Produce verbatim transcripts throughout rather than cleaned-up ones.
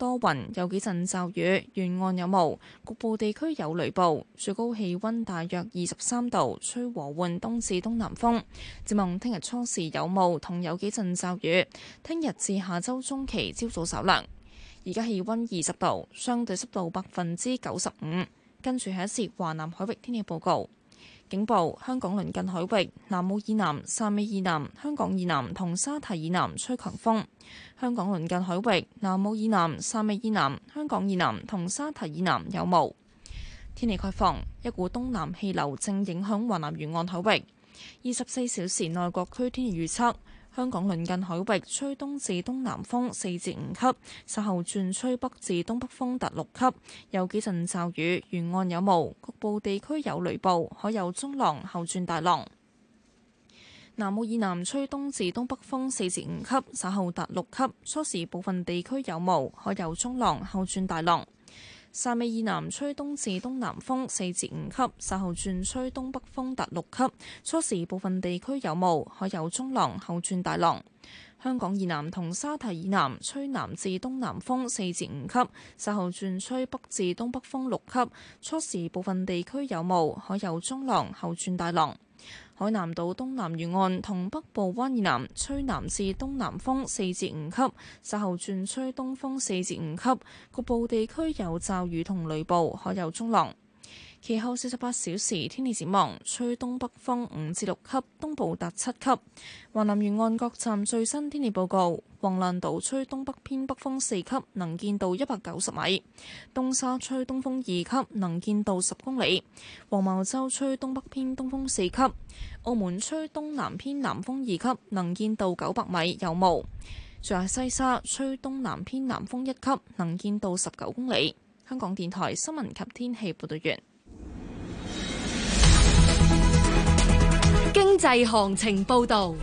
多雲，有幾陣驟雨，沿岸有霧，局部地區有雷暴。最高氣溫大約二十三度，吹和緩東至東南風。展望聽日初時有霧，同有幾陣驟雨。聽日至下周中期朝早稍涼。而家氣溫二十度，相對濕度百分之九十五。跟住係一節華南海域天氣報告。警報：香港鄰近海域、南澳以南、汕尾以南、香港以南同沙堤以南吹強風。香港鄰近海域、南澳以南、汕尾以南、香港以南同沙堤以南有霧。天氣概況：一股東南氣流正影響華南沿岸海域。二十四小時內各區天氣預測：香港鄰近海域吹東至東南風四至五級，稍後轉吹北至東北風達六級，有幾陣驟雨，沿岸有霧，局部地區有雷暴，海有中浪，後轉大浪。南澳以南吹東至東北風四至五級，稍後達六級，初時部分地區有霧，海有中浪，後轉大浪。汕尾以南吹東至東南風四至五級，稍後轉吹東北風達六級，初時部分地區有霧，海有中浪，後轉大浪。香港以南同沙堤以南吹南至東南風四至五級，稍後轉吹北至東北風六級，初時部分地區有霧，海有中浪，後轉大浪。海南島東南沿岸同北部灣以南吹南至東南風四至五級，稍後轉吹東風四至五級，局部地區有驟雨同雷暴，海有中浪。其後四十八小時天氣展望，吹東北風五至六級，東部達七級。華南沿岸各站最新天氣報告：橫瀾島吹東北偏北風四級，能見度一百九十米；東沙吹東風二級，能見度十公里；黃茅洲吹東北偏東風四級；澳門吹東南偏南風二級，能見度九百米，有霧。仲有西沙吹東南偏南風一級，能見度十九公里。香港電台新聞及天氣報道完。 經濟行情報道。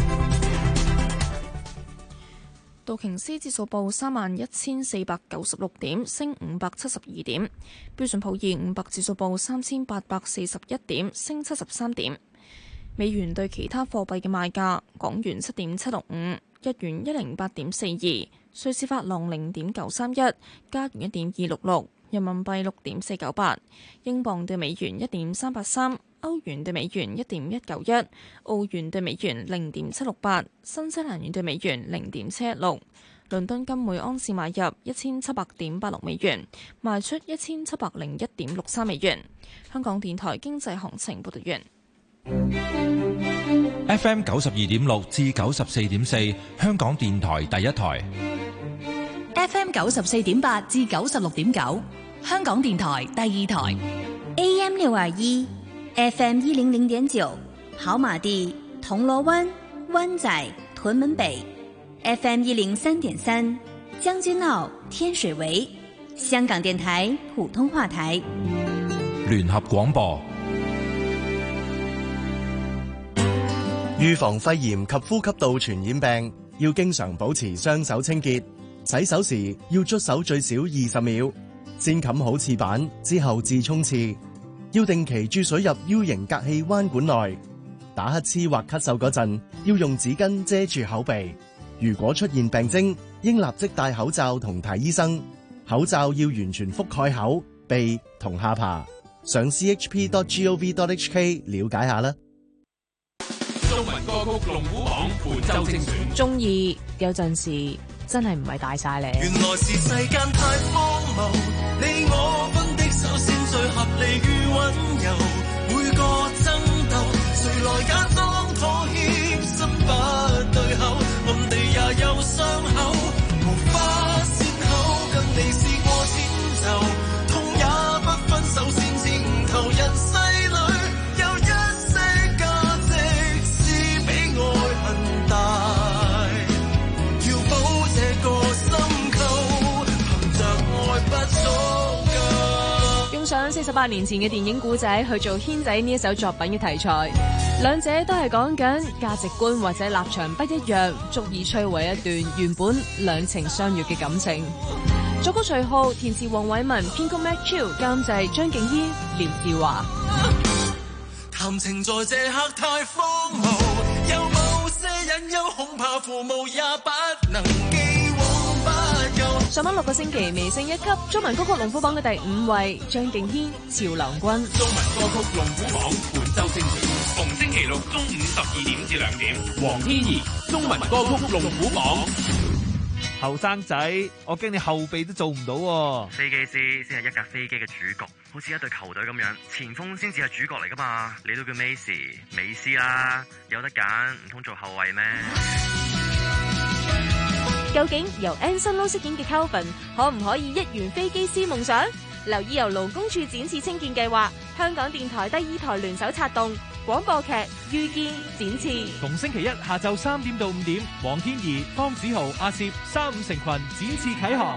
道瓊斯指數報三萬一千四百九十六點，升五百七十二點。標準普爾五百指數報三千八百四十一點，升七十三點。美元對其他貨幣嘅賣價：港元七點七六五，日元一零八點四二，瑞士法郎零點九三一，加元一點二六六，人民幣六點四九八，英鎊對美元一點三八三。歐元對美元一點一九一，澳元對美元零點七六八，新西蘭元對美元零點七一六。倫敦金每盎司買入一千七百點八六美元，賣出一千七百零一點六三美元。香港電台經濟行情報道完。 F M 九十二點六至九十四點四，香港電台第一台。 F M 九十四點八至九十六點九，香港電台第二台。 A M 六二一。F M 一零零點九，跑馬地、銅鑼灣、灣仔、屯門北 ；F M 一零三點三，將軍澳、天水圍。香港電台普通話台。 聯合廣播。 預防肺炎及呼吸道傳染病，要經常保持雙手清潔。洗手時要捽手最少二十秒，先冚好廁板之後至沖廁。要定期注水入 U 型隔氣彎管內，打乞嗤或咳嗽嗰陣，要用紙巾遮住口鼻。如果出現病徵，應立即戴口罩同睇醫生。口罩要完全覆蓋口、鼻同下巴。上 c h p dot gov dot h k 了解下啦。 中文歌曲龍虎榜本周精選， 中意有陣時真係唔係大晒你。 原來是世間太荒謬，你我分的手先最合理與溫柔，每個爭鬥誰來假裝妥協，心不對口，暗地也有傷口，無法善後，跟你試過遷就，痛也不分手先至悟透人世裏有一些價值是比愛恨大，要保這個心扣，憑着愛不足夠。 用上四十八年前嘅電影故仔去做軒仔呢一首作品嘅題材，兩者都係講緊價值觀或者立場不一樣，足以摧毀一段原本兩情相悅嘅感情。作曲徐浩，填詞黃偉文，編曲 Mac Chill， 監製張敬軒、廖志華。 談情在這刻太荒謬，有某些隱憂，恐怕父母也不能既往不咎。 上晚六個星期微升一級，中文歌曲龍虎榜嘅第五位張敬軒《潮郎君》。 中文歌曲龍虎榜本周精選，逢星期六中午十二點至兩點。黃天怡中文歌曲龍虎榜。 後生仔，我驚你後備都做唔到喎。 飛機師先係一架飛機嘅主角，好似一隊球隊咁樣，前鋒先至係主角嚟噶嘛。你都叫美斯，美斯啦，有得揀，唔通做後衛咩？ 究竟由 Anson Lo 飾演嘅 Calvin 可唔可以一圓飛機師夢想？留意由勞工處展翅青見計劃、香港電台第二台聯手策動廣播劇《遇見展翅》， 逢星期一下晝三點到五點，黃天怡、方子豪、阿攝三五成群展翅啟航，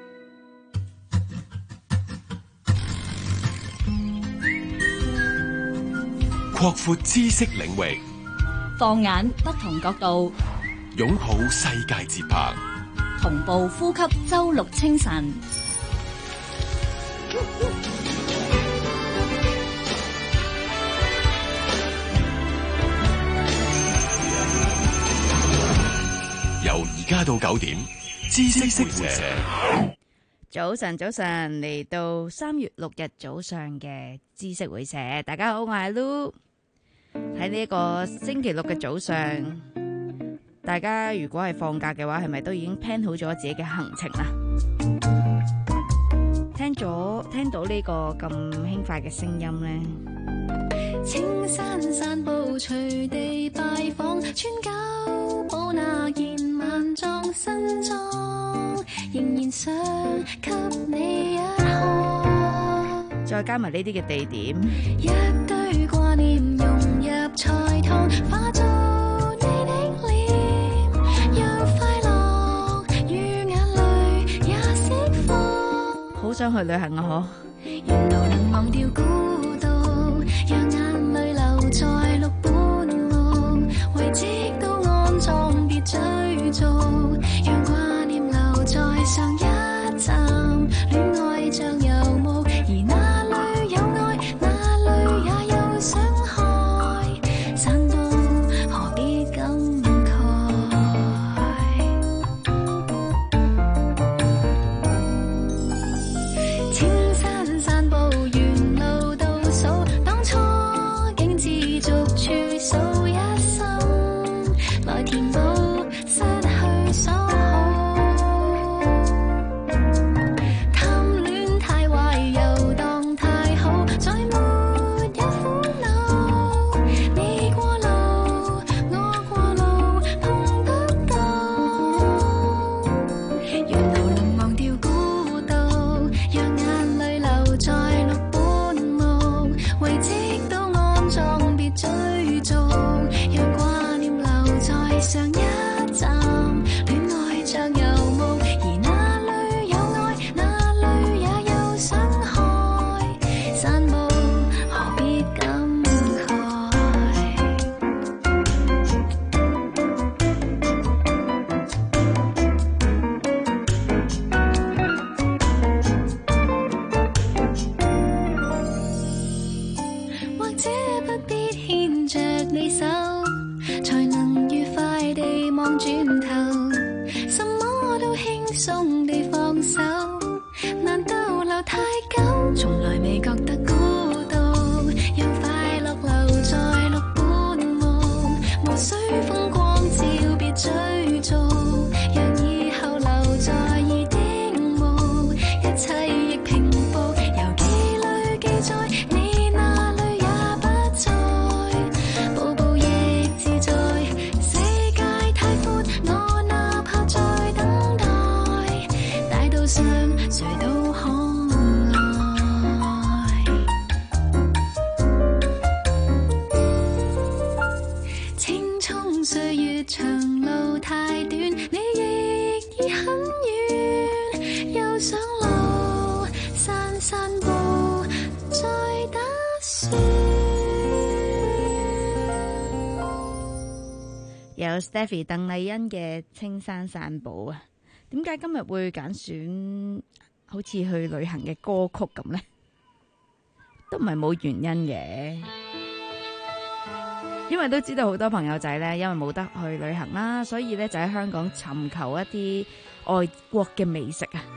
擴闊知識領域， 放眼不同角度， 擁抱世界節拍， 同步呼吸周六清晨。 由而家到九點，知識會社。 早晨，早晨，嚟到三月六日早上嘅知識會社，大家好，我係 Lu。喺呢一個星期六嘅早上，大家如果係放假嘅話，係咪都已經 plan 好咗自己嘅行程啦？聽咗聽到呢個咁輕快嘅聲音呢， 青山散步隨地拜訪，穿舊寶那件晚裝新裝，仍然想給你一看。 再加埋呢啲嘅地點， 一堆掛念融入菜湯，化做你的臉，讓快樂與眼淚也釋放。 好想去旅行啊！嗬， 沿途能忘掉孤獨，讓眼淚留在綠本路，為直到安葬別追逐，讓掛念留在上一站，戀愛像遊牧，而哪裏有愛，哪裏也有想開，散步何必感慨。青山散步沿路倒數，當初竟知足處數一生，來填補失去所好。貪戀太壞，遊蕩太好，再沒有苦惱。你過路，我過路，碰不到。沿途能忘掉孤獨，讓眼淚留在綠本木，為直到安葬別追逐，讓掛念留在上一站，戀愛像遊牧，而哪裏有愛，哪裏也有想開，散步何必感慨。或者不必牽着你手，才能愉快地望轉頭，什麼都輕鬆地放手。難逗留太久，從來未覺得孤獨，讓快樂留在綠本木，無需風光照別追逐，讓以後留在耳丁目，一切亦平復，遊記裏記載，你那裏也不在，步步亦自在，世界太闊，我哪怕再等待，大道上誰都可愛。青蔥歲月長路太短，你亦已很遠，又上路散散步再打算。 有 Stephy 鄧麗欣嘅《青山散步》啊，點解今日會揀選好似去旅行嘅歌曲咁呢？都唔係冇原因嘅。 因為都知道好多朋友仔咧，因為冇得去旅行啦，所以咧就喺香港尋求一啲外國嘅美食啊。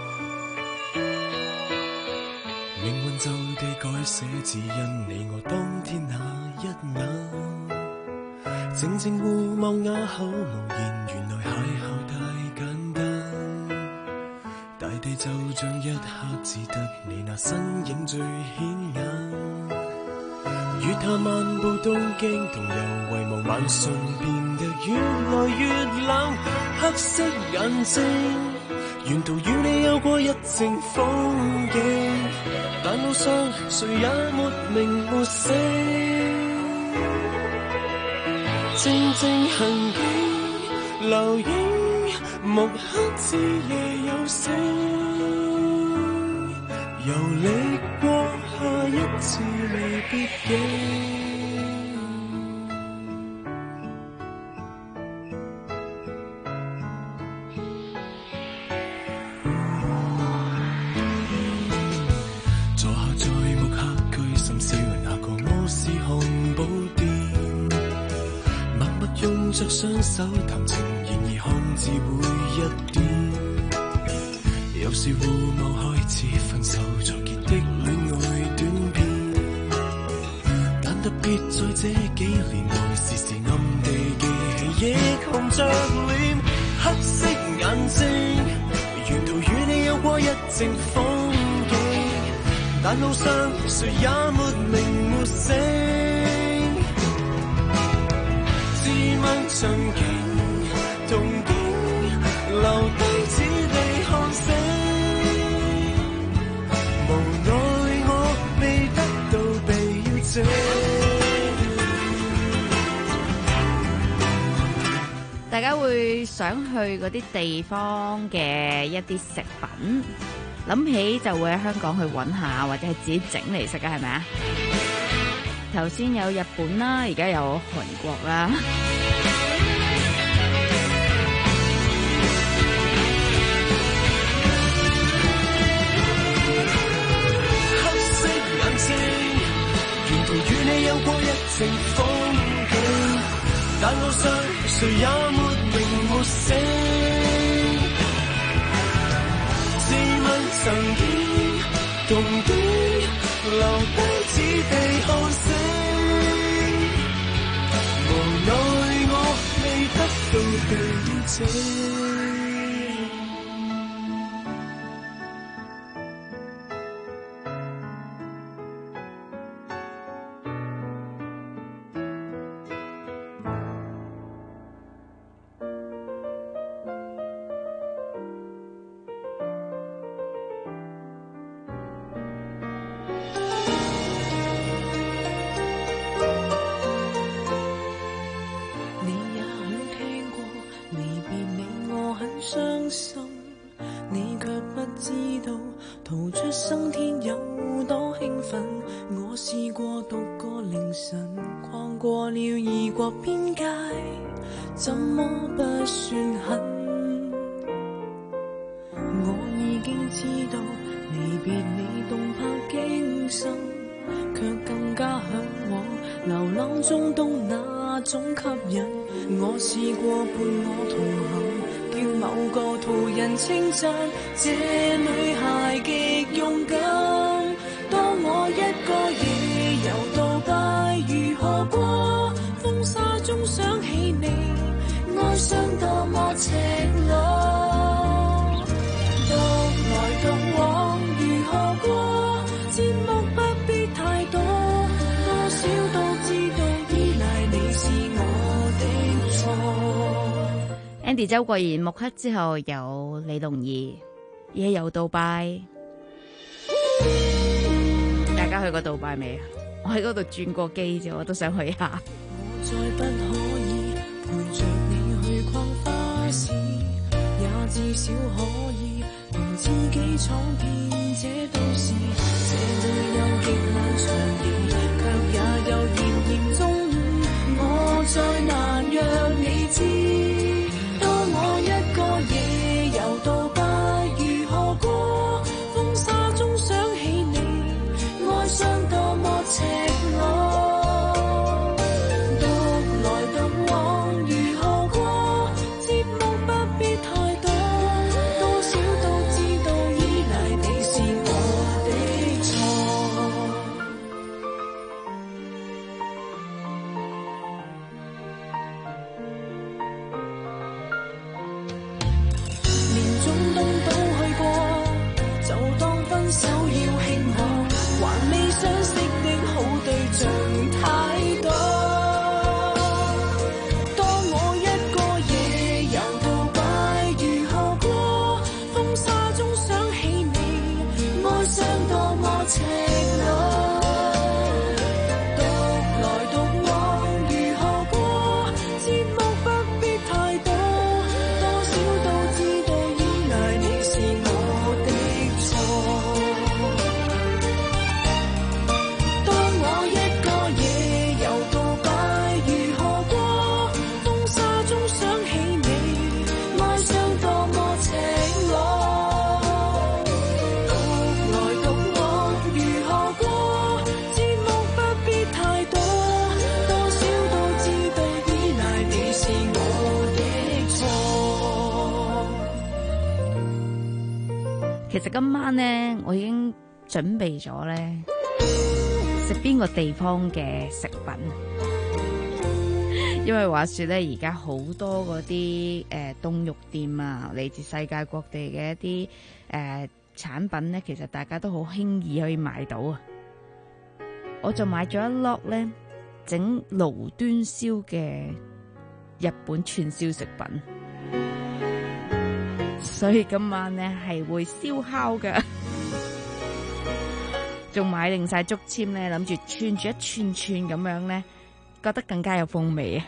命運就地改寫，只因你我當天那一眼，靜靜互望啞口無言，原來邂逅太簡單。大地就像一刻只得你那身影最顯眼。與他漫步都驚動，又遺忘晚上變得越來越冷。黑色眼睛，沿途與你有過一程風景，但路上誰也沒名沒姓。靜靜行徑，留影，木刻似夜有聲，遊歷過下一次未必經。坐下在木刻區深宵那個摩斯漢堡店，默默用着雙手談情，然而看似會一點。有時互望開始分手才結的戀愛短片，但特別在這幾年內，時時暗地記起，亦紅着臉。黑色眼睛，沿途與你有過一程風景，但路上誰也沒名沒姓。自問場景同景，留低此地看星。無奈我未得到被邀請。 大家會想去嗰啲地方嘅一啲食品，諗起就會喺香港去揾下，或者係自己整嚟食㗎，係咪啊？頭先有日本啦，而家有韓國啦。 黑色眼睛，沿途與你有過一程風景，但路上誰也沒名沒姓。自問曾經同景，留低此地看星。無奈我未得到被邀請。傷心，你卻不知道，逃出生天有多興奮。我試過獨個凌晨，逛過了異國邊界，怎麼不算狠？我已經知道，離別你動魄驚心，卻更加向往流浪中東那種吸引。我試過伴我同行，叫某個途人稱讚這女孩極勇敢。當我一個夜遊杜拜，如何過？風沙中想起你，愛上多麼赤裸。獨來獨往，如何過？節目不必太多，多少都知道依賴你是我的錯。 Andy 周國賢木刻之後有李龍兒夜遊杜拜，大家去過杜拜未啊？我喺嗰度轉過機啫，我都想去下。 我再不可以陪着你去逛花市，也至少可以同自己闖遍這都市。這裏有極漫長夜，卻也有炎炎中午，我再難讓你知。當我一個夜遊杜拜，如何過？風沙中想起你，愛上多麼赤裸。獨其實今晚呢，我已經準備咗呢食邊個地方嘅食品，因為話說呢，而家好多嗰啲誒凍肉店啊，嚟自世界各地嘅一啲誒、呃、產品呢，其實大家都好輕易可以買到啊。我就買咗一粒呢整爐端燒嘅日本串燒食品，所以今晚呢係會燒烤㗎。仲買定晒竹籤咧，諗住串住一串串咁樣咧，覺得更加有風味啊！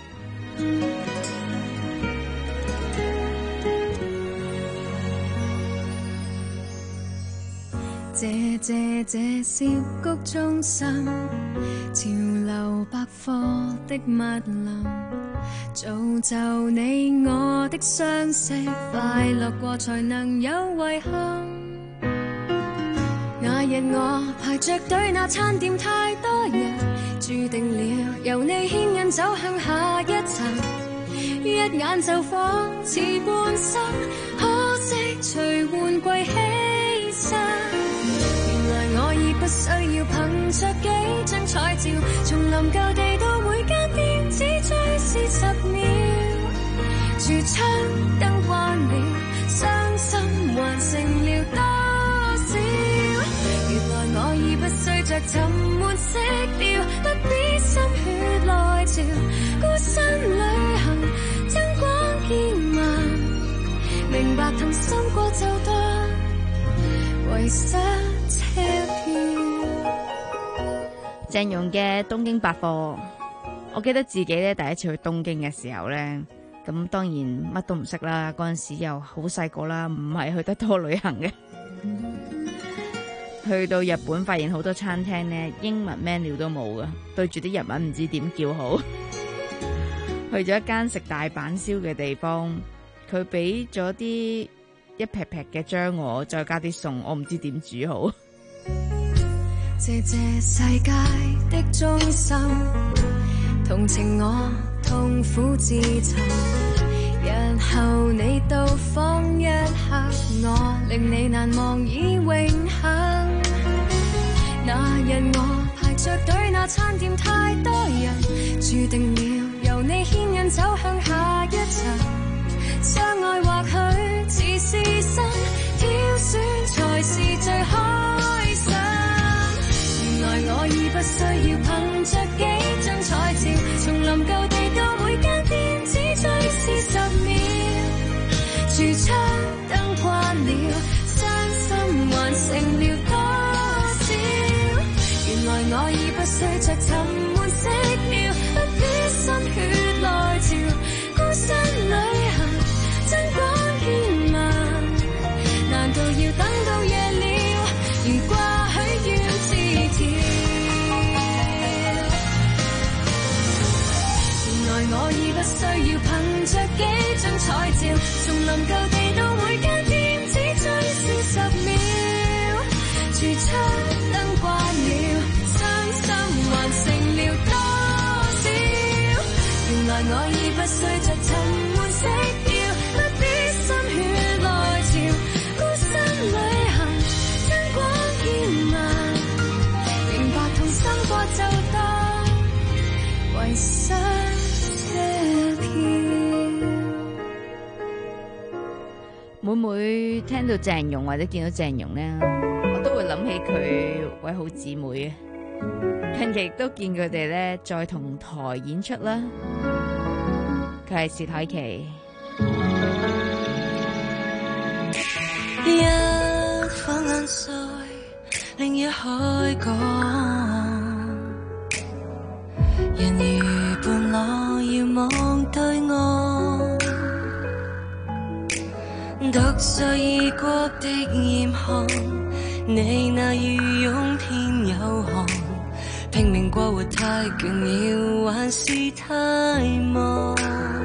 謝謝這小谷中心，潮流百貨的密林，造就你我的相識，快樂過才能有遺憾。那日我排着隊，那餐店太多人，注定了由你牽引走向下一層，一眼就仿似半生，可惜隨換季犧牲。原來我已不需要憑着幾張彩照，從臨舊地到每間店只追視十秒，櫥窗燈關了，傷心還剩了多少？原來我已不需着沉悶色調，不必心血來潮，孤身旅行燈光見聞，明白同心過就當遺失車票。 鄭融嘅東京百貨，我記得自己咧第一次去東京嘅時候咧，咁當然乜都唔識啦，嗰陣時又好細個啦，唔係去得多旅行嘅。去到日本發現好多餐廳呢，英文 menu 都冇噶，對住啲日文唔知點叫好。去咗一間食大阪燒嘅地方，佢俾咗啲一劈劈嘅漿我，再加啲餸，我唔知點煮好。 謝謝世界的中心，同情我痛苦自尋，日後你到訪一刻，我令你難忘已永恆。那日我排着隊，那餐店太多人，注定了由你牽引走向下一層，相愛或許似是新，挑選才是最開心。原來我已不需要憑着幾張彩照，從臨舊地到每間店只追視十秒，櫥窗燈關了，傷心還剩了多少？原來我已不需着沉悶色調，不必心血來潮，孤身旅行燈光見聞，難道要等到夜了，如掛許願字條？原來我已不需要憑着幾張彩照，從臨舊地到每間店只追視十秒，櫥窗燈關了，傷心還剩了多少？原來我已不需着沉悶色調，不必心血來潮，孤身旅行燈光見聞，明白同心過就當遺失車票。 每每聽到鄭融或者見到鄭融呢，我都會諗起佢位好姊妹啊。近期亦都見佢哋咧再同台演出啦。佢係薛凱琪。 一顆眼淚，另一海港，人如伴我遙望對岸，獨睡異國的嚴寒，你那羽絨偏有寒，拼命過活太倦了，還是太忙，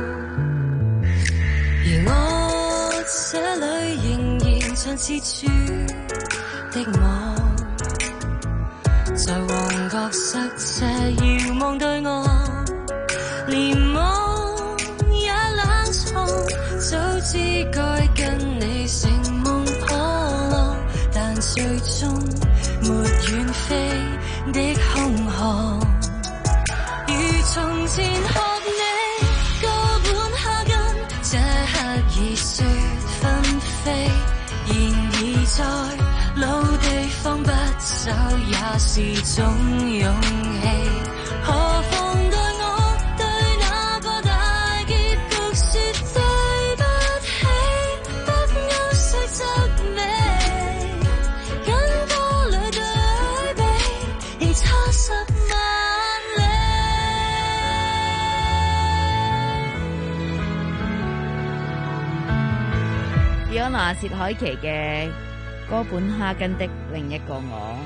而我這裏仍然像刺住的網，在旺角塞車遙望對岸，連夢也冷藏，早知該跟你乘夢破浪。 最終沒遠飛的空巷。如從前學你哥本哈根，這刻已雪紛飛，然而在老地方不走也是種勇氣。何妨待我對那個大結局說對不起，不休息責備，跟波裏對比，仍差十萬里。 Fiona 薛凱琪嘅哥本哈根的另一個我。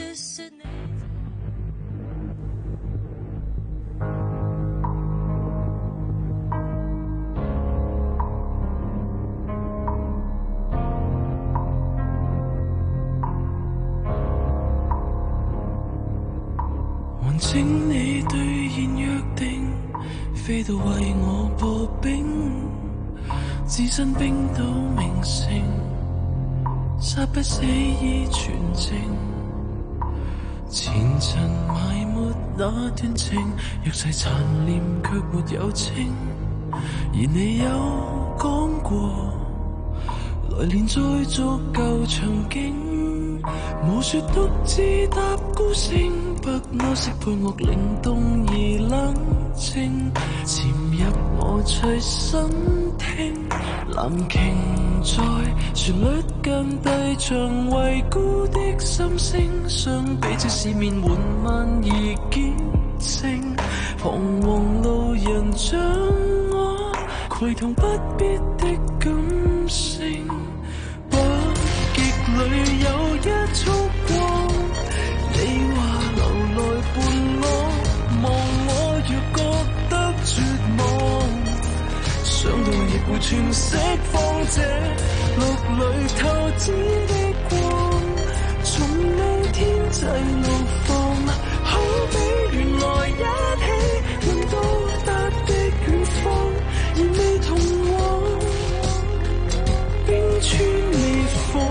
還請你兌現約定，飛到為我破冰，置身冰島名城，殺不死依全情，前塵埋沒那段情，若世殘念卻沒有清，而你有講過，來年再續舊場景，無說獨自踏孤星，北歐式配樂令動而冷靜，潛入我隨身聽，藍鯨在旋律間低唱遺孤的心聲，相比這市面緩慢而堅正，彷徨路人將我攜同不必的感性，北極裏有一束光，你話留來伴我，望我若覺得絕望，想到亦會全釋放這綠裏透支的光，從未天際怒放，好比原來一起能到達的遠方，而未同往，冰川未放，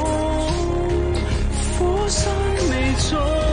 火山未撞。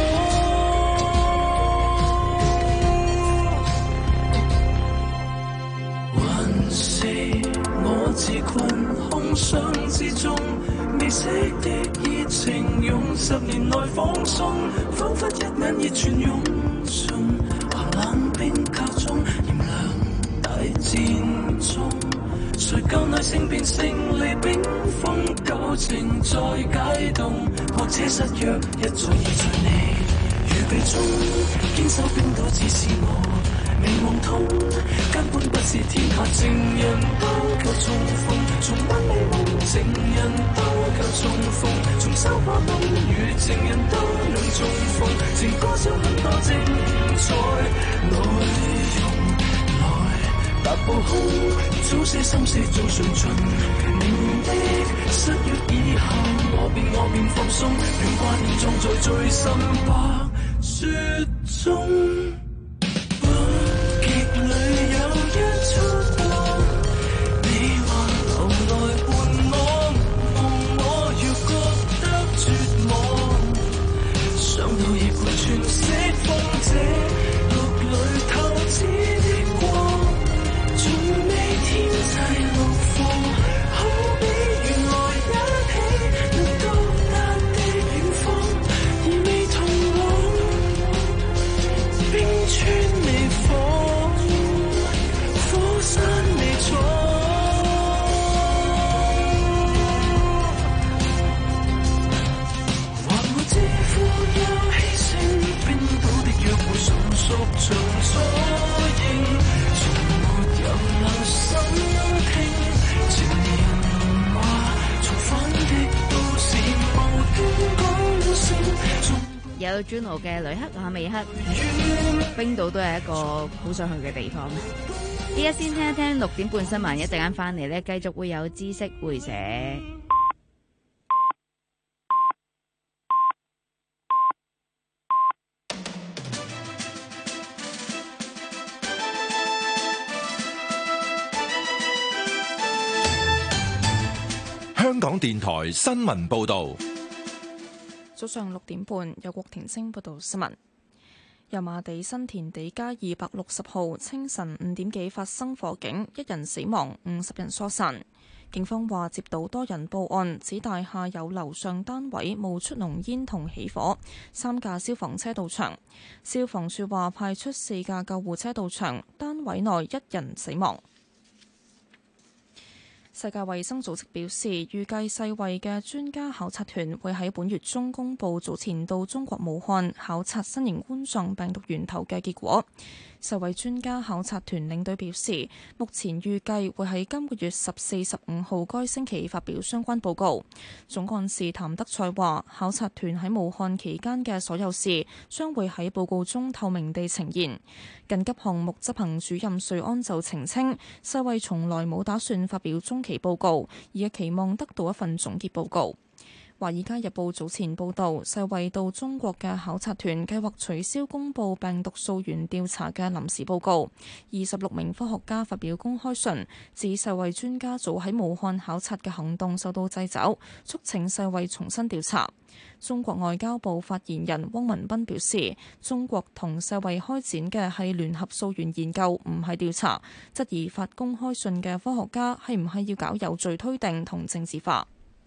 自困空想之中，未熄的熱情用十年內放鬆，彷彿一眼熱泉湧進寒冷冰窖中，炎涼大戰中，誰夠耐性便勝利冰封舊情再解凍，或者失約一再已在你預備中，堅守冰島只是我未望通，根本不是天下情人都夠重逢，重溫美夢情人都夠重逢，重修花燈與情人都能重逢，情歌少很多精彩內容，來踏步空，早些心事早上盡，明年的失約以後，我便我便放鬆，讓掛念葬在最深白雪中。全釋放這綠裏透支的光，從未天際怒放，好比原來一起能到達的遠方，而未同往，冰川未放，火山未闖。逐場錯應，從沒有留心聽，情人話重返的都是無端講聲。 有 Juno 嘅雷克雅未克，冰島都係一個好想去嘅地方。依家先聽一聽六點半新聞，一陣間翻嚟咧，繼續會有知識會社。 香港電台新聞報道， 早上六點半，由郭田清報道新聞。油麻地新田地街二百六十號清晨五點幾發生火警，一人死亡，五十人疏散。警方話接到多人報案，指大廈有樓上單位冒出濃煙同起火，三架消防車到場。消防處話派出四架救護車到場，單位內一人死亡。世界衛生組織表示，預計世衛嘅專家考察團會喺本月中公佈早前到中國武漢考察新型冠狀病毒源頭嘅結果。世衛專家考察團領隊表示，目前預計會喺今個月十四、十五號該星期發表相關報告。總幹事譚德塞話，考察團喺武漢期間嘅所有事將會喺報告中透明地呈現。緊急項目執行主任瑞安就澄清，世衛從來冇打算發表中期報告，而係期望得到一份總結報告。《華爾街日報》早前報導，世衛到中國嘅考察團計劃取消公佈病毒溯源調查嘅臨時報告。二十六名科學家發表公開信，指世衛專家組喺武漢考察嘅行動受到掣肘，促請世衛重新調查。中國外交部發言人汪文斌表示，中國同世衛開展嘅係聯合溯源研究，唔係調查，質疑發公開信嘅科學家係唔係要搞有罪推定同政治化。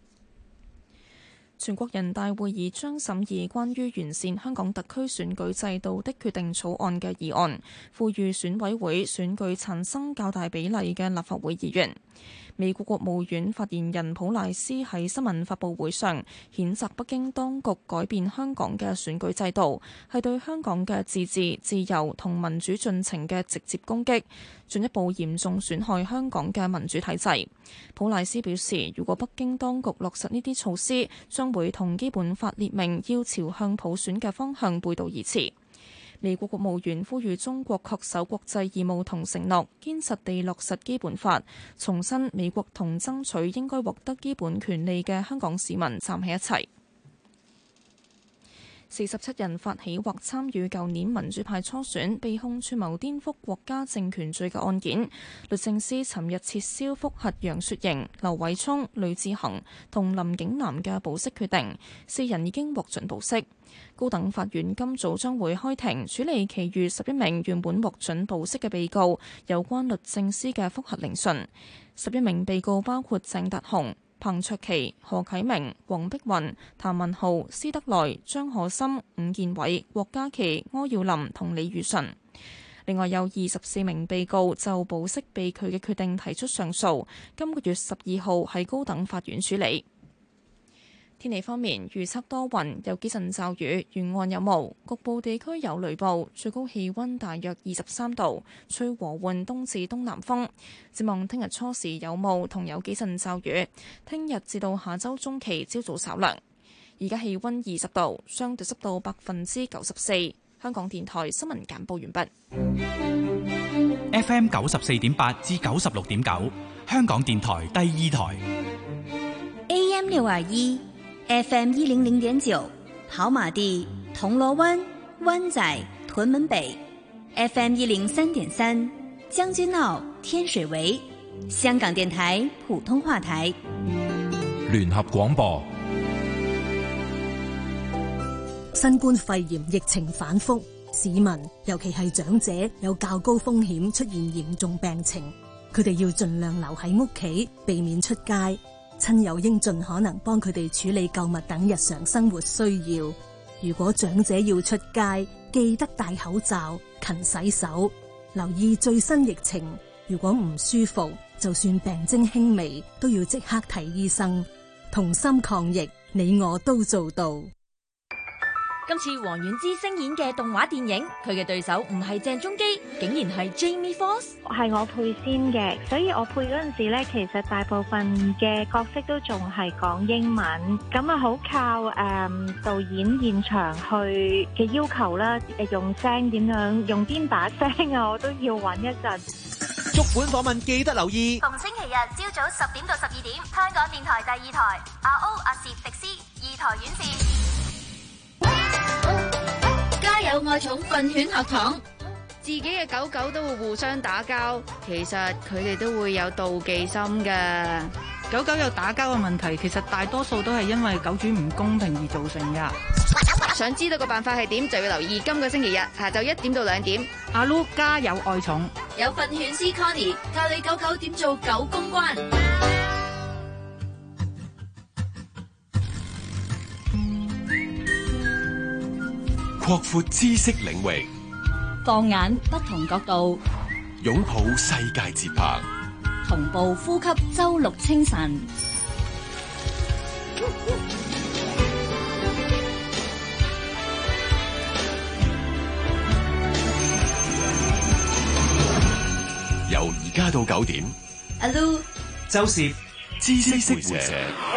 全國人大會議將審議關於完善香港特區選舉制度的決定草案嘅議案，呼籲選委會選舉產生較大比例嘅立法會議員。美國國務院發言人普賴斯喺新聞發佈會上譴責北京當局改變香港嘅選舉制度，係對香港嘅自治、自由同民主進程嘅直接攻擊，進一步嚴重損害香港嘅民主體制。普賴斯表示，如果北京當局落實呢啲措施，將會同基本法列明要朝向普選嘅方向背道而馳。美國國務院呼籲中國恪守國際義務同承諾，堅實地落實基本法，重申美國同爭取應該獲得基本權利嘅香港市民站喺一齊。四十七人發起或參與舊年民主派初選，被控串謀顛覆國家政權罪嘅案件，律政司尋日撤銷覆核楊雪瑩、劉偉聰、呂志恒同林景南嘅保釋決定，四人已經獲准保釋。高等法院今早將會開庭處理其餘十一名原本獲准保釋嘅被告有關律政司嘅覆核聆訊。十一名被告包括鄭達鴻、彭卓棋、何啟明、黃碧雲、譚文豪、施德來、張可森、伍健偉、郭家麒、柯耀林同李宇順。另外有二十四名被告就保釋被拒嘅決定提出上訴，今個月十二號喺高等法院處理。天氣方面，預測多雲，有幾陣驟雨，沿岸有霧，局部地區有雷暴，最高氣溫大約二十三度，吹和緩東至東南風。展望聽日初時有霧同有幾陣驟雨，聽日至到下周中期朝早稍涼。而家氣溫二十度，相對濕度百分之九十四。香港電台新聞簡報完畢。 F M 九十四點八至九十六點九，香港電台第二台。 A M 六二一。F M 一零零點九，跑馬地、銅鑼灣、灣仔、屯門北 ；F M 一零三點三，將軍澳、天水圍。香港電台普通話台。 聯合廣播。 新冠肺炎疫情反覆，市民尤其係長者有較高風險出現嚴重病情，佢哋要盡量留喺屋企，避免出街。親友應盡可能幫佢哋處理購物等日常生活需要。如果長者要出街，記得戴口罩、勤洗手，留意最新疫情。如果唔舒服，就算病徵輕微，都要即刻睇醫生。同心抗疫，你我都做到。 今次王菀之聲演嘅動畫電影，佢嘅對手唔係鄭中基，竟然係 Jamie Foxx。 係我配先嘅，所以我配嗰陣時咧，其實大部分嘅角色都仲係講英文，咁啊好靠誒、嗯、導演現場去嘅要求啦，誒用聲點樣，用邊把聲啊，我都要揾一陣。 足本訪問記得留意， 逢星期日朝早十點到十二點，香港電台第二台，阿歐、阿攝、迪斯二台院線。 家有愛寵訓犬學堂，自己嘅狗狗都會互相打交，其實佢哋都會有妒忌心㗎。 狗狗有打交嘅問題，其實大多數都係因為狗主唔公平而造成㗎。 想知道個辦法係點，就要留意今個星期日下晝一點到兩點。 阿 Lu 家有愛寵， 有訓犬師 Connie 教你狗狗點做狗公關。 擴闊知識領域， 放眼不同角度， 擁抱世界節拍， 同步呼吸周六清晨。 由而家到九點， 阿 Lu 周攝知識會社。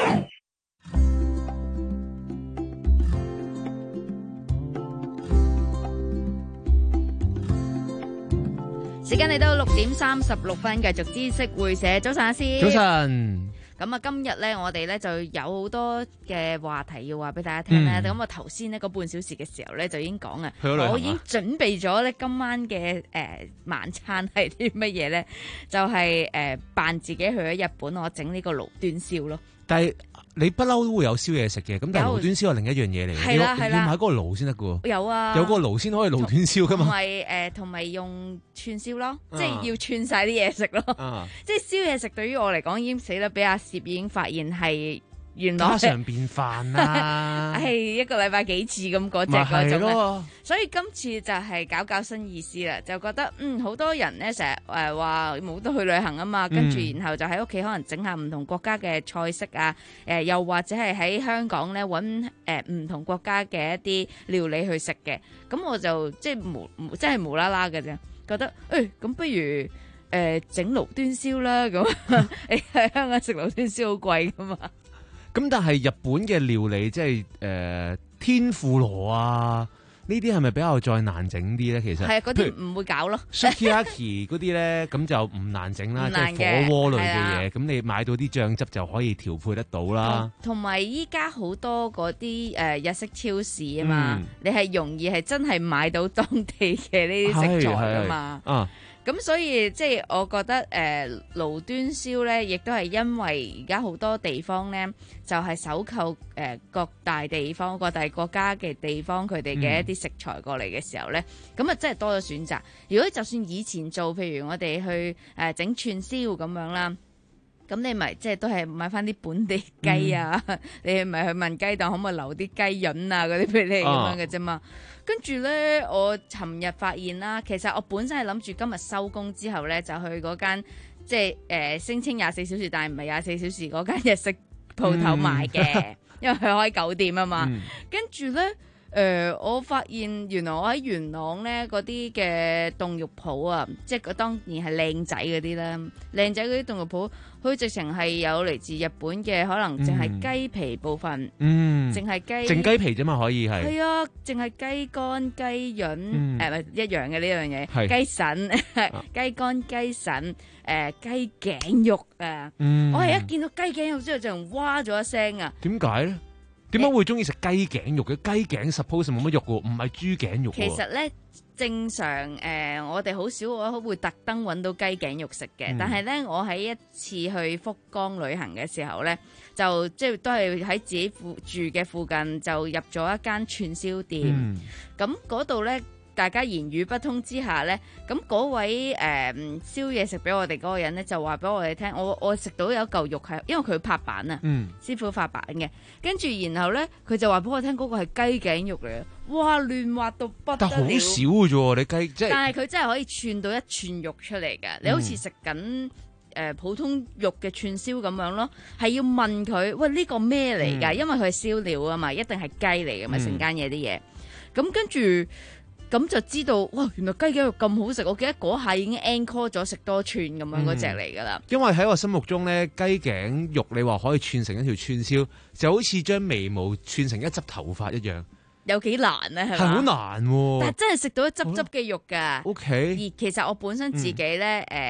時間嚟到六點三十六分，繼續知識會社。早晨，阿師。 早晨。 咁啊，今日咧，我哋咧就有好多嘅話題要話俾大家聽咧。咁啊、嗯，頭先呢個半小時嘅時候咧，就已經講啊，我已經準備咗咧今晚嘅誒、呃、晚餐係啲乜嘢咧？就係、是、誒、呃、扮自己去咗日本，我整呢個爐端燒咯。 但係你不嬲都會有燒嘢食嘅，咁但係爐端燒係另一樣嘢嚟嘅，要要買嗰個爐先得噶。 有啊， 有個爐先可以爐端燒噶嘛。 同埋誒，同埋用串燒咯， 啊、 即係要串晒啲嘢食咯。 啊、 即係燒嘢食對於我嚟講已經死啦，俾阿攝已經發現係原來家常便飯啦， 係一個禮拜幾次咁嗰隻嗰種咧。所以今次就係搞搞新意思啦，就覺得嗯好多人咧成日誒話冇得去旅行啊嘛，跟住、嗯、然後就喺屋企可能整下唔同國家嘅菜式啊，誒、呃、又或者係喺香港咧揾誒唔同國家嘅一啲料理去食嘅，咁我就即係無即係無啦啦嘅啫，覺得誒咁、欸、不如誒整爐端燒啦，咁你喺香港食爐端燒好貴噶嘛。 咁但係日本嘅料理即係誒、呃、天婦羅啊，呢啲係咪比較再難整啲咧？其實係啊，嗰啲唔會搞咯。 Sukiyaki 嗰啲咧，咁就唔難整啦，即係火鍋類嘅嘢。咁你買到啲醬汁就可以調配得到啦。 同埋依家好多嗰啲誒日式超市啊嘛，嗯、你係容易係真係買到當地嘅呢啲食材㗎嘛。啊咁所以即係我覺得誒爐端燒咧，亦都係因為而家好多地方咧，就係搜購誒各大地方、各大國家嘅地方佢哋嘅一啲食材過嚟嘅時候咧，咁啊、嗯、真係多咗選擇。如果就算以前做，譬如我哋去誒整串燒咁樣啦。咁你咪即係都係買翻啲本地雞啊！嗯、你咪去問雞檔可唔可以留啲雞潤啊嗰啲俾你咁樣嘅啫嘛。跟住咧，我尋日發現啦，其實我本身係諗住今日收工之後咧，就去嗰間即係誒、呃、聲稱廿四小時，但係唔係廿四小時嗰間日式鋪頭買嘅，嗯、因為佢開九點啊嘛。跟住咧。誒、呃，我發現原來我喺元朗咧嗰啲嘅凍肉鋪啊，即係當然係靚仔嗰啲啦，靚仔嗰啲凍肉鋪，佢直情係有嚟自日本嘅，可能淨係雞皮部分，嗯，淨係雞， 淨雞皮啫嘛，可以係， 係啊，淨係雞肝、雞潤，誒唔係一樣嘅呢樣嘢， 係雞腎、雞肝、雞腎，誒雞頸肉啊，嗯、我係一見到雞頸肉之後就哇咗一聲啊， 點解咧？點解會中意食雞頸肉嘅？雞頸 suppose 冇乜肉喎，唔係豬頸肉喎。 其實咧，正常誒、呃，我哋好少我會特登揾到雞頸肉食嘅。嗯、但係咧，我喺一次去福岡旅行嘅時候咧，就即係都係喺自己附住嘅附近，就入咗一間串燒店。咁嗰度咧。大家言語不通之下呢，咁嗰位誒、呃、燒嘢食俾我哋嗰個人呢，就話俾我哋聽，我我食到有嚿肉係，因為佢拍板啊，嗯、師傅拍板嘅，跟住然後呢，佢就話俾我聽嗰個係雞頸肉嚟嘅，哇亂滑到不得了， 但好少嘅啫喎，你雞即係， 但係佢真係可以串到一串肉出嚟嘅，你好似食緊誒普通肉嘅串燒咁樣咯，係要問佢，喂呢、呢個咩嚟㗎？嗯、因為佢係燒料啊嘛，一定係雞嚟嘅嘛，成間嘢啲嘢，咁跟住。咁就知道，哇！原來雞頸肉咁好食，我記得嗰下已經 encore 咗食多串咁樣嗰隻嚟噶啦。 因為喺我心目中咧，雞頸肉你話可以串成一條串燒，就好似將眉毛串成一執頭髮一樣。 有幾難咧？係咪？ 係好難喎、啊！ 但係真係食到一執執嘅肉㗎。 O K。 而其實我本身自己咧，誒、嗯。呃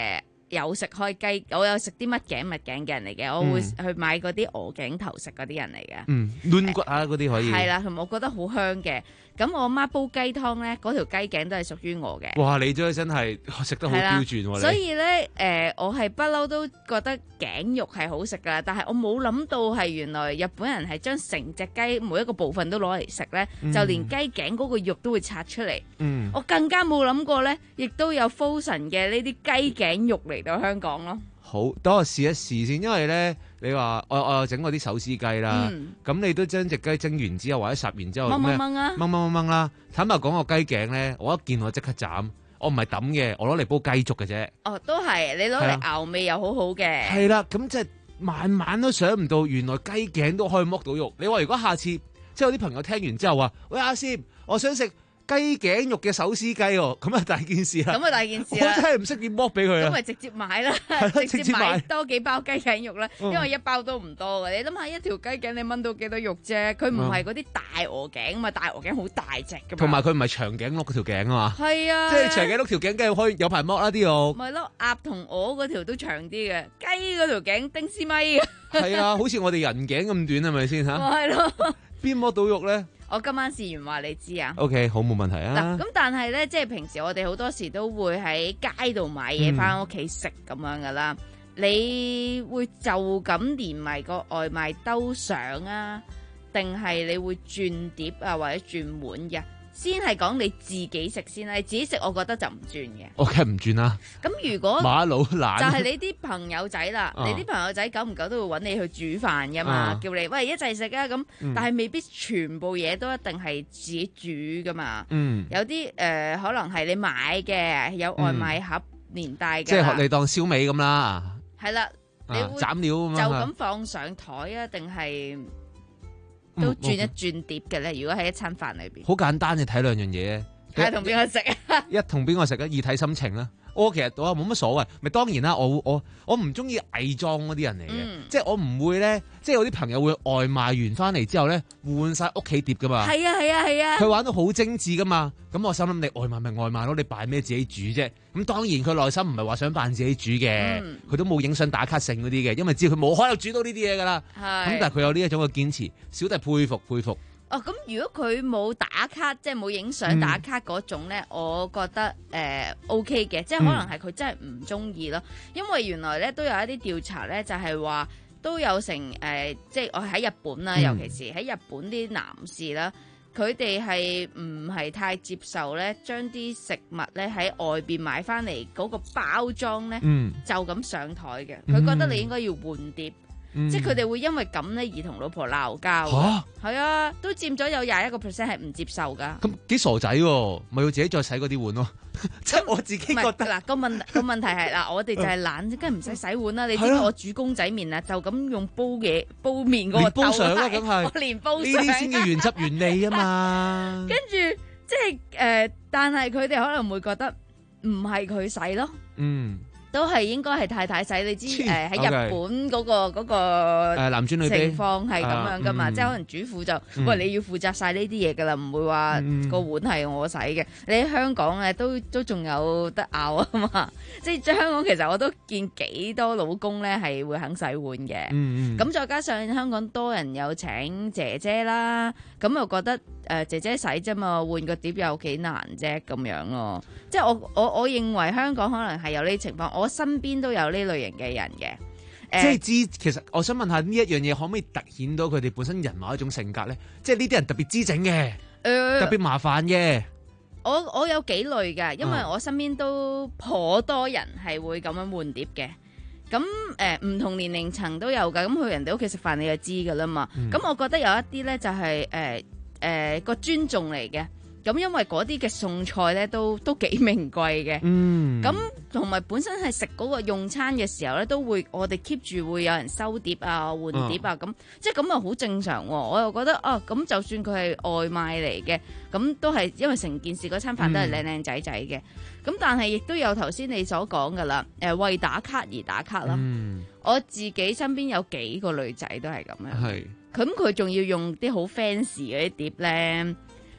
有食開雞，我有食啲乜頸乜頸嘅人嚟嘅，我會去買嗰啲鵝頸頭食嗰啲人嚟嘅。 嗯，攣骨啊嗰啲可以。 係啦，同埋我覺得好香嘅。咁我媽煲雞湯咧，嗰條雞頸都係屬於我嘅。 哇！你真真係食得好標準喎。 所以咧，誒、呃，我係不嬲都覺得頸肉係好食噶，但係我冇諗到係原來日本人係將成隻雞每一個部分都攞嚟食咧，嗯、就連雞頸嗰個肉都會拆出嚟。嗯，我更加冇諗過咧，亦都有 Frozen 嘅呢啲雞頸肉嚟到香港咯。 好，等我試一試先，因為咧，你話我我又整過啲手撕雞啦，咁、嗯、你都將隻雞蒸完之後或者烚完之後掹掹掹啊， 掹掹掹掹啦。坦白講個雞頸咧，我一見我即刻斬，我唔係抌嘅，我攞嚟煲雞粥嘅啫。哦， 都係，你攞嚟熬味又好好嘅。 係啦，咁即係晚晚都想唔到，原來雞頸都可以剝到肉。你話如果下次即係有啲朋友聽完之後話，喂阿師，我想食雞頸肉嘅手撕雞喎，咁啊大件事啦！ 咁啊大件事啦！ 我真係唔識點剝俾佢啊！ 咁咪直接買啦，直接買多幾包雞頸肉啦，因為一包都唔多嘅。你諗下一條雞頸你炆到幾多肉啫？佢唔係嗰啲大鵝頸啊嘛，大鵝頸好大隻噶嘛。同埋佢唔係長頸鹿嗰條頸啊嘛。係啊，即係長頸鹿條頸梗係可以有排剝啦啲肉。咪咯，鴨同鵝嗰條都長啲嘅，雞嗰條頸丁絲米。係啊，好似我哋人頸咁短係咪先嚇？係咯，邊剝到肉咧？我今晚試完話你知啊 ？OK， 好冇問題啊。 嗱，咁但係咧，即係平時我哋好多時都會喺街度買嘢翻屋企食咁樣噶啦。嗯、你會就咁連埋個外賣兜上啊，定係你會轉碟啊或者轉碗嘅？先係講你自己食先啦，你自己食我覺得就唔轉嘅。我梗係唔轉啦。咁如果馬佬懶，就係你啲朋友仔啦，啊、你啲朋友仔久唔久都會揾你去煮飯噶嘛，啊、叫你喂一齊食啊咁，嗯、但係未必全部嘢都一定係自己煮噶嘛。嗯、有啲誒、呃、可能係你買嘅，有外賣盒連帶嘅。即係學你當燒味咁啦。係啦，你會斬料咁樣就咁放上台啊？定係？都轉一轉碟嘅咧，如果喺一餐飯裏邊，好簡單，你睇兩樣嘢，睇下同邊個食啊？一同邊個食啊？二睇心情啦。我其實我冇乜所謂，咪當然啦。我我我唔中意偽裝嗰啲人嚟嘅，嗯、即係我唔會咧，即係有啲朋友會外賣完翻嚟之後咧換晒屋企碟噶嘛。係啊係啊係啊！佢、啊啊、玩到好精緻噶嘛。咁我心諗你外賣咪外賣咯，你扮咩自己煮啫？咁當然佢內心唔係話想扮自己煮嘅，佢、嗯、都冇影相打卡性嗰啲嘅，因為知佢冇可能煮到呢啲嘢噶啦。咁是但係佢有呢一種嘅堅持，小弟佩服佩服。哦，咁如果佢冇打卡，即係冇影相打卡嗰種咧，嗯、我覺得誒、呃、OK 嘅，即係可能係佢真係唔中意咯。因為原來咧都有一啲調查咧，就係、是、話都有成誒、呃，即係我喺日本啦，嗯、尤其是喺日本啲男士啦，佢哋係唔係太接受咧，將啲食物咧喺外邊買翻嚟嗰個包裝咧，嗯、就咁上台嘅。佢、嗯、覺得你應該要換碟。嗯、即係佢哋會因為咁咧而同老婆鬧交。嚇，係啊，都佔咗有廿一個 percent 係唔接受噶。咁幾傻仔喎，咪要自己再洗嗰啲碗咯。即係我自己覺得嗱個問個問題係嗱，我哋就係懶，梗係唔使洗碗啦。你知唔知我煮公仔麵啊，就咁用煲嘢煲麵嗰個兜啊，梗係我連煲上呢啲先叫原汁原味啊嘛。跟住即係誒、呃，但係佢哋可能會覺得唔係佢洗咯。嗯。都係應該係太太洗，你知誒喺、呃、日本嗰、嗰個嗰、嗰個男尊女卑情況係咁樣噶嘛，啊嗯、即係可能主婦就、嗯、喂你要負責晒呢啲嘢噶啦，唔會話個碗係我洗嘅。你喺香港咧都都仲有得拗啊嘛，即係香港其實我都見幾多老公咧係會肯洗碗嘅。咁、嗯嗯、再加上香港多人有請姐姐啦，咁又覺得誒、呃、姐姐洗啫嘛，換個碟有幾難啫咁樣咯。即係我我我認為香港可能係有呢啲情況，我身邊都有呢類型嘅人嘅。呃、即係知，其實我想問下呢一樣嘢可唔可以突顯到佢哋本身人某一種性格咧？即係呢啲人特別知整嘅，呃、特別麻煩嘅。我我有幾類㗎，因為我身邊都頗多人係會咁樣換碟嘅。咁誒唔同年齡層都有㗎。咁去人哋屋企食飯你就知㗎啦嘛。咁、嗯、我覺得有一啲咧就係誒誒個尊重嚟嘅。咁因為嗰啲嘅餸菜咧都都幾名貴嘅，咁同埋本身係食嗰個用餐嘅時候咧，都會我哋 keep 住會有人收碟啊、換碟啊，咁、哦、即係咁啊好正常喎。我又覺得啊，咁就算佢係外賣嚟嘅，咁都係因為成件事嗰餐飯都係靚靚仔仔嘅。咁、嗯、但係亦都有頭先你所講噶啦，誒、呃、為打卡而打卡啦。嗯、我自己身邊有幾個女仔都係咁樣，咁佢仲要用啲好 fancy 嗰啲碟咧。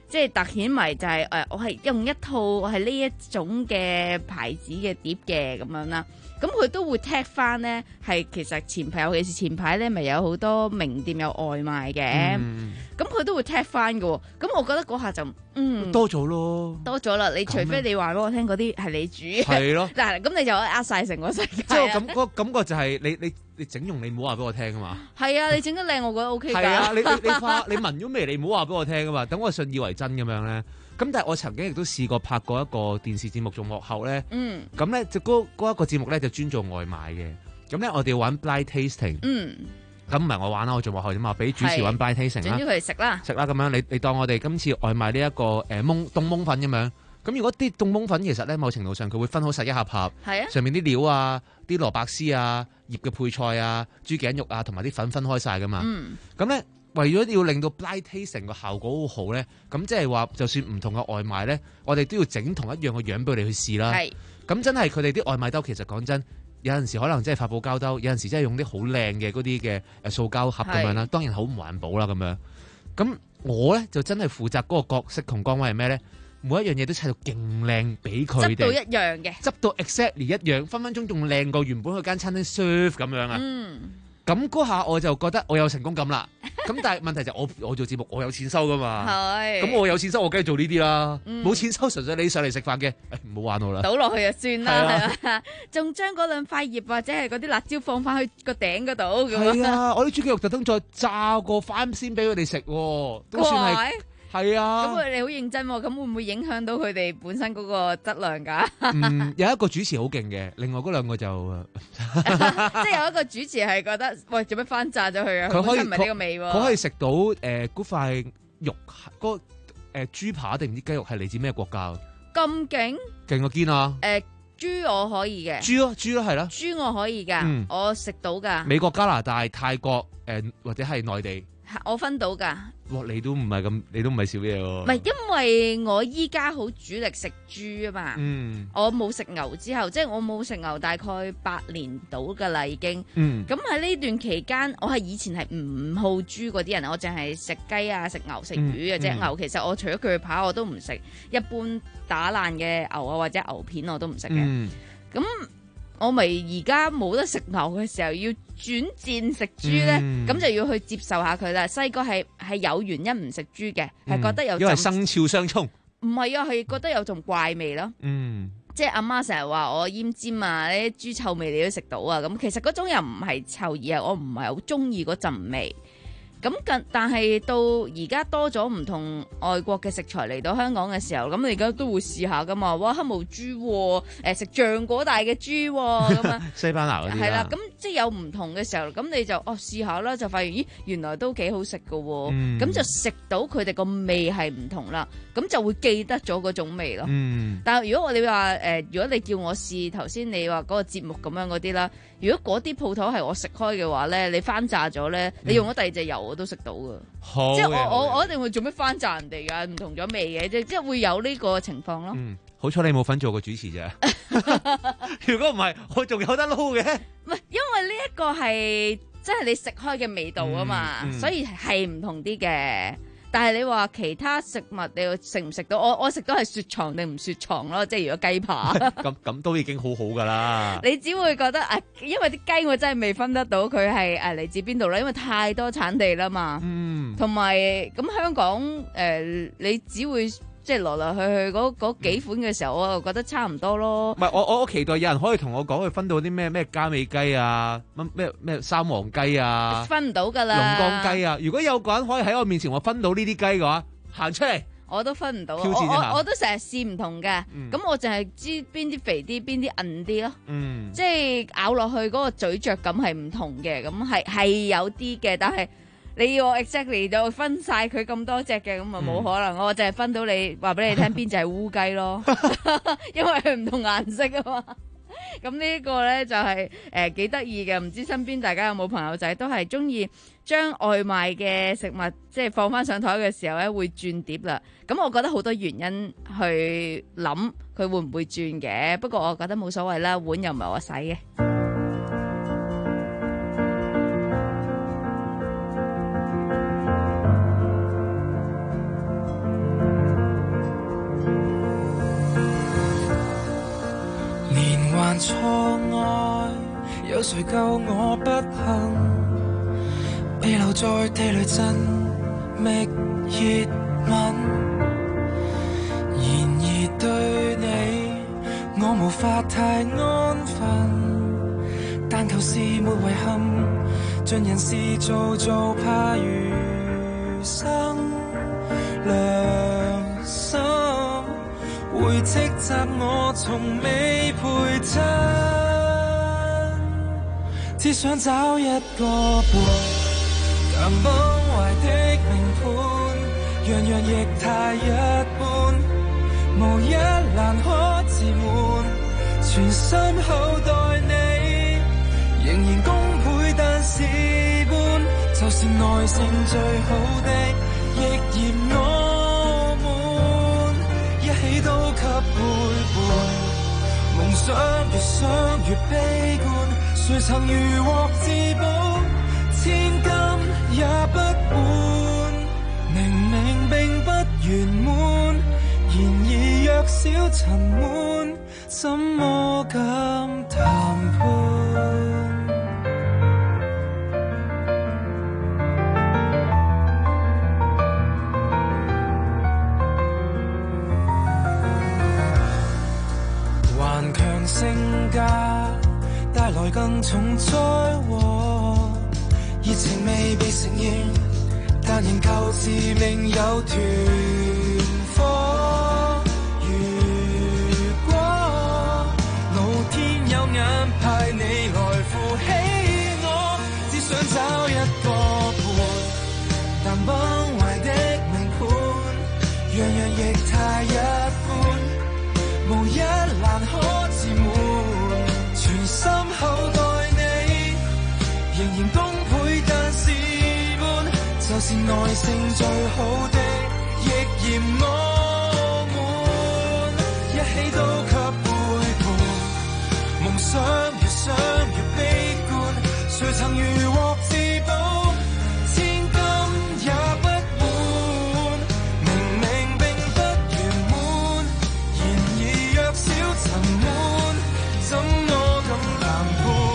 即係突顯埋就係、是、誒、呃，我係用一套我係呢一種嘅牌子嘅碟嘅咁樣啦。咁佢都會踢翻咧，係其實前排尤其是前排咧，咪有好多名店有外賣嘅，咁佢、嗯、都會踢翻嘅。咁我覺得嗰下就嗯多咗咯， 多咗啦。你除非你話俾我聽嗰啲係你煮嘅，係咯，嗱咁你就可以呃晒成個世界。 即係我感嗰感覺就係你你你整容你唔好話俾我聽啊嘛。 係啊，你整得靚我覺得 O K 㗎。 係啊，你你你化你聞咗味你唔好話俾我聽啊嘛。等我信以為真咁樣咧。咁但係我曾經亦都試過拍過一個電視節目做幕後咧，咁咧就嗰嗰一個節目咧就專做外賣嘅，咁咧我哋要玩 blind tasting，咁唔係我玩啦，我做幕後啫嘛，俾主持玩 blind tasting 啦， 整咗佢哋食啦， 食啦咁樣，你你當我哋今次外賣呢一個誒檬凍檬粉咁樣，咁如果啲凍檬粉其實咧某程度上佢會分好晒一盒盒， 係啊， 上面啲料啊、啲蘿蔔絲啊、醃嘅配菜啊、豬頸肉啊同埋啲粉分開晒噶嘛，咁咧。為咗要令到 blind tasting 個效果好好咧，咁即係話，就算唔同嘅外賣咧，我哋都要整同一樣嘅樣俾佢哋去試啦。係，咁真係佢哋啲外賣兜其實講真，有陣時可能真係發泡膠兜，有陣時真係用啲好靚嘅嗰啲嘅誒塑膠盒咁樣啦。當然好唔環保啦咁樣。咁我咧就真係負責嗰個角色同崗位係咩咧？每一樣嘢都砌到勁靚俾佢哋，執到一樣嘅， 執到 exactly 一樣，分分鐘仲靚過原本佢間餐廳 serve 咁樣啊。嗯。咁嗰下我就覺得我有成功感啦。咁但係問題就係我我做節目我有錢收噶嘛。係。咁我有錢收我梗係做呢啲啦。冇錢收純粹你上嚟食飯嘅，唔好玩我啦。 倒落去就算啦，係啊。仲將嗰兩塊葉或者係嗰啲辣椒放翻去個頂嗰度咁。係啊，我啲豬腳肉特登再炸過翻先俾佢哋食，都算係。係啊， 咁佢哋好認真喎，咁會唔會影響到佢哋本身嗰個質量㗎？ 嗯，有一個主持好勁嘅，另外嗰兩個就即係有一個主持係覺得，喂，做咩翻炸咗佢啊？佢可以唔係呢個味喎， 佢可以食到誒嗰塊肉，嗰誒豬扒定唔知雞肉係嚟自咩國家？ 咁勁？勁個堅啊！ 誒豬我可以嘅， 豬咯豬咯係啦， 豬我可以㗎，我食到㗎。 美國、加拿大、泰國誒或者係內地。 我分到㗎。 哇！你都唔係咁，你都唔係少嘢喎。 唔係，因為我依家好主力食豬啊嘛。嗯。我冇食牛之後，即係我冇食牛大概八年到㗎啦，已經。嗯。咁喺呢段期間，我係以前係唔好豬嗰啲人，我淨係食雞啊、食牛、食魚嘅啫。嗯嗯、牛其實我除咗鋸扒我都唔食，一般打爛嘅牛啊或者牛片我都唔食嘅。嗯。咁。我咪而家冇得食牛嘅時候，要轉戰食豬咧，咁、嗯、就要去接受下佢啦。細個係係有原因唔食豬嘅，係、嗯、覺得有因為生肖相沖， 唔係啊，係覺得有種怪味咯。嗯，即係阿媽成日話我奄尖啊，啲豬臭味你都食到啊。咁其實嗰種又唔係臭，而係我唔係好中意嗰陣味。咁但係到而家多咗唔同外國嘅食材嚟到香港嘅時候，咁你而家都會試下噶嘛？哇，黑毛豬，誒、呃、食橡果大嘅豬咁啊， 西班牙嗰啲係啦，咁即係有唔同嘅時候，咁你就哦試下啦，就發現咦原來都幾好食噶，咁、嗯、就食到佢哋個味係唔同啦，咁就會記得咗嗰種味咯。嗯、但係如果我哋話誒，如果你叫我試頭先你話嗰個節目咁樣嗰啲啦。如果嗰啲鋪頭係我食開嘅話咧，你翻炸咗咧，你用咗第二隻油我都食到噶， 好即係我我我一定會做咩翻炸人哋噶，唔同咗味嘅，即即係會有呢個情況咯。 嗯，好彩你冇份做過主持啫，如果唔係，我仲有得撈嘅。 唔係，因為呢一個係即係你食開嘅味道啊嘛，嗯嗯、所以係唔同啲嘅。但係你話其他食物你食唔食到？我我食到係雪藏定唔雪藏咯？即係如果雞扒咁咁都已經好好噶啦。 你只會覺得誒，因為啲雞我真係未分得到佢係誒嚟自邊度啦，因為太多產地啦嘛。嗯。同埋咁香港誒、呃，你只會即係來來去去嗰嗰幾款嘅時候，我就覺得差唔多咯。 唔係我我我期待有人可以同我講，佢分到啲咩咩加美雞啊，乜咩咩三黃雞啊， 分唔到噶啦。 龍江雞啊，如果有個人可以喺我面前我分到呢啲雞嘅話，行出嚟。 我都分唔到， 挑戰一下。 我我都成日試唔同嘅，咁、嗯、我淨係知邊啲肥啲，邊啲韌啲咯。嗯，即係咬落去嗰個咀嚼感係唔同嘅，咁係係有啲嘅，但係。你要我 exactly 就分晒佢咁多隻嘅，咁啊冇可能，嗯、我淨係分到你話俾你聽邊隻係烏雞咯，因為佢唔同顏色啊嘛。咁呢個咧就係誒幾得意嘅，唔知身邊大家有冇朋友仔都係中意將外賣嘅食物即係放翻上台嘅時候咧會轉碟啦。咁我覺得好多原因去諗佢會唔會轉嘅，不過我覺得冇所謂啦，碗又唔係我洗嘅。 犯錯愛，有誰救我不幸？被留在地雷陣，覓熱吻。然而對你，我無法太安分，但求是沒遺憾，盡人事做做怕餘生良心，會斥責我從未陪襯，只想找一個伴，但崩壞的名盤，樣樣亦太一般，無一欄可自滿，全心厚待你，仍然功倍但事半，就是耐性最好的，亦嫌我悶，一起都給背叛，夢想越想越悲觀，誰曾如獲至寶，千金也不換，明明並不圓滿，然而若小塵滿，怎麼敢談判？頑強性格帶來更重災禍，熱情未被承認，但仍舊自命有團火。如果老天有眼派你來扶起我，只想找一個伴，但崩壞的名盤，樣樣亦太一般，無一欄可自滿，全心厚待你，仍然功倍但事半，就是耐性最好的，亦嫌我悶，一起都給背叛，夢想越想越悲觀，誰曾如獲至寶，千金也不換，明明並不圓滿，然而若小塵滿，怎麼敢談判？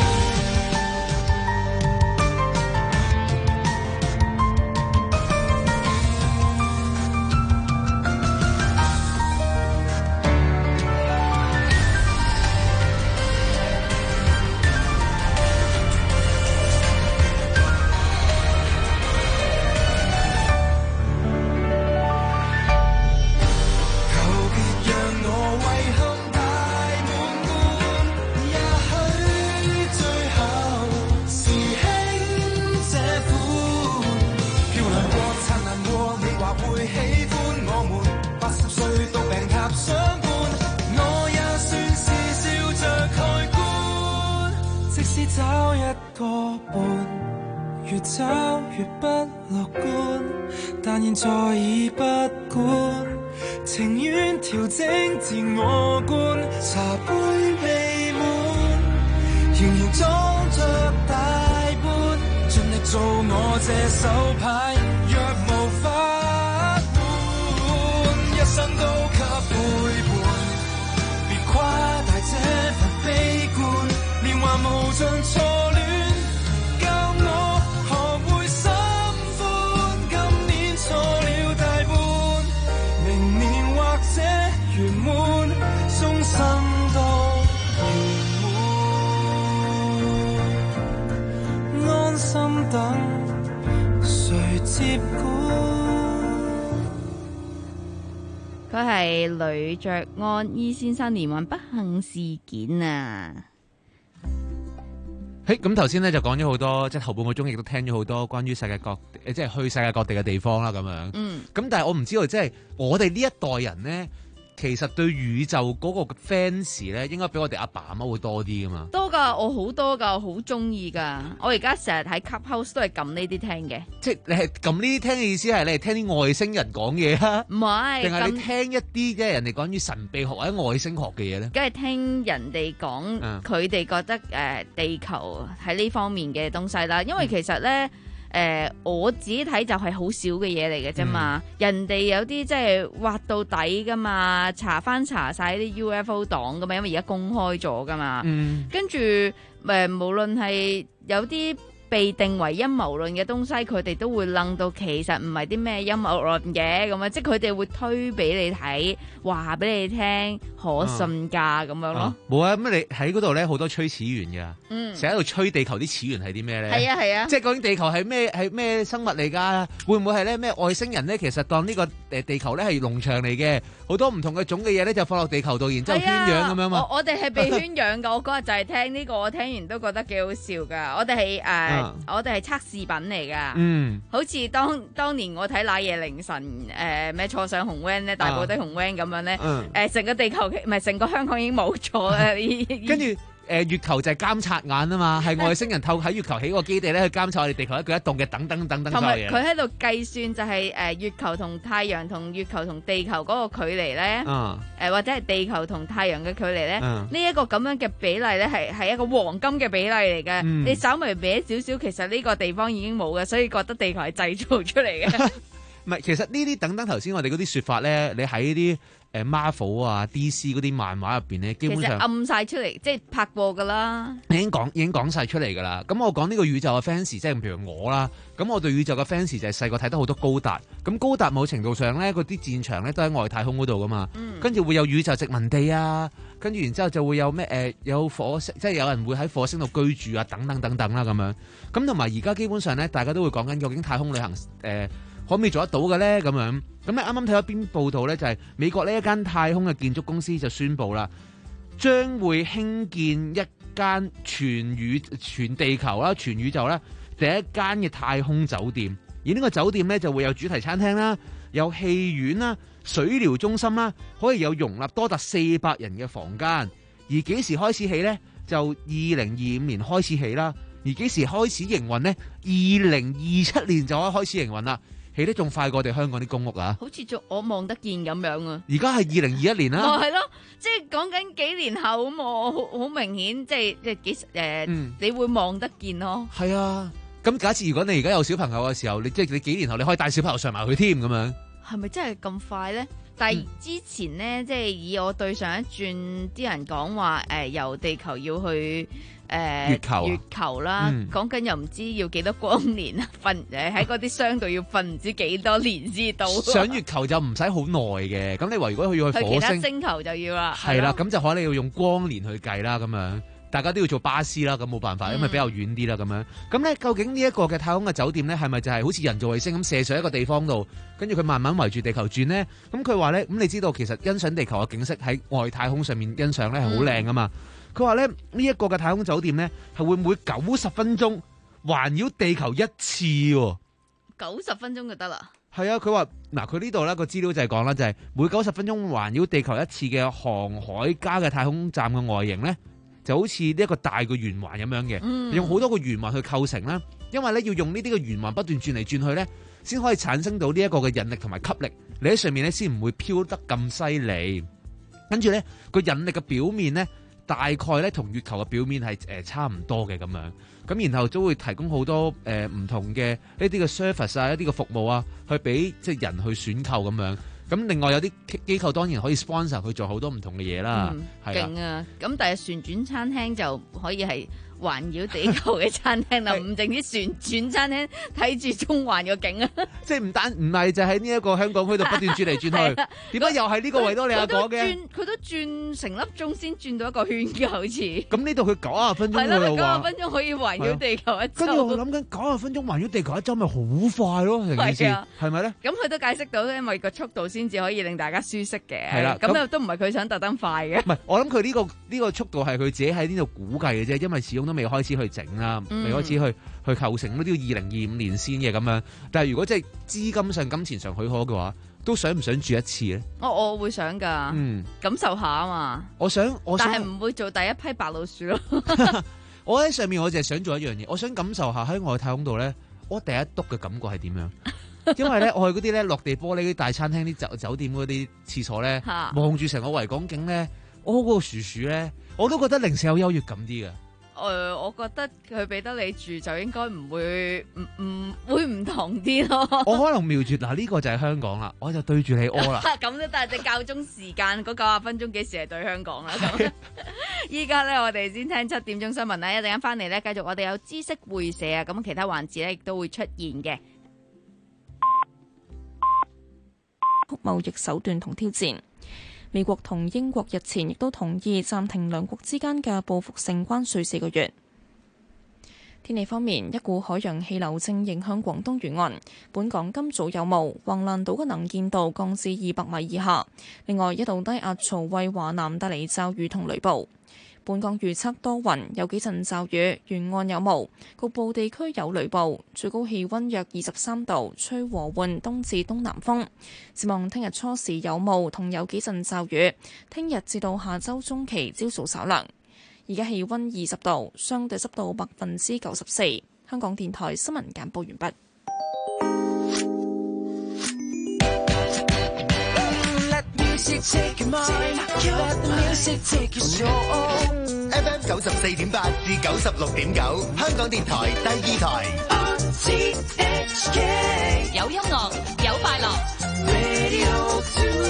找一個伴，越找越不樂觀，但現在已不管，情願調整自我觀，茶杯未滿，仍然裝着大半，盡力做我這手牌，若無法換，一生都給背叛，別誇大這份悲觀。年華無盡錯戀，教我學會心寬。今年錯了大半，明年或者圓滿，終生都圓滿。安心等，誰接管？ 佢係呂爵安伊先生連環不幸事件啊！ 嘿，咁頭先咧就講咗好多，即係後半個鐘亦都聽咗好多關於世界各誒，即係去世界各地嘅地方啦，咁樣。嗯。咁但係我唔知道，即係我哋呢一代人咧，其實對宇宙嗰個 fans 咧，應該比我哋阿爸阿媽會多啲噶嘛。 多噶，我好多噶，我好中意噶。我而家成日喺 Clubhouse 都係撳呢啲聽嘅。即係你係撳呢啲聽嘅意思係你係聽啲外星人講嘢啊？ 唔係， 定係你聽一啲即係人哋講於神秘學或者外星學嘅嘢咧？ 梗係聽人哋講，佢哋覺得誒、呃、地球喺呢方面嘅東西啦。因為其實咧。誒、 呃、我自己睇就係好少嘅嘢嚟嘅啫嘛。嗯、人哋有啲即係挖到底噶嘛，查翻查晒啲 U F O 檔噶嘛，因為而家公開咗噶嘛。嗯、跟住誒、呃，無論係有啲被定為陰謀論嘅東西，佢哋都會諗到其實唔係啲咩陰謀論嘅咁啊，即係佢哋會推俾你睇，話俾你聽可信㗎咁、啊、樣咯。冇啊，咁你喺嗰度咧好多吹始源㗎，嗯，成日喺度吹地球啲始源係啲咩咧？係啊係啊，即係究竟地球係咩係咩生物嚟㗎？會唔會係咧咩外星人咧？其實當呢個誒地球咧係農場嚟嘅，好多唔同嘅種嘅嘢咧就放落地球度，然之後圈養咁樣嘛。我我哋係被圈養㗎，我嗰日就係聽呢個，我聽完都覺得幾好笑㗎。我哋係誒。呃我哋係測試品嚟噶，嗯，好似當當年我睇《那夜凌晨》誒咩坐上紅 van 咧，大埔的紅 van 咁樣咧，誒、嗯、成、呃、個地球唔係成個香港已經冇咗啦，跟住。誒月球就係監察眼啊嘛，係外星人透喺月球起個基地咧去監察我哋地球一舉一動嘅等等等等所有嘢。同埋佢喺度計算就係誒月球同太陽同月球同地球嗰個距離咧，誒、嗯呃、或者係地球同太陽嘅距離咧，呢一、嗯、個咁樣嘅比例咧係係一個黃金嘅比例嚟嘅。嗯、你稍微歪少少，其實呢個地方已經冇嘅，所以覺得地球係製造出嚟嘅。唔係，其實呢啲等等頭先我哋嗰啲説法咧，你喺啲誒 Marvel 啊、D C 嗰啲漫畫入邊咧，基本上其實暗晒出嚟，即係拍過噶啦。已經講已經講曬出嚟噶啦。咁我講呢個宇宙嘅 fans，即係譬如我啦。咁我對宇宙嘅 fans 就係細個睇得好多高達。咁高達某程度上咧，嗰啲戰場咧都喺外太空嗰度噶嘛。嗯、跟住會有宇宙殖民地啊，跟住然之後就會有咩誒、呃、有火星，即係有人會喺火星度居住啊，等等等等啦咁樣。咁同埋而家基本上咧，大家都會講緊究竟太空旅行誒。呃可唔可以做得到嘅咧？咁樣咁咧，啱啱睇咗篇報道咧，就係、是、美國呢一間太空嘅建築公司就宣布啦，將會興建一間全宇全地球啦、全宇宙啦第一間嘅太空酒店。而呢個酒店咧就會有主題餐廳啦、有戲院啦、水療中心啦，可以有容納多達四百人嘅房間。而幾時開始起咧？就二零二五年開始起啦。而幾時開始營運咧？二零二七年就可以開始營運啦。起得仲快過我哋香港啲公屋啊！好似做我望得見咁樣啊！而家係二零二一年啦，哦係咯，即係講緊幾年後咁，我好好明顯，即係即係幾誒，呃嗯、你會望得見咯。係啊，咁假設如果你而家有小朋友嘅時候，你即係你幾年後你可以帶小朋友上埋去添咁樣，係咪真係咁快咧？但係之前咧，嗯、即係以我對上一轉啲人講話，誒、呃、由地球要去。誒、呃、月球、啊、月球啦，講緊、嗯、又唔知要幾多光年啊！瞓誒喺嗰啲箱度要瞓唔知幾多年先到。上月球就唔使好耐嘅，咁你話如果佢要去火星，去其他星球就要啦。係啦，咁就可能要用光年去計啦，咁樣大家都要做巴士啦，咁冇辦法，因為比較遠啲啦，咁樣。咁咧，究竟呢一個嘅太空嘅酒店咧，係咪就係好似人造衛星咁射上一個地方度，跟住佢慢慢圍住地球轉咧？咁佢話咧，咁你知道其實欣賞地球嘅景色喺外太空上面欣賞咧係好靚噶嘛？佢話咧呢一、這個嘅太空酒店咧係會每九十分鐘環繞地球一次喎，九十分鐘就得啦。係啊，佢話嗱，佢呢度咧個資料就係講啦，就係、是、每九十分鐘環繞地球一次嘅航海家嘅太空站嘅外形咧，就好似呢一個大嘅圓環咁樣嘅，嗯、用好多個圓環去構成啦。因為咧要用呢啲嘅圓環不斷轉嚟轉去咧，先可以產生到呢一個嘅引力同埋吸力，你喺上面咧先唔會飄得咁犀利。跟住咧個引力嘅表面咧。大概咧同月球嘅表面係誒差唔多嘅咁樣，咁然後都會提供好多誒唔同嘅一啲嘅 service 啊，一啲嘅服務啊，去俾即係人去選購咁樣。咁另外有啲機構當然可以 sponsor 去做好多唔同嘅嘢啦。係勁、嗯、啊！咁但係旋轉餐廳就可以係環繞地球嘅餐廳啦，唔淨啲旋轉餐廳睇住中環個景啊！即係唔單唔係就喺呢一個香港區度不斷轉嚟轉去，點解又係呢個維多利亞港嘅？佢都轉成粒鐘先轉到一個圈嘅，好似。咁呢度佢九十分鐘嘅話，九十分鐘可以環繞地球一周。跟住我諗緊九十分鐘環繞地球一周咪好快咯，成件事係咪咧？咁佢都解釋到，因為個速度先至可以令大家舒適嘅。係啦，咁又都唔係佢想特登快嘅。唔係，我諗佢呢個呢個速度係佢自己喺呢度估計嘅啫，因為始終都未開始去整啦，嗯、未開始去去構成，都要二零二五年先嘅咁樣。但係如果即係資金上、金錢上許可嘅話，都想唔想住一次咧？我我會想噶，嗯，感受下啊嘛。我想，我想但係唔會做第一批白老鼠咯。我喺上面，我淨係想做一樣嘢，我想感受下喺外太空度咧，我第一篤嘅感覺係點樣？因為咧，我去嗰啲咧落地玻璃啲大餐廳、啲酒酒店嗰啲廁所咧，望住成個維港景咧，我嗰個薯薯咧，我都覺得零舍有優越感啲嘅。 呃，我覺得佢俾得你住就應該唔會唔唔會唔同啲咯。 我可能瞄住嗱呢個就係香港啦，我就對住你屙啦。 咁都得，即係教鐘時間嗰九十分鐘幾時係對香港啦？咁依家咧，我哋先聽七點鐘新聞啦，一陣間翻嚟咧，繼續我哋有知識會社啊，咁其他環節咧亦都會出現嘅。 貿易手段同挑戰。美國同英國日前亦都同意暫停兩國之間嘅報復性關稅四個月。天氣方面，一股海洋氣流正影響廣東沿岸，本港今早有霧，橫瀾島嘅能見度降至二百米以下。另外，一道低壓槽為華南帶嚟驟雨同雷暴。本港預測多雲，有幾陣驟雨，沿岸有霧，局部地區有雷暴，最高氣溫約二十三度，吹和緩東至東南風。展望聽日初時有霧同有幾陣驟雨，聽日至到下週中期朝早稍涼。而家氣溫二十度，相對濕度百分之九十四。香港電台新聞簡報完畢。 F M 九十四點八至九十六點九，香港電台第二台。 有音樂，有快樂。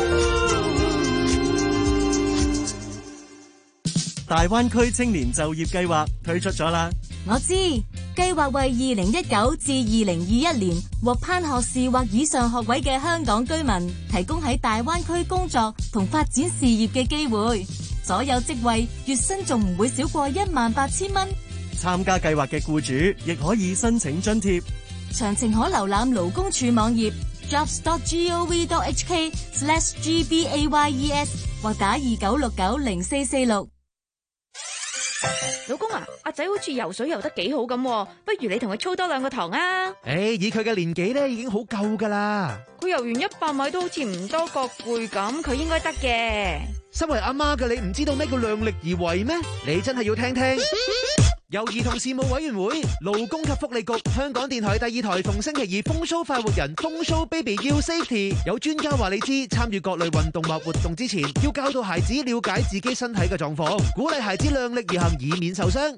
大灣區青年就業計劃推出咗啦。 我知，計劃為二零一九至二零二一年獲頒學士或以上學位嘅香港居民提供喺大灣區工作同發展事業嘅機會。所有職位月薪仲唔會少過一萬八千蚊。 參加計劃嘅僱主亦可以申請津貼。 詳情可瀏覽勞工處網頁 jobs dot gov dot hk slash gbayes 或打二九六九零四四六。 老公啊，阿仔好似游水游得幾好咁，不如你同佢操多兩個堂啊！ 誒，以佢嘅年紀咧，已經好夠噶啦。 佢游完一百米都好似唔多覺攰咁，佢應該得嘅。 身為阿媽嘅你唔知道咩叫量力而為咩？你真係要聽聽。由兒童事務委員會、勞工及福利局、香港電台第二台逢星期二風騷快活人風騷 baby 要 safety， 有專家話你知，參與各類運動或活動之前，要教導孩子了解自己身體嘅狀況，鼓勵孩子量力而行，以免受傷。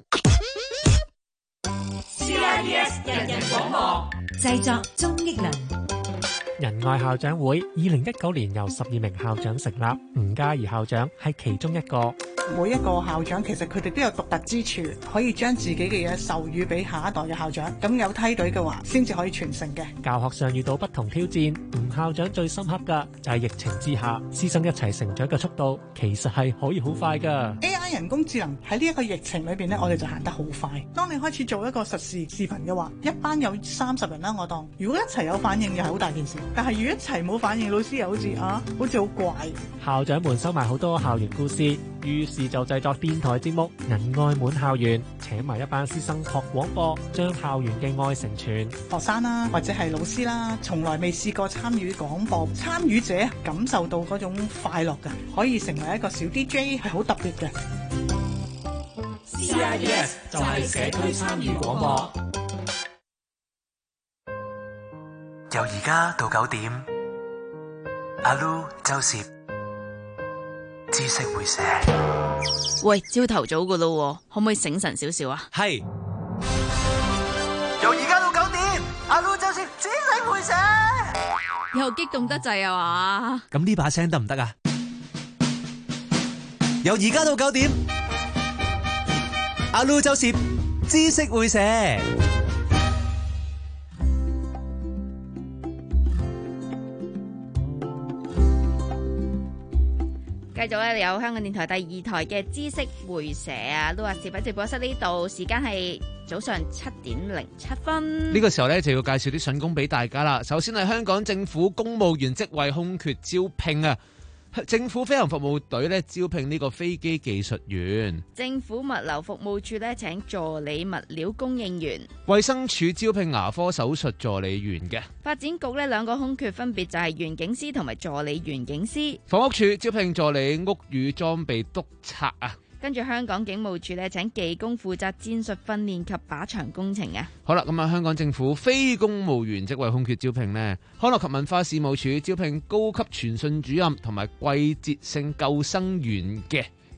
C I B S 人人廣播製作鍾益良。 仁愛校長會二零一九年由十二名校長成立，吳嘉怡校長係其中一個。 每一個校長其實佢哋都有獨特之處，可以將自己嘅嘢授予俾下一代嘅校長。咁有梯隊嘅話，先至可以傳承嘅。 教學上遇到不同挑戰，吳校長最深刻嘅就係疫情之下，師生一齊成長嘅速度其實係可以好快噶。 A I 人工智能喺呢一個疫情裏邊呢，我哋就行得好快。當你開始做一個實時視頻嘅話，一班有三十人啦，我當如果一齊有反應，又係好大件事。但係如果一齊冇反應，老師又好似啊，好似好怪。 校長們收埋好多校園故事，於是就製作電台節目《仁愛滿校園》，請埋一班師生學廣播，將校園嘅愛承傳。 學生啦，或者係老師啦，從來未試過參與廣播，參與者感受到嗰種快樂嘅，可以成為一個小 D J 係好特別嘅。 C I B S 就係社區參與廣播。 由而家到九點，阿 Lu 周攝知識會社。 喂，朝頭早噶咯，可唔可以醒神少少啊？ 係。 由而家到九點，阿 Lu 周攝知識會社。 又激動得滯啊嘛？ 咁呢把聲得唔得啊？由而家到九點，阿 Lu 周攝知識會社。 繼續咧，有香港電台第二台嘅知識會社啊，都話攝喺直播室呢度，時間係早上七點零七分。 呢個時候咧就要介紹啲筍工俾大家啦。首先係香港政府公務員職位空缺招聘啊，政府飛行服務隊咧招聘呢個飛機技術員， 政府物流服務處咧請助理物料供應員， 衛生署招聘牙科手術助理員嘅， 發展局呢兩個空缺分別就係園景師同埋助理園景師， 房屋署招聘助理屋宇裝備督察啊。 跟住香港警務處咧請技工負責戰術訓練及靶場工程啊。 好啦，咁啊香港政府非公務員職位空缺招聘呢，康樂及文化事務署招聘高級傳訊主任同埋季節性救生員嘅。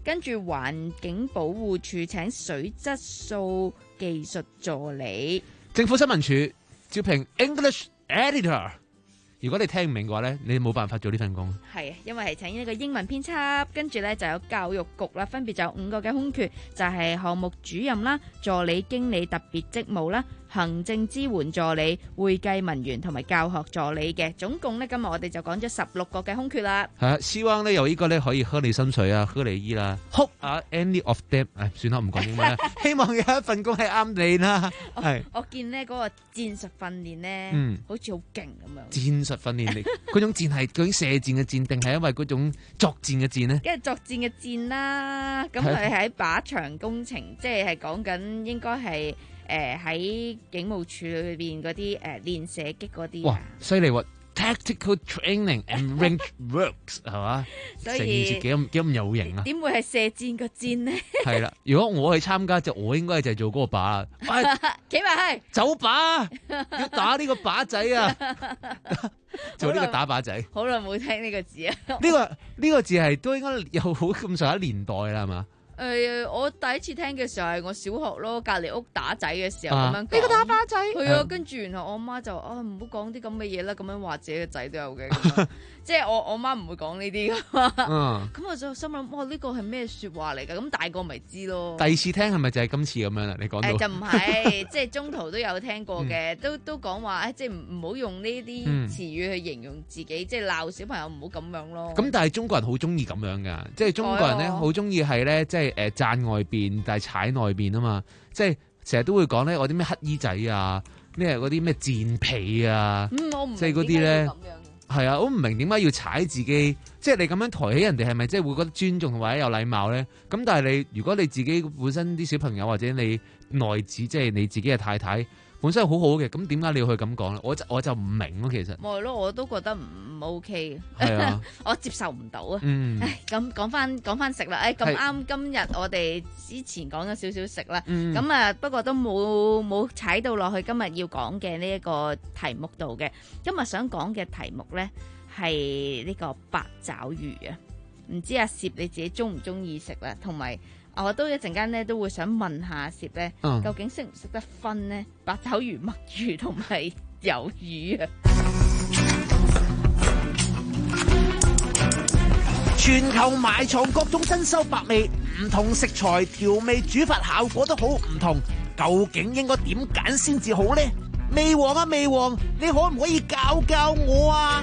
跟住環境保護署請水質素技術助理。 政府新聞處招聘 English Editor。如果你聽唔明嘅話咧，你冇辦法做呢份工。 係啊，因為係請一個英文編輯，跟住咧就有教育局啦，分別就有五個嘅空缺，就係、是、項目主任啦、助理經理特別職務啦、行政支援助理、會計文員同埋教學助理嘅，總共咧今日我哋就講咗十六個嘅空缺啦。 係啊，希望咧有呢個咧可以喝你心水啊，喝你衣啦。Hope 啊 any of them， 唉，算啦，唔講英文啦。希望有一份工係啱你啦。係。 我見咧嗰個戰術訓練咧， 嗯， 好似好勁咁樣。 戰術訓練你嗰種戰係究竟射箭嘅箭定係因為嗰種作戰嘅戰呢？ 跟住作戰嘅戰啦，咁佢係喺靶場工程，即係係講緊應該係誒喺警務處裏邊嗰啲誒練射擊嗰啲。哇， 犀利喎 ！Tactical training and range works 係嘛？ 所以成件事幾咁幾咁有型啊！ 點會係射箭個箭呢？ 係啦，如果我去參加就我應該就係做嗰個靶， 企埋去走靶，要打呢個靶仔啊！做呢個打靶仔。 好耐冇聽呢個字啊！ 呢、這個呢、這個字係都應該有好咁上下年代啦，係嘛？ 誒、呃，我第一次聽嘅時候係我小學咯，隔離屋打仔嘅時候咁樣講。呢、 這個打靶仔係啊，跟住然後我媽就啊唔好講啲咁嘅嘢啦，咁樣話自己嘅仔都有嘅，即係我我媽唔會講呢啲噶嘛。咁、嗯、我就心諗哇，呢、這個係咩説話嚟㗎？咁大個咪知咯。 第二次聽係咪就係今次咁樣啦？你講到、 呃、就唔係，即係中途都有聽過嘅、嗯，都都講話誒，即係唔唔好用呢啲詞語去形容自己，嗯、即係鬧小朋友唔好咁樣咯。 咁但係中國人好中意咁樣㗎，即係中國人咧好中意係咧，即係誒讚外邊，但係踩內邊啊嘛，即係成日都會講咧，我啲咩乞衣仔啊，咩嗰啲咩賤婢啊， 嗯、我唔即係嗰啲咧，係啊，我唔明點解要踩自己，即係你咁樣抬起人哋，係咪即係會覺得尊重或者有禮貌咧？咁但係你如果你自己本身啲小朋友或者你內子，即係你自己嘅太太。本身係好好嘅，咁點解你要去咁講咧？我就我就唔明咯，其實。 咪咯，我都覺得唔 OK 嘅， 係啊， 我接受唔到啊。 嗯。 唉，咁講翻講翻食啦，誒咁啱今日我哋之前講咗少少食啦，咁、嗯、啊不過都冇冇踩到落去今日要講嘅呢一個題目度嘅。今日想講嘅題目咧係呢個八爪魚啊，唔知阿攝你自己中唔中意食啦，同埋。我都一陣間咧都會想問下攝咧、嗯，究竟識唔識得分呢？八爪魚、墨魚同埋魷魚啊！ 全球埋藏各種珍饈百味，唔同食材調味煮法效果都好唔同，究竟應該點揀先至好呢？味王啊味王，你可唔可以教教我啊？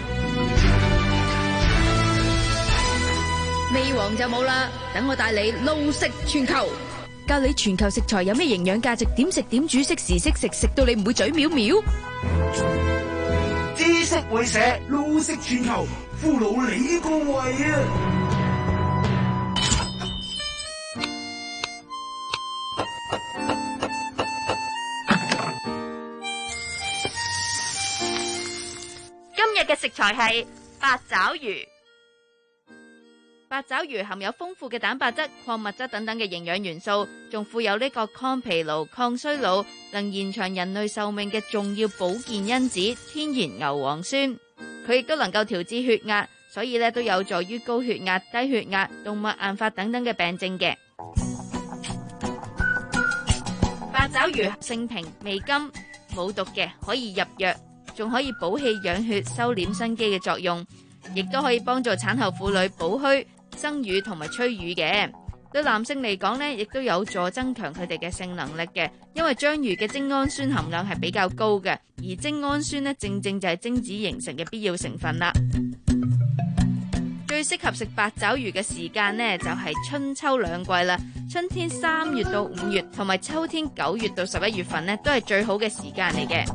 味王就冇啦，等我帶你路食全球，教你全球食材有咩營養價值，點食點煮，識時識食，食到你唔會嘴藐藐。 知識會社路食全球，俘虜你個胃啊！ 今日嘅食材係八爪魚。 八爪魚含有豐富嘅蛋白質、礦物質等等嘅營養元素，仲富有呢個抗疲勞、抗衰老、能延長人類壽命嘅重要保健因子——天然牛磺酸。佢亦都能夠調節血壓，所以咧都有助於高血壓、低血壓、動脈硬化等等嘅病症嘅。八爪魚性平、味甘，冇毒嘅，可以入藥，仲可以補氣養血、收斂生機嘅作用，亦都可以幫助產後婦女補虛、生乳同埋催乳嘅。對男性嚟講呢，亦都有助增強佢哋嘅性能力嘅，因為章魚嘅精氨酸含量係比較高嘅，而精氨酸呢，正正就係精子形成嘅必要成分啦。最適合食八爪魚嘅時間呢，就係春秋兩季啦。春天三月到五月，同埋秋天九月到十一月份呢，都係最好嘅時間嚟嘅。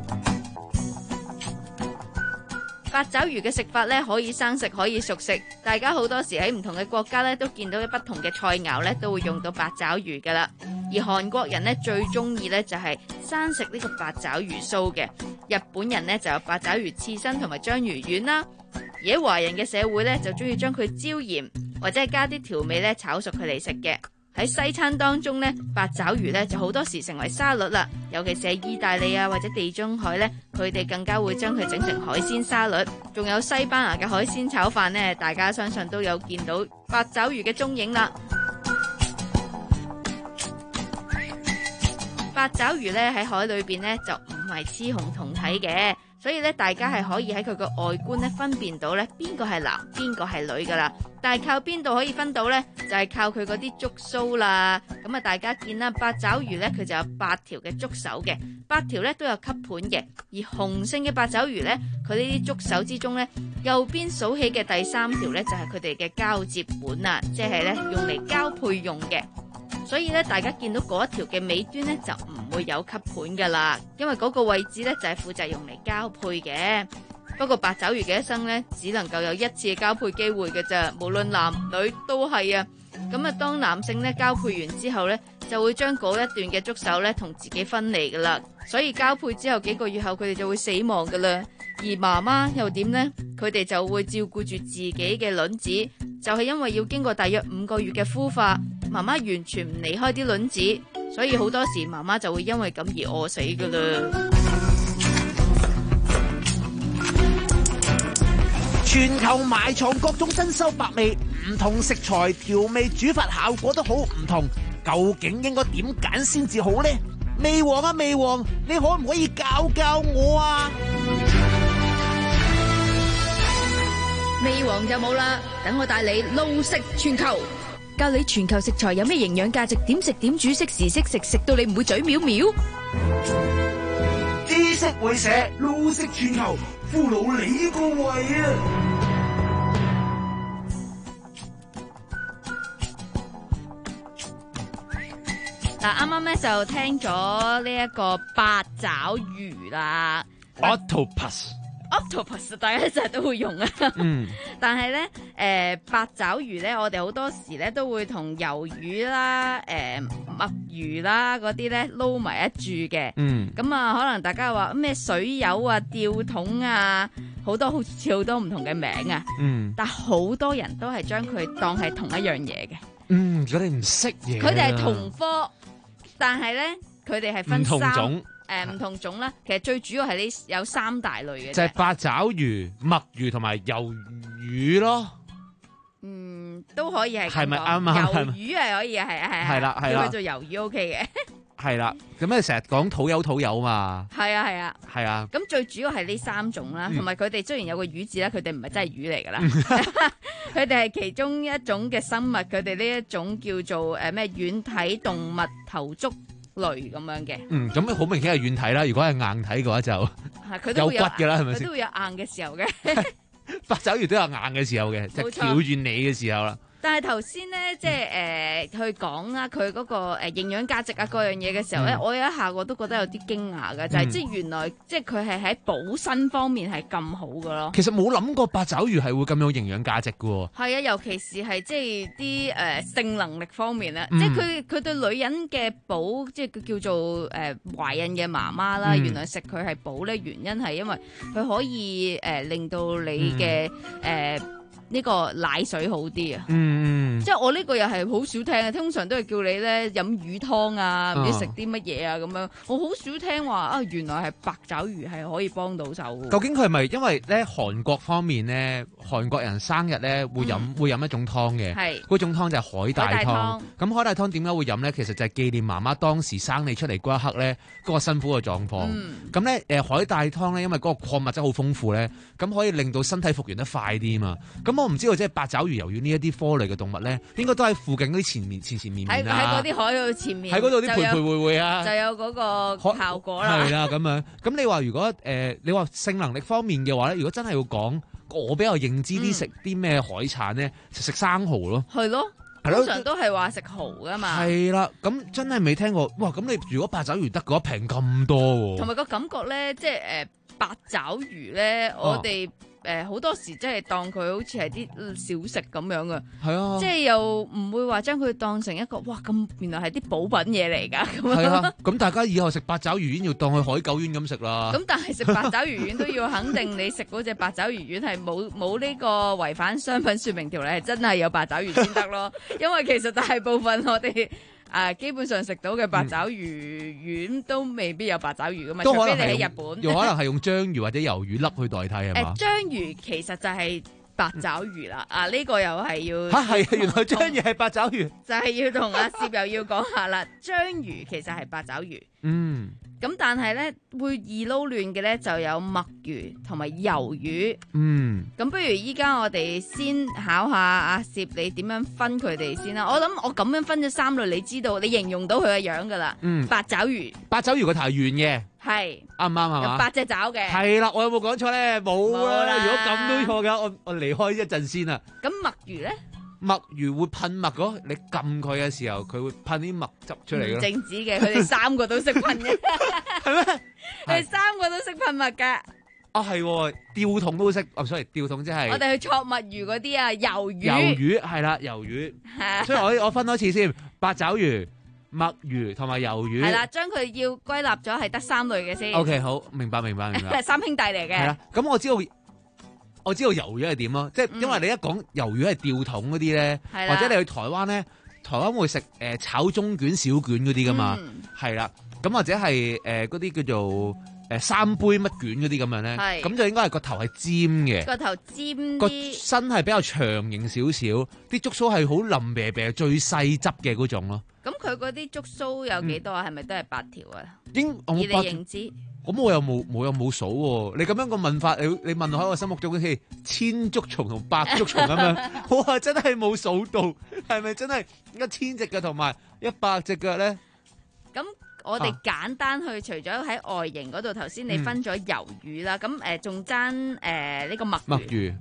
八爪魚嘅食法咧，可以生食，可以熟食。大家好多時喺唔同嘅國家咧，都見到不同嘅菜肴咧，都會用到八爪魚噶啦。而韓國人咧最中意咧就係生食呢個八爪魚酥嘅。日本人咧就有八爪魚刺身同埋章魚丸啦。而喺華人嘅社會咧，就中意將佢椒鹽或者係加啲調味咧炒熟佢嚟食嘅。喺西餐當中咧，八爪魚咧就好多時成為沙律啦，尤其是係意大利啊或者地中海咧，佢哋更加會將佢整成海鮮沙律。仲有西班牙嘅海鮮炒飯咧，大家相信都有見到八爪魚嘅蹤影啦。 八爪魚咧喺海裏邊咧就唔係雌雄同體嘅，所以咧大家係可以喺佢個外觀咧分辨到咧邊個係男邊個係女噶啦。但係靠邊度可以分到咧？就係、是、靠佢嗰啲觸鬚啦。咁啊，大家見啦，八爪魚咧佢就有八條嘅觸手嘅，八條咧都有吸盤嘅。而雄性嘅八爪魚咧，佢呢啲觸手之中咧，右邊數起嘅第三條咧就係佢哋嘅交接管啊，即係咧用嚟交配用嘅。所以咧，大家見到嗰一條嘅尾端咧就唔會有吸盤噶啦，因為嗰個位置咧就係負責用嚟交配嘅。不過八爪魚嘅一生咧，只能夠有一次嘅交配機會嘅啫，無論男女都係啊。咁啊，當男性咧交配完之後咧，就會將嗰一段嘅觸手咧同自己分離噶啦。所以交配之後幾個月後，佢哋就會死亡噶啦。而媽媽又點呢？佢哋就會照顧住自己嘅卵子，就係因為要經過大約五個月嘅孵化，媽媽完全唔離開啲卵子，所以好多時媽媽就會因為咁而餓死噶啦。 全球埋藏各種珍饈百味，唔同食材調味煮法效果都好唔同，究竟應該點揀先至好呢？味王啊味王，你可唔可以教教我啊？ 味王就冇啦，等我帶你路食全球，教你全球食材有咩營養價值，點食點煮，識時識食，食到你唔會嘴藐藐。 知識會社路食全球，俘虜你個胃啊！ 嗱，啱啱咧就聽咗呢一個八爪魚啦 ，octopus，octopus， 大家成日都會用啊。 嗯， 但係咧，誒、呃、八爪魚咧，我哋好多時咧都會同魷魚啦、誒、呃、墨魚啦嗰啲咧撈埋一注嘅。 嗯， 咁啊，可能大家話咩水友啊、吊桶啊，好多好似好多唔同嘅名啊。 嗯， 但好多人都係將佢當係同一樣嘢嘅。 嗯，如果你唔識嘢， 佢哋係同科。但係咧，佢哋係分三唔同種， 誒唔同種啦。其實最主要係呢有三大類嘅， 就係八爪魚、墨魚同埋魷魚咯。 嗯，都可以係。 係咪啱啊？魷魚係可以嘅，係啊係啊。 係啦係啦， 叫佢做魷魚 OK 嘅。 係啦，咁你成日講土有土有嘛。 係啊係啊。係啊。 咁最主要係呢三種啦，同埋佢哋雖然有個魚字啦，佢哋唔係真係魚嚟㗎啦。佢哋係其中一種嘅生物，佢哋呢一種叫做誒咩軟體動物頭足類咁樣嘅。 嗯，咁好明顯係軟體啦。如果係硬體嘅話就係佢都會有有骨嘅啦，係咪先？ 佢都會有硬嘅時候嘅。 八爪魚都有硬嘅時候嘅，即係挑住你嘅時候啦。 但係頭先咧，即係誒去講啦，佢嗰個誒營養價值啊，各樣嘢嘅時候咧，嗯、我有一下我都覺得有啲驚訝嘅，就係、是、即係原來即係佢係喺補身方面係咁好嘅咯。 其實冇諗過八爪魚係會咁有營養價值嘅喎。 係啊，尤其是係即係啲誒性能力方面咧， 嗯、 即係佢佢對女人嘅補，即係叫做誒、呃、懷孕嘅媽媽啦，嗯、原來食佢係補咧，原因係因為佢可以誒、呃、令到你嘅誒。嗯呃呢個奶水好啲啊！ 嗯， 即係我呢個又係好少聽嘅，通常都係叫你咧飲魚湯啊，唔知食啲乜嘢啊咁樣。我好少聽話啊，原來係八爪魚係可以幫到手嘅。 究竟佢係咪因為咧韓國方面咧，韓國人生日咧會飲、嗯、會飲一種湯嘅？係嗰種湯就係海帶湯。海帶湯。咁海帶湯點解會飲咧？其實就係紀念媽媽當時生你出嚟嗰一刻咧嗰個辛苦嘅狀況。咁咧誒海帶湯咧，因為嗰個礦物質好豐富咧，咁可以令到身體復原得快啲嘛。咁我唔知道，即係八爪魚、魷魚呢一啲科類嘅動物咧，應該都喺附近嗰啲前面、前前面面啦。 喺喺嗰啲海度前面， 喺嗰度啲徘徊會會啊， 就有嗰個效果啦。 係啦，咁樣。咁你話如果誒、呃，你話性能力方面嘅話咧，如果真係要講，我比較認知啲食啲咩海產咧，就食生蠔咯。 係咯，通常都係話食蠔噶嘛。係啦，咁真係未聽過。哇！咁你如果八爪魚得嘅話，平咁多喎。 同埋個感覺咧，即係誒、呃、八爪魚咧， 哦、 我哋。誒好、呃、多時真係當佢好似係啲小食咁樣嘅， 係啊， 即係又唔會話將佢當成一個哇咁原來係啲補品嘢嚟㗎咁係啊，咁大家以後食八爪魚丸要當去海狗丸咁食啦。 咁但係食八爪魚丸都要肯定你食嗰隻八爪魚丸係冇冇呢個違反商品說明條例，係真係有八爪魚先得咯。因為其實大部分我哋。啊，基本上食到嘅八爪魚丸都未必有八爪魚噶嘛，除非你喺日本， 又可能係用章魚或者魷魚粒去代替係嘛？ 誒，章魚其實就係八爪魚啦。啊，呢、這個又係要嚇係，原來章魚係八爪魚， 就係要同阿攝又要講下啦。章魚其實係八爪魚。 嗯。 咁但係咧會易撈亂嘅咧就有墨魚同埋魷魚。 嗯。 咁不如依家我哋先考下阿攝你點樣分佢哋先啦。我諗我咁樣分咗三類，你知道你形容到佢嘅樣噶啦。 嗯。 八爪魚。 八爪魚個頭係圓嘅。 係。 啱唔啱係嘛？ 有八隻爪嘅。 係啦，我有冇講錯咧？冇啦。如果咁都錯嘅，我我離開一陣先啊。 咁墨魚咧？ 墨魚會噴墨嗰，你撳佢嘅時候，佢會噴啲墨汁出嚟咯。 唔淨止嘅，佢哋三個都識噴嘅。 係咩？ 佢哋三個都識噴墨噶。 啊係，吊桶都識。哦，sorry，吊桶即係。 我哋去戳墨魚嗰啲啊，魷魚。 魷魚係啦，魷魚。所以我我分多次先，八爪魚、墨魚同埋魷魚。 係啦，將佢要歸納咗係得三類嘅先。 O K，好，明白明白明白。 三兄弟嚟嘅。 係啦，咁我知道。我知道魷魚係點咯，即係因為你一講魷魚係吊桶嗰啲咧，或者你去台灣咧，台灣會食誒炒中卷、小卷嗰啲噶嘛，係啦，咁或者係誒嗰啲叫做誒三杯乜卷嗰啲咁樣咧，咁就應該係個頭係尖嘅， 個頭尖個啲， 身係比較長型少少，啲竹鬚係好腍啤啤、最細汁嘅嗰種咯。 咁佢嗰啲竹鬚有幾多啊？係咪都係八條啊？ 應以你認知。 咁我又冇冇又冇數喎，你咁樣個問法，你你問我喺我心目中好似千足蟲同百足蟲咁樣，我話真係冇數到，係咪真係一千隻腳同埋一百隻腳咧？ 咁我哋簡單去，啊、除咗喺外形嗰度，頭先你分咗魷魚啦，咁誒仲爭誒呢個墨魚。 墨魚，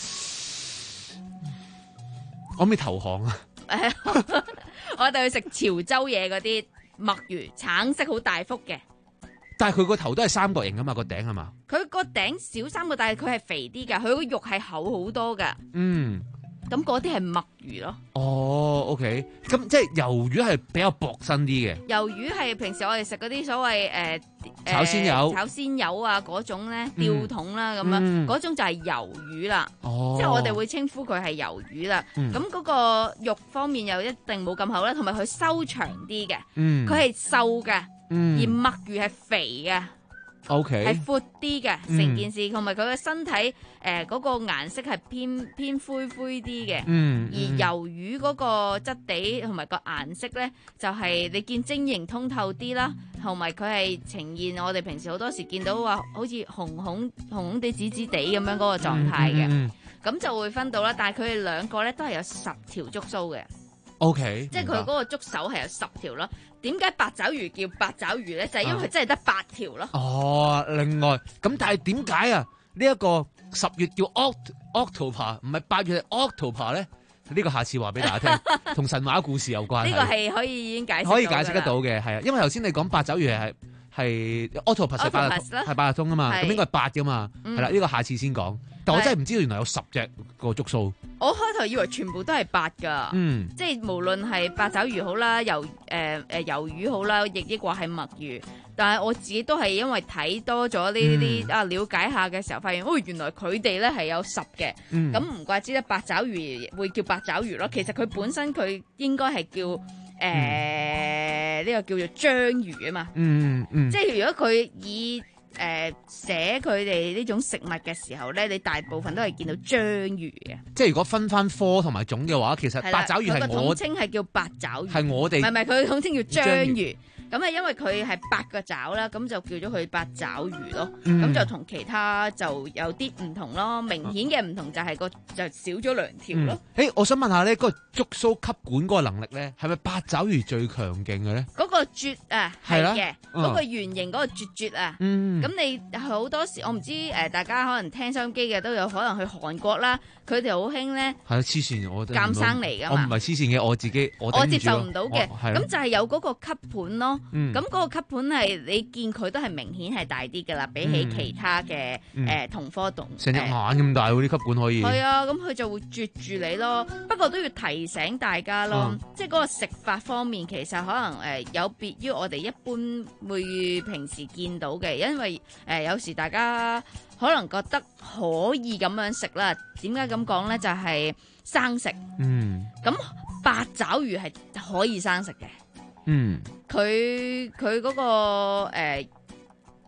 可唔可以投降啊？ 我哋去食潮州嘢嗰啲墨魚，橙色好大幅嘅。 但係佢個頭都係三角形噶嘛，個頂係嘛？ 佢個頂小三個，但係佢係肥啲噶，佢個肉係厚好多噶。嗯，咁嗰啲係墨魚咯。 哦 ，OK，咁即係魷魚係比較薄身啲嘅。 魷魚係平時我哋食嗰啲所謂誒炒鮮魷、 炒鮮魷啊嗰種咧，吊桶啦咁樣，嗰、嗯、種就係魷魚啦。哦，即係我哋會稱呼佢係魷魚啦。咁嗰、嗯、個肉方面又一定冇咁厚啦，同埋佢收長啲嘅。嗯，佢係瘦嘅。嗯、而墨魚係肥嘅，OK，係闊啲嘅成件事，同埋佢嘅身體誒嗰、呃那個顏色係偏偏灰灰啲嘅。嗯，而魷魚嗰個質地同埋個顏色咧，就係、是、你見晶瑩通透啲啦，同埋佢係呈現我哋平時好多時見到話好似紅紅紅紅地紫紫地咁樣嗰個狀態嘅，咁、嗯嗯、就會分到啦。但係佢哋兩個咧都係有十條觸鬚嘅。O K， 即係佢嗰個觸手係有十條咯。點解八爪魚叫八爪魚咧？就係、是、因為佢真係得八條咯。哦， 另外咁，但係點解啊？呢、這、一個十月叫 Oct October， 唔係八月係 October 咧？呢、這個下次話俾大家聽，同神話故事有關。 呢個係可以已經解釋可以解釋得到嘅，係啊，因為頭先你講八爪魚係係 Octopus 係八係八達通啊嘛，咁應該係八噶嘛，係啦，呢、這個下次先講。但我真係唔知道原來有十隻個觸鬚。 我開頭以為全部都係八噶，嗯，即係無論係八爪魚好啦，魷誒誒魷魚好啦，亦抑或係墨魚。但係我自己都係因為睇多咗呢啲啊，了解下嘅時候，發現哦，原來佢哋咧係有十嘅。咁唔、嗯、怪之得八爪魚會叫八爪魚咯。其實佢本身佢應該係叫誒呢、呃嗯、個叫做章魚啊嘛。嗯嗯，即係如果佢以誒，寫佢哋呢種食物嘅時候咧，你大部分都係見到章魚嘅。即係如果分翻科同埋種嘅話，其實八爪魚係我統稱係叫八爪魚，係我哋唔係唔係佢統稱叫章魚。咁係因為佢係八個爪啦，咁就叫咗佢八爪魚咯。咁、嗯、就同其他就有啲唔同咯。明顯嘅唔同就係個就少咗兩條咯。誒、嗯欸，我想問下咧，嗰、那個觸鬚吸管嗰個能力咧，係咪八爪魚最強勁嘅咧？嗰個啜啊，係嘅，嗰、那個圓形嗰個啜啜啊。咁、嗯、你好多時，我唔知誒，大家可能聽收音機嘅都有可能去韓國啦，佢哋好興咧。係啊，黐線，我監生嚟㗎嘛。我唔係黐線嘅，我自己我我接受唔到嘅。咁就係有嗰個吸盤咯。咁、嗯、嗰個吸盤係你見佢都係明顯係大啲噶啦，比起其他嘅誒同科動成隻眼咁大嗰啲吸管可以。係啊，咁佢就會啜住你咯。不過都要提醒大家咯，嗯、即係嗰個食法方面，其實可能誒、呃、有別於我哋一般會平時見到嘅，因為誒、呃、有時大家可能覺得可以咁樣食啦。點解咁講咧？就係、是、生食。嗯。咁八爪魚係可以生食嘅。嗯，佢佢嗰個誒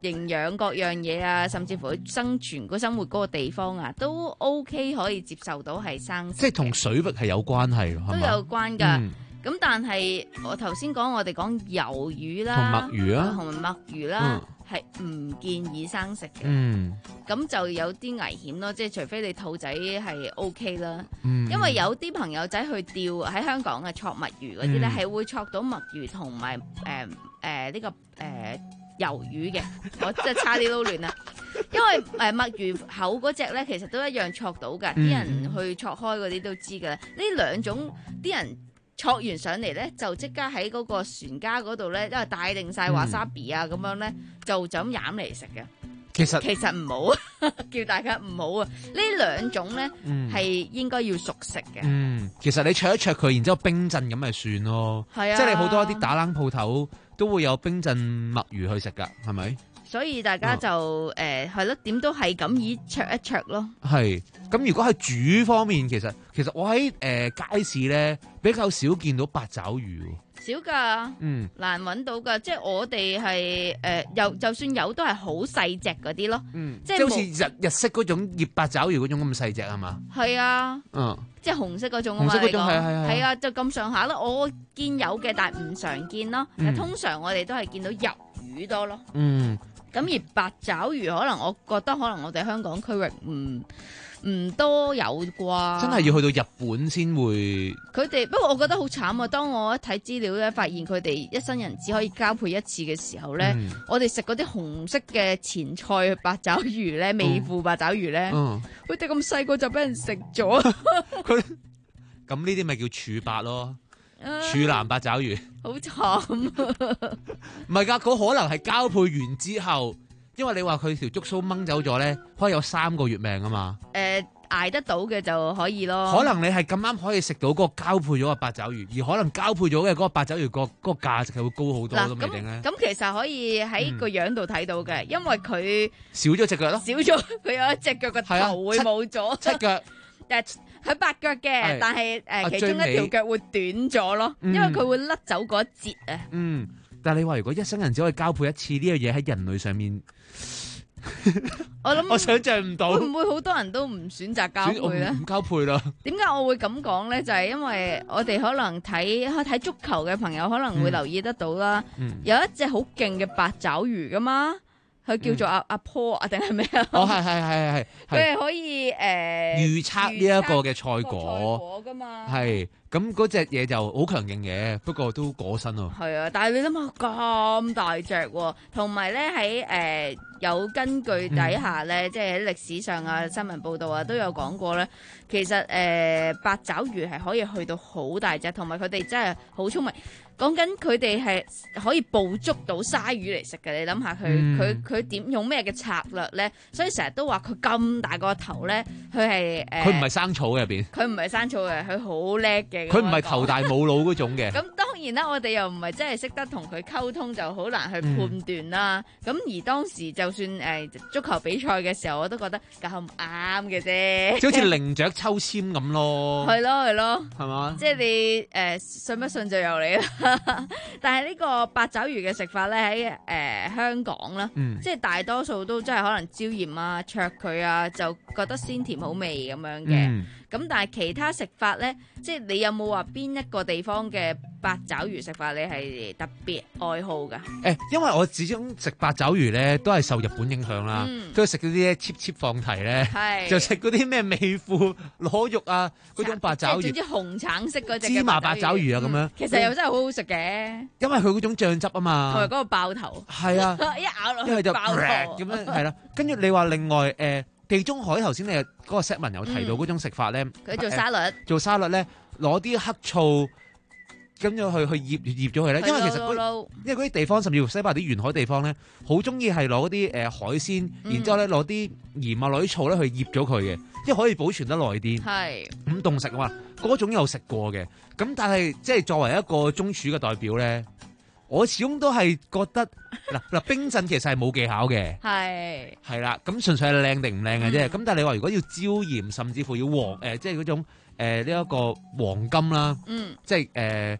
營養各樣嘢啊，甚至乎佢生存嗰生活嗰個地方啊，都 OK 可以接受到係生食嘅。 即係同水域係有關係咯， 都係嘛？ 有關㗎。 嗯咁但係我頭先講，我哋講魷魚啦， 同墨魚啊同埋墨魚啦，係唔建議生食嘅。 嗯， 咁就有啲危險咯，即係除非你兔仔係 O K 啦。 嗯因為有啲朋友仔去釣喺香港嘅戳墨魚嗰啲咧， 嗯係會戳到墨魚同埋誒誒呢個誒魷魚嘅，我真係差啲撈亂啦。因為誒墨魚口嗰隻咧，其實都一樣戳到㗎，啲、 嗯人去戳開嗰啲都知㗎啦。呢兩種啲人。戳完上嚟咧，就即刻喺嗰個船家嗰度咧，因為帶定晒 wasabi 啊咁樣咧，就就咁飲嚟食嘅。 其實其實唔好，叫大家唔好啊！呢兩種咧係、嗯、應該要熟食嘅。 嗯，其實你灼一灼佢，然之後冰鎮咁咪算咯。 係啊， 即係你好多啲打冷鋪頭都會有冰鎮墨魚去食㗎，係咪？ 所以大家就誒係咯，點、呃、都係咁以灼一灼咯。 係咁，如果係煮方面，其實其實我喺誒、呃、街市咧比較少見到八爪魚。 少噶， 嗯， 難揾到噶，即係我哋係誒，有就算有都係好細隻嗰啲咯， 嗯， 即係即係好似日日式嗰種醃八爪魚嗰種咁細隻係嘛？ 係啊， 嗯， 即係紅色嗰種啊嘛， 紅色嗰種你講係係係係啊，就咁上下咯。我見有嘅，但係唔常見咯。 嗯通常我哋都係見到魷魚多咯。 嗯， 咁而八爪魚可能我覺得可能我哋香港區域唔唔多有啩， 真係要去到日本先會。 佢哋不過我覺得好慘啊！當我一睇資料咧，發現佢哋一生人只可以交配一次嘅時候咧， 嗯我哋食嗰啲紅色嘅前菜八爪魚咧，美富八爪魚咧， 嗯佢哋咁細個就俾人食咗。 佢咁呢啲咪叫處八咯，處男八爪魚。 好慘啊！ 唔係㗎，佢可能係交配完之後，因為你話佢條觸鬚掹走咗咧，可以有三個月命啊嘛。 誒、呃，捱得到嘅就可以咯。 可能你係咁啱可以食到嗰個交配咗嘅八爪魚，而可能交配咗嘅嗰個八爪魚個嗰個價值係會高好多都未定咧。 咁其實可以喺個樣度睇到嘅，因為佢少咗隻腳咯， 少咗佢有一隻腳個頭會冇咗， 七腳。 誒，佢八腳嘅，但係誒其中一條腳會短咗咯，因為佢會甩走嗰一節啊。 嗯，但係你話如果一生人只可以交配一次呢樣嘢喺人類上面， 我諗我想象唔到， 會唔會好多人都唔選擇交配咧？ 唔交配啦。點解我會咁講咧？就係、是、因為我哋可能睇睇足球嘅朋友可能會留意得到啦， 嗯、 有一隻好勁嘅八爪魚噶嘛。佢叫做阿、嗯、阿坡啊，定係咩啊？ 哦，係係係係， 佢係可以誒、呃、 預測呢一個嘅賽果， 果噶嘛。 係咁嗰隻嘢就好強勁嘅，不過都過身咯。 係啊，但係你諗下咁大隻喎，同埋咧喺誒有根據底下咧，嗯、即係喺歷史上啊、新聞報道啊都有講過咧。其實誒、呃、八爪魚係可以去到好大隻，同埋佢哋真係好聰明。講緊佢哋係可以捕捉到鯊魚嚟食嘅，你諗下佢佢佢點用咩嘅策略咧？所以成日都話佢咁大個頭咧，佢係誒， 佢唔係生草入邊， 佢唔係生草嘅，佢好叻嘅。 佢唔係頭大冇腦嗰種嘅。 咁當然啦，我哋又唔係真係識得同佢溝通，就好難去判斷啦。咁、嗯、而當時就算誒、呃、足球比賽嘅時候，我都覺得咁唔啱嘅啫， 即好似靈雀抽籤咁咯。 係咯係咯， 係嘛？ 即係你誒、呃、信不信就由你啦。但係呢個八爪魚嘅食法咧喺誒香港啦， 嗯、 即係大多數都真係可能椒鹽啊、灼佢啊，就覺得鮮甜好味咁樣嘅。嗯咁但係其他食法咧，即係你有冇話邊一個地方嘅八爪魚食法你係特別愛好㗎？ 誒，因為我始終食八爪魚咧，都係受日本影響啦，嗯、都係食嗰啲 cheap cheap 放題咧，就食嗰啲咩美富螺肉啊嗰種八爪魚， 即係總之紅橙色嗰隻芝麻八爪魚啊咁樣、嗯。 其實又真係好好食嘅， 因為佢嗰種醬汁啊嘛， 同埋嗰個爆頭， 係啊， 一咬落去就爆頭咁樣係啦。跟住你話另外誒。呃地中海頭先你嗰個 set 文有提到嗰種食法咧， 佢、嗯、做沙律，呃、 做沙律咧攞啲黑醋，跟住去去醃醃咗佢咧，因為其實嗰因為嗰啲地方甚至乎西伯啲沿海地方咧，好中意係攞啲誒海鮮，嗯、然之後咧攞啲鹽啊攞啲醋咧去醃咗佢嘅，因為可以保存得耐啲。 係咁凍食啊嘛，嗰種有食過嘅，咁但係即係作為一個中廚嘅代表咧。我始終都係覺得嗱嗱冰鎮其實係冇技巧嘅， 係係啦，咁純粹係靚定唔靚嘅啫。咁、嗯、但係你話如果要椒鹽，甚至乎要黃誒、呃，即係嗰種誒呢一個黃金啦， 嗯， 即係誒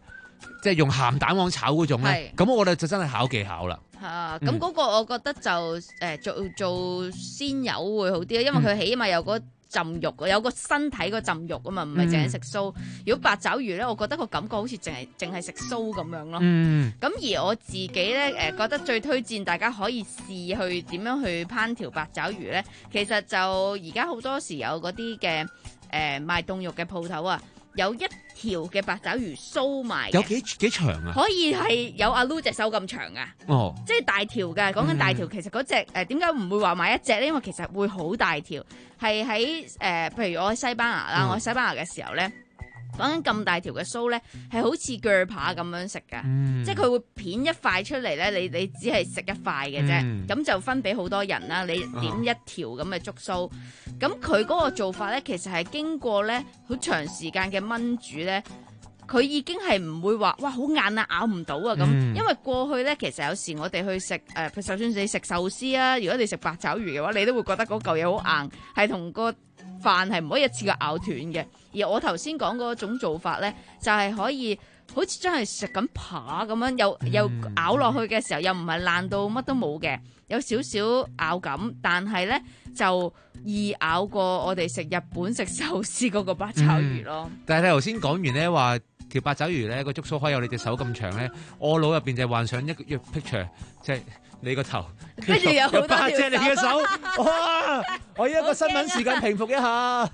即係用鹹蛋黃炒嗰種咧，咁我哋就真係考技巧啦。 啊，咁嗰個我覺得就誒、呃、做做鮮魷會好啲，因為佢起碼有嗰浸肉，有個身體個浸肉啊嘛，唔係淨係食鬚。嗯、如果八爪魚咧，我覺得個感覺好似淨係淨係食鬚咁樣咯。咁、嗯、而我自己咧誒、呃、覺得最推薦大家可以試去點樣去烹調八爪魚咧，其實就而家好多時有嗰啲嘅誒賣凍肉嘅鋪頭啊。有一條嘅八爪魚酥賣， 有幾幾長啊？ 可以係有阿 Lu 隻手咁長啊！哦，即係大條嘅。講緊大條，其實嗰隻誒點解唔會話買一隻咧？因為其實會好大條，係喺誒，譬如我喺西班牙啦，嗯、我喺西班牙嘅時候咧。講緊咁大條嘅酥咧，係好似鋸扒咁樣食㗎，嗯、即係佢會片一塊出嚟咧，你你只係食一塊嘅啫，咁、嗯、就分俾好多人啦。你點一條咁嘅竹酥，咁佢嗰個做法咧，其實係經過咧好長時間嘅燜煮咧，佢已經係唔會話哇好硬啊，咬唔到啊咁，嗯、因為過去咧其實有時我哋去食誒、呃，就算你食壽司啊，如果你食八爪魚嘅話，你都會覺得嗰嚿嘢好硬，係同個飯係唔可以一次過咬斷嘅。而我頭先講嗰種做法咧，就係、是、可以好似真係食緊扒咁樣，又又咬落去嘅時候，又唔係爛到乜都冇嘅，有少少咬感，但係咧就易咬過我哋食日本食壽司嗰個八爪魚咯。嗯、但係你頭先講完咧話條八爪魚咧個竹鬚可以有你隻手咁長咧，我腦入邊就幻想一個 picture， 即係你個頭，跟住有八隻你嘅手，哇！我要一個新聞時間平復一下。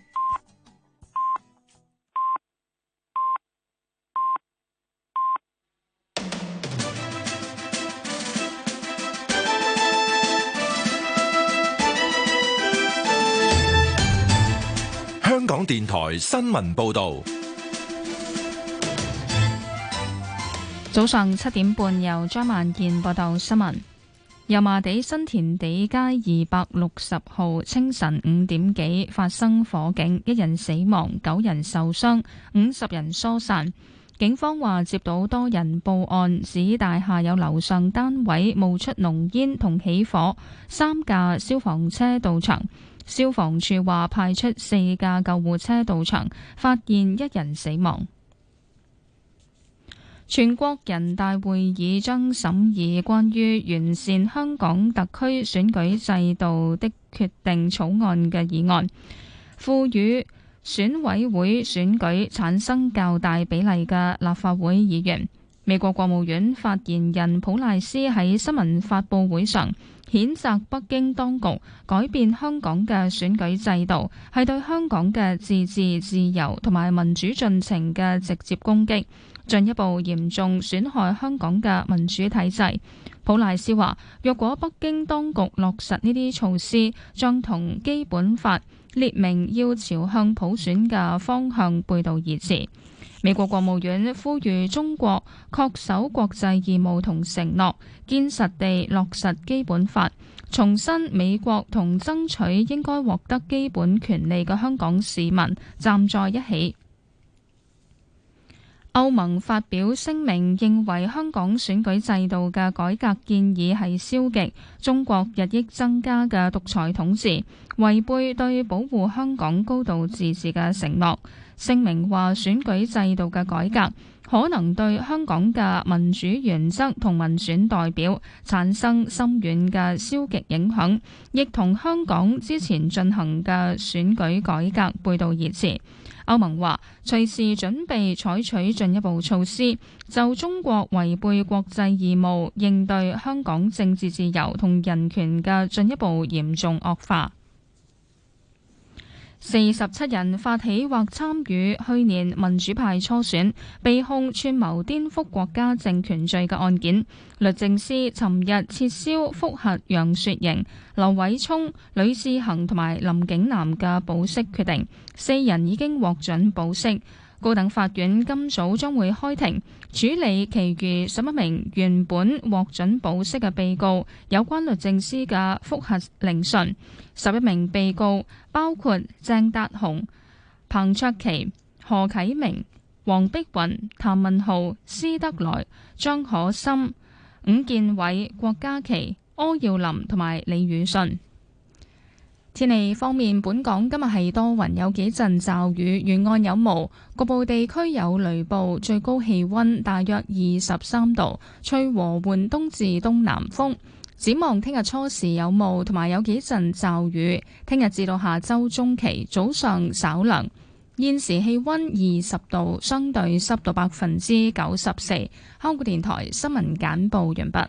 香港電台新聞報道。 早上七點半，由張萬健報道新聞。油麻地新填地街二百六十號清晨五點幾發生火警，一人死亡，九人受傷，五十人疏散。警方話接到多人報案，指大廈有樓上單位冒出濃煙同起火，三架消防車到場。消防處話派出四架救護車到場，發現一人死亡。全國人大會議將審議關於完善香港特區選舉制度的決定草案嘅議案，賦予選委會選舉產生較大比例嘅立法會議員。美國國務院發言人普賴斯喺新聞發佈會上譴責北京當局改變香港嘅選舉制度，係對香港嘅自治、自由同埋民主進程嘅直接攻擊，進一步嚴重損害香港嘅民主體制。普賴斯話，若果北京當局落實呢啲措施，將同基本法列明要朝向普選嘅方向背道而馳。美國國務院呼籲中國恪守國際義務同承諾，堅實地落實基本法，重申美國同爭取應該獲得基本權利嘅香港市民站在一起。歐盟發表聲明，認為香港選舉制度嘅改革建議係消極，中國日益增加嘅獨裁統治，違背對保護香港高度自治嘅承諾。聲明話，選舉制度嘅改革可能對香港嘅民主原則同民選代表產生深遠嘅消極影響，亦同香港之前進行嘅選舉改革背道而馳。歐盟話隨時準備採取進一步措施，就中國違背國際義務，應對香港政治自由同人權嘅進一步嚴重惡化。四十七人發起或參與去年民主派初選，被控串謀顛覆國家政權罪嘅案件，律政司尋日撤銷覆核楊雪瑩、劉偉聰、呂志恒同埋林景南嘅保釋決定，四人已經獲准保釋。高等法院今早將會開庭處理其餘十一名原本獲准保釋嘅被告有關律政司嘅覆核聆訊。十一名被告包括鄭達鴻、彭卓棋、何啟明、黃碧雲、譚文豪、施德來、張可森、伍健偉、郭家麒、柯耀林同埋李宇信。 天氣方面，本港今日係多雲，有幾陣驟雨，沿岸有霧，局部地區有雷暴，最高氣溫大約二十三度，吹和緩東至東南風。展望聽日初時有霧，同埋有幾陣驟雨，聽日至到下周中期早上稍涼。現時氣溫二十度，相對濕度百分之九十四。香港電台新聞簡報完畢。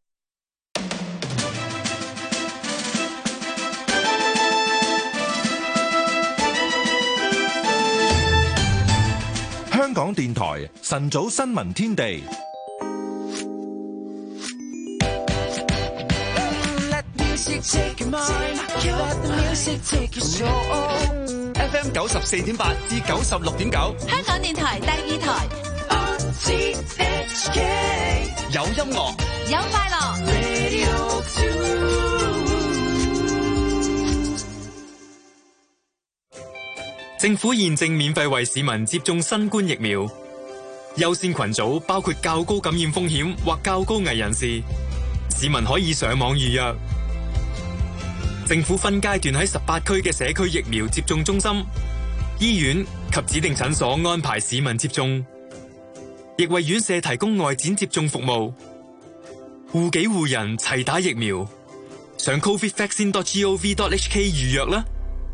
香港電台晨早新聞天地。 F M 九十四點八至九十六點九， 香港電台第二台。 有音樂， 有快樂。 政府現正免費為市民接種新冠疫苗，優先群組包括較高感染風險或較高危人士，市民可以上網預約。政府分階段喺十八區嘅社區疫苗接種中心、醫院及指定診所安排市民接種，亦為院舍提供外展接種服務。護己護人齊打疫苗，上 covid vaccine dot gov dot h k 預約啦。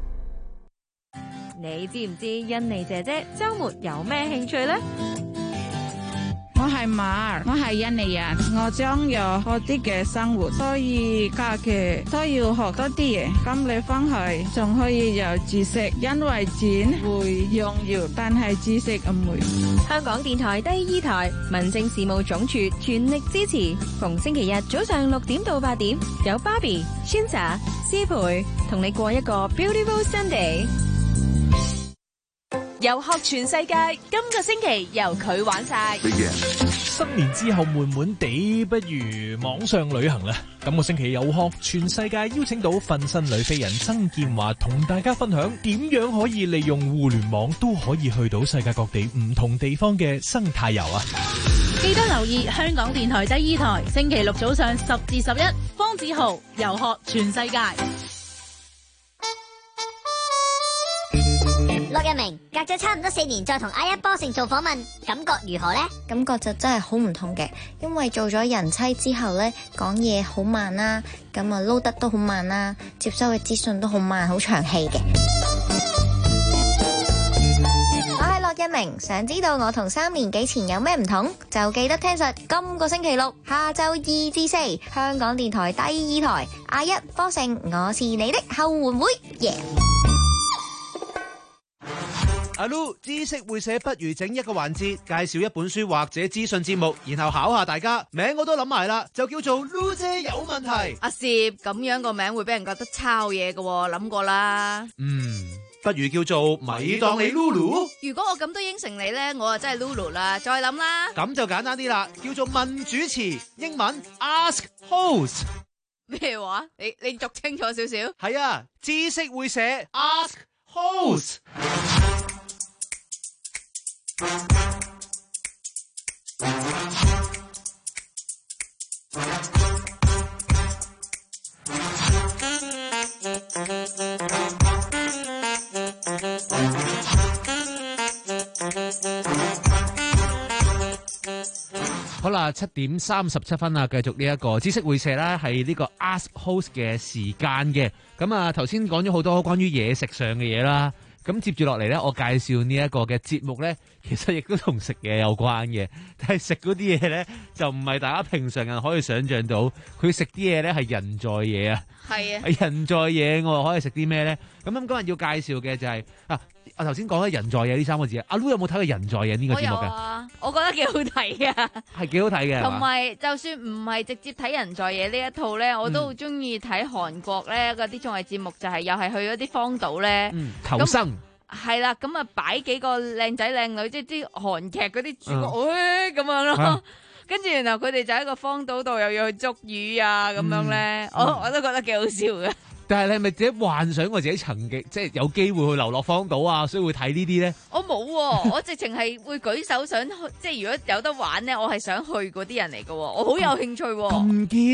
你知唔知印尼姐姐周末有咩興趣呢？ 我係馬，我係印尼人，我將要學啲嘅生活，所以假期都要學多啲嘢。咁你翻去仲可以有知識，因為錢會用要，但係知識唔會。 香港電台第二台民政事務總署全力支持，逢星期日早上六點到八點，有 Barbie、Shinsa、思培同你過一個 Beautiful Sunday。遊學全世界，今個星期由佢玩晒。 新年之後悶悶地，不如網上旅行啦。今個星期遊學全世界邀請到瞓身女飛人曾建華同大家分享點樣可以利用互聯網都可以去到世界各地唔同地方嘅生態遊啊！ 記得留意香港電台第二台，星期六早上十至十一，方子豪遊學全世界。 駱日明隔咗差唔多四年再同阿一波成做訪問，感覺如何呢？ 感覺就真係好唔同嘅，因為做咗人妻之後呢，講嘢好慢啦，咁啊撈得都好慢啦，接收嘅資訊都好慢，好長氣嘅。我係駱日明，想知道我同三年幾前有咩唔同，就記得聽實今個星期六下晝二至四，香港電台第二台阿一波成，我是你的後援會，耶、yeah!！ 阿 Lu 知識會寫，不如整一個環節，介紹一本書或者資訊節目，然後考下大家。名我都諗埋啦，就叫做 Lu 姐有問題。 阿攝咁樣個名會俾人覺得抄嘢嘅，諗過啦。 嗯，不如叫做咪當你 Lulu。 如果我咁都應承你呢，我啊真係 Lulu 啦。再諗啦。 咁就簡單啲啦，叫做問主持，英文 Ask Host。 咩話？你你讀清楚少少。 係啊，知識會寫 Ask Host。好啦，七點三十七分啊，繼續呢一個知識會社啦，係呢個 Ask Host 嘅時間嘅。咁啊，頭先講咗好多關於嘢食上嘅嘢啦。咁接住落嚟咧，我介紹呢一個嘅節目咧，其實亦都同食嘢有關嘅。但係食嗰啲嘢咧，就唔係大家平常人可以想象到。佢食啲嘢咧係人在嘢啊， 係啊， 係人在嘢。我可以食啲咩咧？咁咁今日要介紹嘅就係、是、啊，我頭先講咗人在嘢呢三個字啊。阿 Lu 有冇睇過人在嘢呢個節目嘅？ 我有啊，我覺得幾好睇啊， 係幾好睇嘅。 同埋就算唔係直接睇人在嘢呢一套咧，我都好中意睇韓國咧嗰啲綜藝節目，就係又係去嗰啲荒島咧、 嗯、求生。 係啦，咁啊擺幾個靚仔靚女，即係啲韓劇嗰啲主角，誒、 嗯、 咁樣咯。 啊、 跟住然後佢哋就喺個荒島度又要去捉魚啊，咁、嗯、樣咧，我、嗯、我都覺得幾好笑嘅。 但係你係咪自己幻想過自己曾經即係有機會去流落荒島啊？所以會睇呢啲咧？ 我冇、啊，我直情係會舉手想去，即係如果有得玩咧，我係想去嗰啲人嚟嘅，我好有興趣。 咁堅？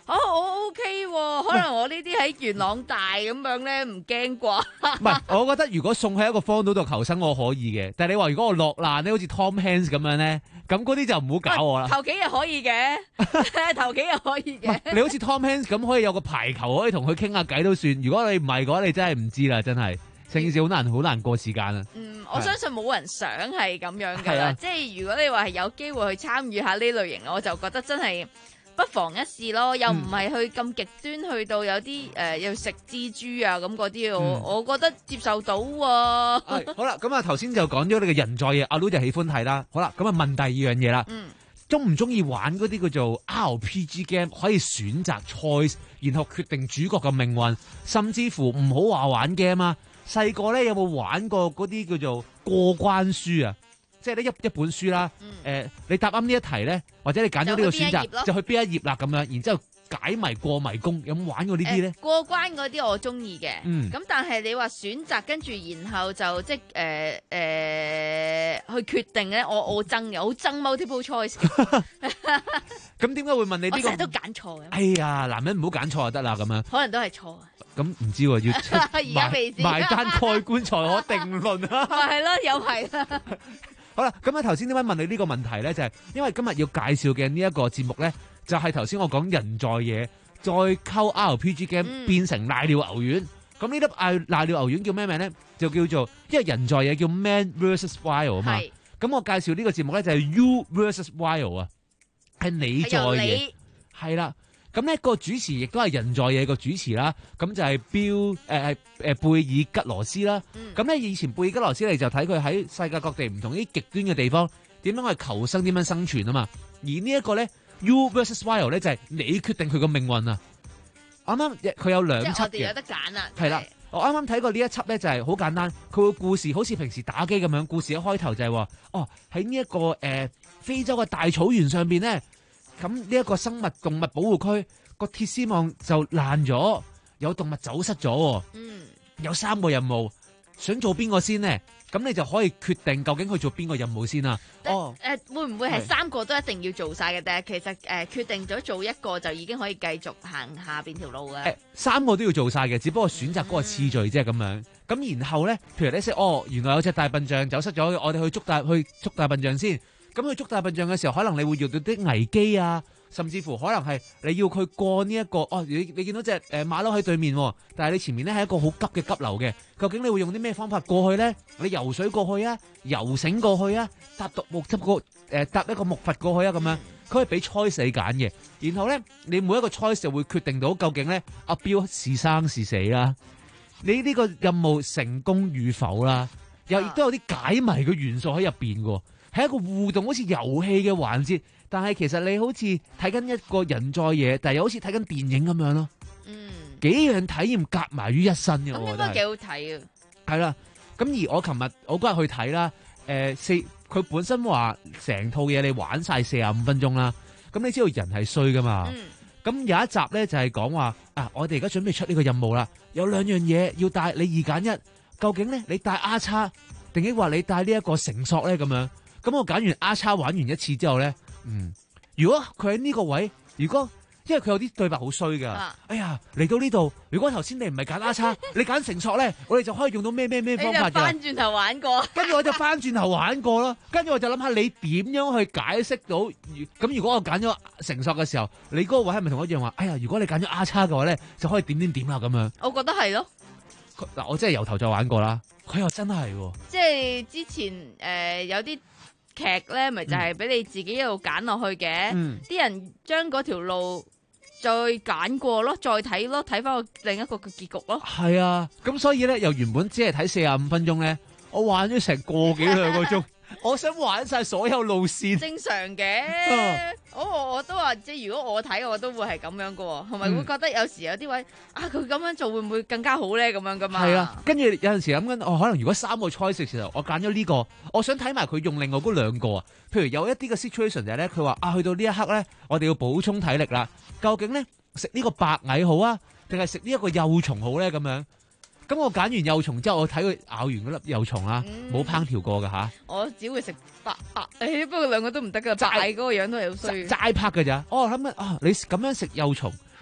哦，我 OK 喎，可能我呢啲喺元朗大咁樣咧，唔驚啩？ 唔係，我覺得如果送喺一個荒島度求生，我可以嘅。但係你話如果我落難咧，好似 Tom Hanks 咁樣咧，咁嗰啲就唔好搞我啦。 頭幾日可以嘅，頭幾日可以嘅。 你好似 Tom Hanks 咁，可以有個排球可以同佢傾下偈都算。如果你唔係嘅話，你真係唔知啦，真係成件事好難好難過時間啊。 嗯，我相信冇人想係咁樣㗎啦。 係啊即係如果你話係有機會去參與下呢類型，我就覺得真係不妨一試咯。又唔係去咁極端，去到有啲誒要食蜘蛛啊咁嗰啲，我我覺得接受到喎。 係好啦，咁啊頭先就講咗你嘅人在嘢，阿 Lu 就喜歡睇啦。好啦，咁啊問第二樣嘢啦。 嗯。 中唔中意玩嗰啲叫做 R P G game， 可以選擇 choice， 然後決定主角嘅命運，甚至乎唔好話玩 game 啊。細個咧有冇玩過嗰啲叫做過關書啊？即係呢一一本書啦，誒、嗯呃，你答啱呢一題咧，或者你揀咗呢個選擇，就去邊一頁啦咁樣，然之後解謎過迷宮，有冇玩過呢啲咧？ 過關嗰啲我中意嘅，咁、 嗯、但係你話選擇跟住然後就即係誒誒去決定咧，我我憎嘅，好憎 multiple choice 嘅。 咁點解會問你呢、這個？ 我成日都揀錯嘅。 哎呀，男人唔好揀錯就得啦，咁樣。 可能都係錯啊。 咁唔知喎，要而家未知埋單蓋棺才可定論啊！ 咪係咯，又係啦。 好啦，咁啊頭先點解問你呢個問題咧？就係、是、因為今日要介紹嘅呢一個節目咧，就係頭先我講人在野，再溝 R P G game、嗯、變成瀨尿牛丸。咁呢粒瀨瀨尿牛丸叫咩名咧？就叫做因為人在野叫 Man versus Wild 啊嘛。咁我介紹呢個節目咧就係 You versus Wild 啊，係你在野，係啦。咁呢個主持亦都係人在野個主持啦，咁就係標誒誒誒貝爾吉羅斯啦。咁咧、嗯、以前貝爾吉羅斯你就睇佢喺世界各地唔同啲極端嘅地方點樣去求生，點樣生存啊嘛。而呢一個咧 You versus Wild 咧就係你決定佢個命運啊。啱啱佢有兩輯嘅， 即係我哋有得揀啦。 係啦，我啱啱睇過呢一輯咧就係好簡單，佢個故事好似平時打機咁樣，故事一開頭就係話哦喺呢一個誒、呃、非洲嘅大草原上邊咧。咁呢一個生物動物保護區個鐵絲網就爛咗，有動物走失咗。嗯，有三個任務，想做邊個先呢？咁你就可以決定究竟去做邊個任務先啊。 哦，誒、呃，會唔會係三個都一定要做晒嘅？但係其實誒、呃，決定咗做一個就已經可以繼續行下邊條路嘅。誒、 呃，三個都要做晒嘅，只不過選擇嗰個次序啫咁樣。咁、嗯、然後咧，譬如你識哦，原來有隻大笨象走失咗，我哋去捉大去捉大笨象先。咁去捉大笨象嘅時候，可能你會遇到啲危機啊，甚至乎可能係你要佢過呢、這、一個哦，你你見到隻誒、呃、馬騮喺對面，但係你前面咧係一個好急嘅急流嘅，究竟你會用啲咩方法過去咧？你游水過去啊，游繩過去啊，搭獨木舟過誒搭一個木筏過去啊，咁樣佢係俾 choice 你揀嘅，然後咧你每一個 choice 就會決定到究竟咧阿標是生是死啦，你呢個任務成功與否啦，又亦都有啲解謎嘅元素喺入邊嘅。係一個互動，好似遊戲嘅環節，但係其實你好似睇緊一個人在野，但係又好似睇緊電影咁樣咯。嗯，幾樣體驗夾埋於一身嘅，我覺得幾好睇啊。 係啦，咁而我琴日我嗰日去睇啦，誒、呃、四佢本身話成套嘢你玩晒四十五分鐘啦，咁你知道人係衰噶嘛？咁、嗯、有一集咧就係講話啊，我哋而家準備出呢個任務啦，有兩樣嘢要帶，你二揀一，究竟咧你帶 R 叉定抑或你帶呢一個繩索咧咁樣？咁我揀完 R 叉玩完一次之後咧，嗯，如果佢喺呢個位，如果因為佢有啲對白好衰噶，啊、哎呀嚟到呢度，如果頭先你唔係揀 R 叉，你揀繩索咧，我哋就可以用到咩咩咩方法噶。 翻轉頭玩過， 跟住我就翻轉頭玩過咯，跟住我就諗下你點樣去解釋到，咁如果我揀咗繩索嘅時候，你嗰個位係咪同我一樣話？哎呀，如果你揀咗 R 叉嘅話咧，就可以點點點啦咁樣。 我覺得係咯。 嗱，我真係由頭再玩過啦，佢又真係喎。 即係之前誒、呃、有啲。劇咧，咪就係俾你自己一路揀落去嘅，啲、嗯、人將嗰條路再揀過咯，再睇咯，睇翻個另一個嘅結局咯。係啊，咁所以咧，由原本只係睇四十五分鐘咧，我玩咗成個幾兩個鐘。我想玩晒所有路線， 正常嘅。我我我都話，即係如果我睇，我都會係咁樣噶，同埋會覺得有時有啲位啊，佢咁樣做會唔會更加好咧？咁樣噶嘛。 係啊，跟住有陣時諗緊，哦，可能如果三個 choice 嘅時候，我揀咗呢個，我想睇埋佢用另外嗰兩個啊。譬如有一啲嘅 situation 就係咧，佢話啊，去到呢一刻咧，我哋要補充體力啦。究竟咧食呢個白蟻好啊，定係食呢一個幼蟲好咧？咁樣。咁我揀完幼蟲之後，我睇佢咬完嗰粒幼蟲啦，冇、嗯、烹調過噶吓。 我只會食白白，誒、哎，不過兩個都唔得噶，齋嗰個樣都係好衰。 齋拍噶咋？哦，諗緊啊，你咁樣食幼蟲，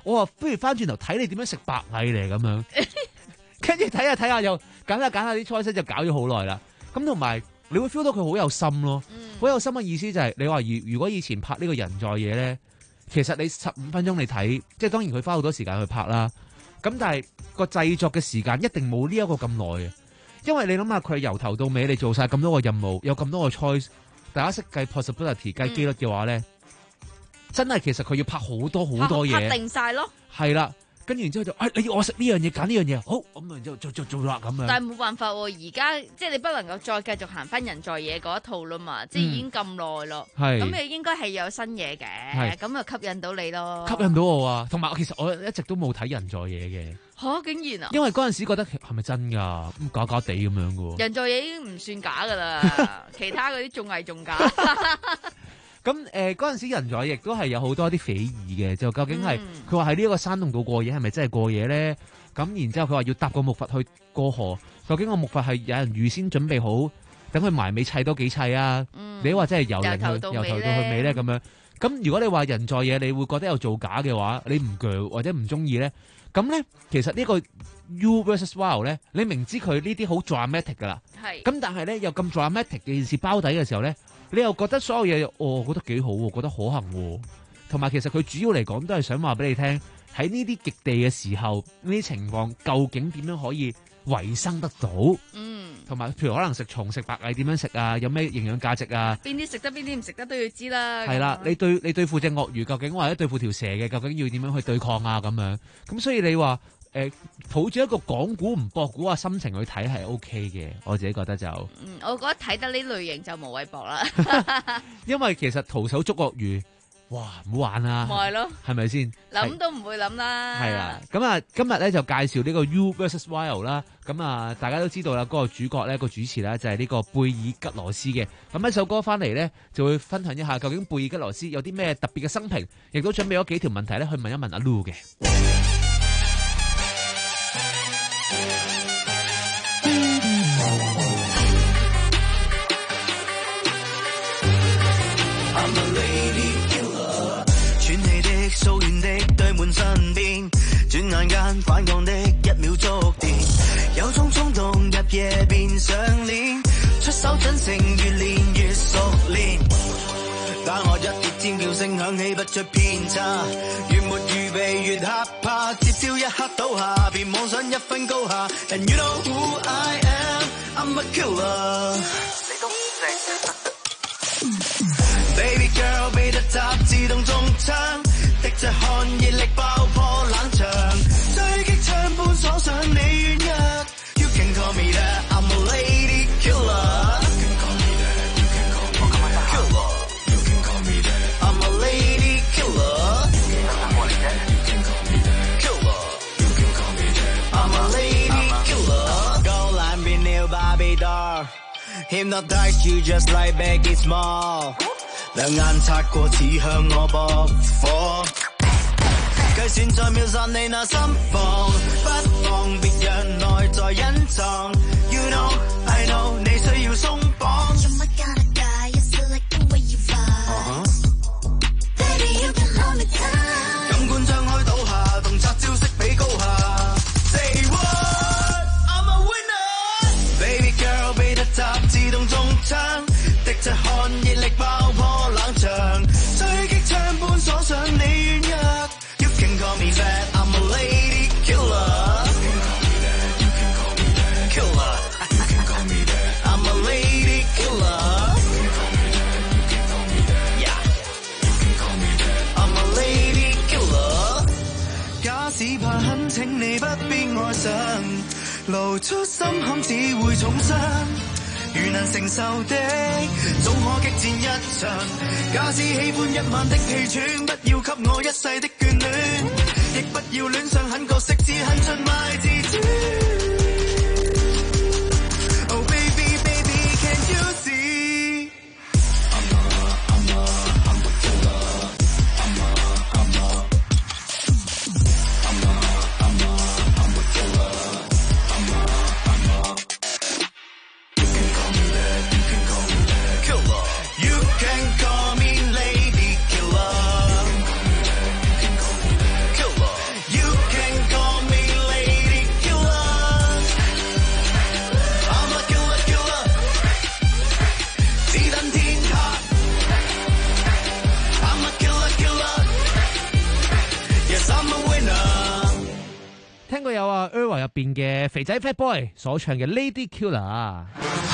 我話不如翻轉頭睇你點樣食白蟻嚟咁樣，跟住睇下睇下又揀下揀下啲菜式就搞咗好耐啦。咁同埋你會 feel 到佢好有心咯，好、嗯、有心嘅意思就係、是、你話如如果以前拍呢個人在野咧，其實你十五分鐘你睇，即係當然佢花好多時間去拍啦。咁但係個製作嘅時間一定冇呢一個咁耐嘅，因為你諗下佢由頭到尾你做晒咁多個任務，有咁多個 choice， 大家識計 possibility 計機率嘅話咧、嗯，真係其實佢要拍好多好多嘢， 拍定晒咯，係啦。跟住然之後就，哎，你要我食呢樣嘢，揀呢樣嘢，好，咁然之後做做做啦咁樣。 但係冇辦法喎，而家即係你不能夠再繼續行翻人在野嗰一套啦嘛，即係已經咁耐咯。係、嗯，咁你應該係有新嘢嘅，咁就吸引到你咯。吸引到我啊，同埋其實我一直都冇睇人在野嘅。嚇、啊！竟然啊！因為嗰陣時覺得係咪真㗎？咁假假地咁樣嘅喎。人在野已經唔算假㗎啦，其他嗰啲仲係仲假。咁誒嗰陣時人在亦都係有好多啲匪夷嘅，就究竟係佢話喺呢一個山洞度過夜，係咪真係過夜咧？咁然之後佢話要搭個木筏去過河，究竟個木筏係有人預先準備好，等佢埋尾砌多幾砌啊？嗯、你話真係由零去由頭到去尾咧咁樣？咁如果你話人在野，你會覺得有造假嘅話，你唔鋸或者唔中意咧？咁咧其實呢個 You versus Wild 咧，你明知佢呢啲好 dramatic 噶啦，咁但係咧又咁 dramatic 嘅件事包底嘅時候咧，你又覺得所有嘢，哦，覺得幾好喎，覺得可行喎，同埋其實佢主要嚟講都係想話俾你聽，喺呢啲極地嘅時候，呢啲情況究竟點樣可以維生得到？嗯，同埋譬如可能食蟲食白蟻點樣食啊？有咩營養價值啊？邊啲食得邊啲唔食得都要知啦。係啦，你對你對付隻鱷魚究竟或者對付條蛇嘅究竟要點樣去對抗啊？咁樣咁所以你話。誒、呃，抱住一個講古唔博古嘅心情去睇係 O K 嘅，我自己覺得就，嗯，我覺得睇得呢類型就無謂博啦，因為其實徒手捉鱷魚，哇，唔好玩啦，係咯，係咪先？諗都唔會諗啦。係啊，咁啊，今日咧就介紹呢個 You versus Wild 啦，咁啊，大家都知道啦，嗰、那個主角咧、那個主持咧就係呢個貝爾吉羅斯嘅，咁一首歌翻嚟咧就會分享一下究竟貝爾吉羅斯有啲咩特別嘅生平，亦都準備咗幾條問題咧去問一問阿 Lu 嘅。 數完的對滿身邊，轉眼間反抗的一秒觸電，有種衝動入夜變上臉，出手準繩越練越熟練，打我一碟尖叫聲響起不出偏差，越沒預備越害怕，接招一刻倒下，便妄想一分高下 And you know who I am, I'm a killer 你都唔識Baby girl 被突襲自動中槍滴着汗熱力爆破冷場，狙擊槍般鎖上你軟弱 You can call me that, I'm a lady killer You can call me that, you can call me that Killer You can call me that, I'm a lady killer You can call me that Killer You can call me that, I'm a lady killer 高冷變了芭比 doll Hypnotize you just like Becky Small兩眼擦過似向我駁火，計算在秒殺你那心房，不放別讓內在隱藏 You know, I know 你需要鬆綁 You're my kind of guy, yes I like the way you vibe、uh-huh. Baby you can hold me down 感官張開倒下，洞察招式比高下 Say what, I'm a winner Baby girl 被突襲自動中槍滴着汗熱力爆破冷場，狙擊槍般鎖上你軟弱 You can call me that, I'm a lady killer You can call me that, you can call me that Killer You can call me that, I'm a lady killer You can call me that, you can call me that Yeah You can call me that, I'm a lady killer 假使怕狠請你不必愛上，露出心坎只會重傷如能承受的，總可激戰一場。假使喜歡一晚的氣喘，不要給我一世的眷戀，亦不要戀上狠角色，只狠出賣自尊。Oh baby baby can't you see I'm a I'm a I'm a killer I'm a I'm a I'm a I'm a I'm a killer I'm a I'm a You can call me that, you can call me that Killer You can call me lady killer You can call me that, you can call me that Killer 入邊嘅肥仔 Fat Boy 所唱嘅 Lady Killer。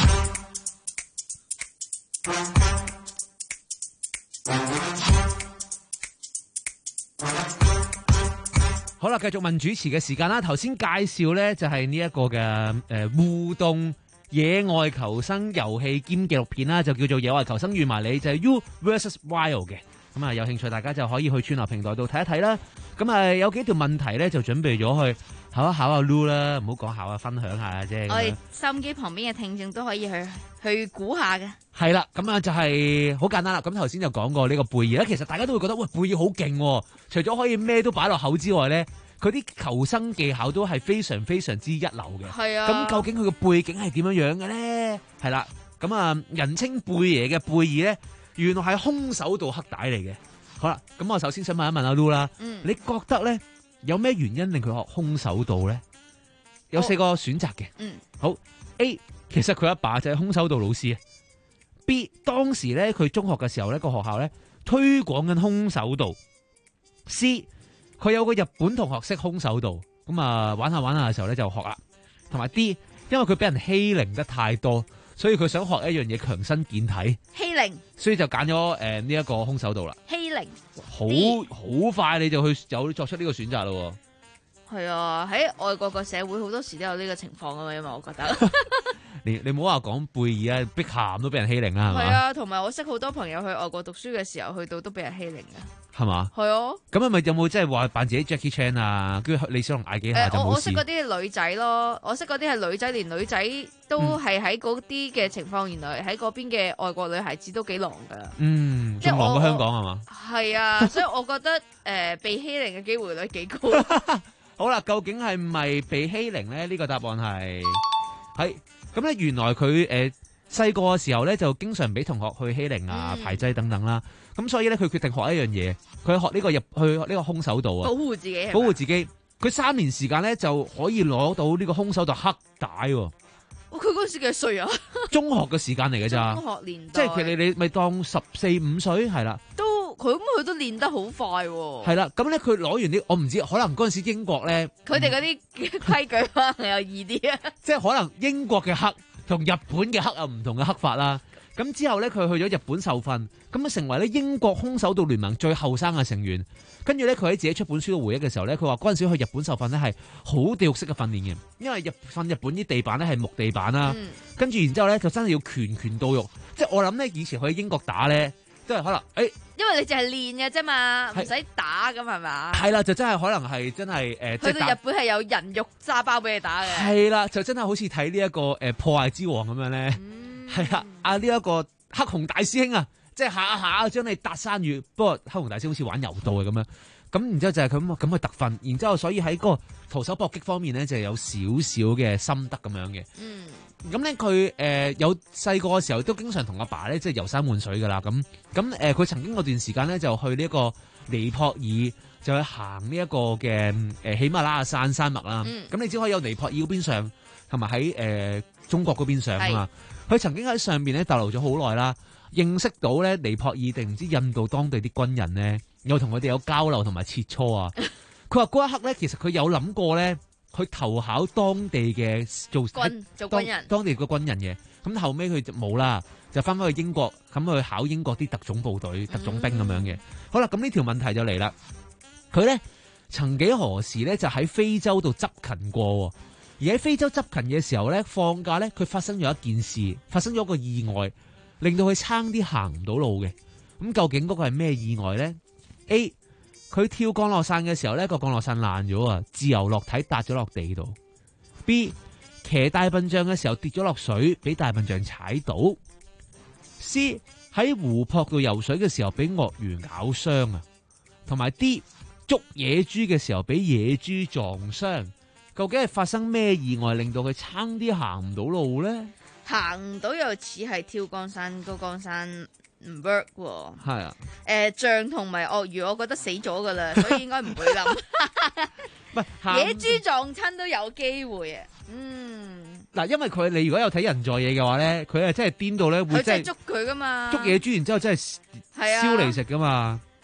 好啦，繼續問主持嘅時間啦。頭先介紹咧就係呢一個嘅誒、呃、互動野外求生遊戲兼紀錄片啦，就叫做《野外求生與埋你》，就係、是、You versus Wild 嘅。咁啊，有興趣大家就可以去串流平台度睇一睇啦。咁啊，有幾條問題咧就準備咗去考一考阿 Lu 啦，唔好講考啊，分享下啫。 我哋收音機旁邊嘅聽眾都可以去去估下嘅。 係啦，咁啊就係好簡單啦。咁頭先就講過呢個貝爾咧，其實大家都會覺得喂，貝爾好勁喎，除咗可以咩都擺落口之外咧，佢啲求生技巧都係非常非常之一流嘅。 係啊。咁究竟佢嘅背景係點樣樣嘅咧？係啦，咁啊人稱貝爺嘅貝爾咧，原來係空手道黑帶嚟嘅。好啦，咁我首先想問一問阿 Lu 啦，嗯、你覺得咧有咩原因令佢學空手道咧？有四個選擇嘅。嗯。好 A， 其實佢阿爸就係空手道老師。B， 當時咧佢中學嘅時候咧個學校咧推廣緊空手道。C， 佢有個日本同學識空手道，咁啊玩下玩下嘅時候咧就學啦。同埋 D， 因為佢俾人欺凌得太多，所以佢想學一樣嘢強身健體。 欺凌， 所以就揀咗誒呢一個空手道啦。 欺凌， 好好快你就去有作出呢個選擇咯。 係啊，喺外國個社會好多時都有呢個情況啊嘛，因為我覺得你你唔好話講貝爾啊，碧咸都俾人欺凌啦，係嘛？ 係啊，同埋我識好多朋友去外國讀書嘅時候，去到都俾人欺凌嘅， 係嘛？ 係啊。咁係咪有冇即係話扮自己 Jackie Chan 啊？跟住李小龍嗌幾下就冇事？ 我我識嗰啲女仔咯，我識嗰啲係女仔，連女仔都係喺嗰啲嘅情況，原來喺嗰邊嘅外國女孩子都幾狼噶。 嗯，仲狼過香港係嘛？ 係啊，所以我覺得誒、呃、被欺凌嘅機會率幾高。 好啦，究竟係咪被欺凌咧？呢、這個答案係係咁咧。原來佢誒細個嘅時候咧，就經常俾同學去欺凌啊、嗯、排擠等等啦。咁所以咧，佢決定學一樣嘢，佢學呢個入去呢個空手道啊， 保護自己， 保護自己。佢三年時間咧就可以攞到呢個空手道黑帶。佢嗰時幾歲啊？ 中學嘅時間嚟嘅咋？ 中學年代， 即係佢你你咪當十四五歲係啦。 都佢咁佢都練得好快喎。 係啦，咁咧佢攞完啲，我唔知可能嗰陣時英國咧， 佢哋嗰啲規矩可能又易啲啊。 即係可能英國嘅黑同日本嘅黑有唔同嘅黑法啦。咁之後咧，佢去咗日本受訓，咁啊成為咧英國空手道聯盟最後生嘅成員。跟住咧，佢喺自己出本書嘅回憶嘅時候咧，佢話嗰陣時去日本受訓咧係好地獄式嘅訓練嘅，因為日訓日本啲地板咧係木地板啦。嗯、跟住然之後咧就真係要拳拳到肉，即係我諗咧以前去英國打咧都係可能誒，欸、 因為你淨係練嘅啫嘛，唔使打咁係嘛？ 係啦，就真係可能係真係誒，呃、 去到日本係有人肉沙包俾你打嘅。係啦，就真係好似睇呢一個誒、呃、破壞之王咁樣咧，係啦、嗯，啊呢一個黑熊大師兄啊！即係下下將你搭山越，不過黑熊大師好似玩柔道嘅咁樣，咁然之後就係咁咁去特訓，然之後所以喺嗰個徒手搏擊方面咧就有少少嘅心得咁樣嘅。嗯，咁咧佢誒有細個嘅時候都經常同阿爸咧即係遊山玩水噶啦，咁咁誒佢曾經嗰段時間咧就去呢一個尼泊爾就去行呢一個嘅誒喜馬拉雅山山脈啦。咁、嗯、你只可以有尼泊爾嗰邊上，同埋喺誒中國嗰邊上啊嘛。佢曾經喺上邊咧逗留咗好耐啦。認識到咧尼泊爾定唔知印度當地啲軍人咧，又同佢哋有交流同埋切磋啊！佢話嗰一刻咧，其實佢有諗過咧，去投考當地嘅做軍做軍人， 當地嘅軍人嘅。咁後尾佢就冇啦，就翻返去英國，咁去考英國啲特種部隊、特種兵咁樣嘅。嗯、好啦，咁呢條問題就嚟啦。佢咧曾幾何時咧就喺非洲度執勤過，而喺非洲執勤嘅時候咧，放假咧佢發生咗一件事，發生咗個意外。令到佢差啲行唔到路嘅，咁究竟嗰個係咩意外咧 ？A， 佢跳降落傘嘅時候咧，個降落傘爛咗啊，自由落體搭咗落地度。B， 騎大笨象嘅時候跌咗落水，俾大笨象踩到。C， 喺湖泊度游水嘅時候俾鱷魚咬傷啊，同埋 D， 捉野豬嘅時候俾野豬撞傷。究竟係發生咩意外令到佢差啲行唔到路咧？ 行唔到又似係跳降山，個降山唔 work 喎。係啊，誒、呃、象同埋鱷魚，我覺得死咗噶啦，所以應該唔會諗。野豬撞親都有機會啊。嗯，嗱，因為佢你如果有睇人在野嘅話咧，佢係真係癲到咧會真係捉佢噶嘛，捉野豬然之後真係燒嚟食噶嘛。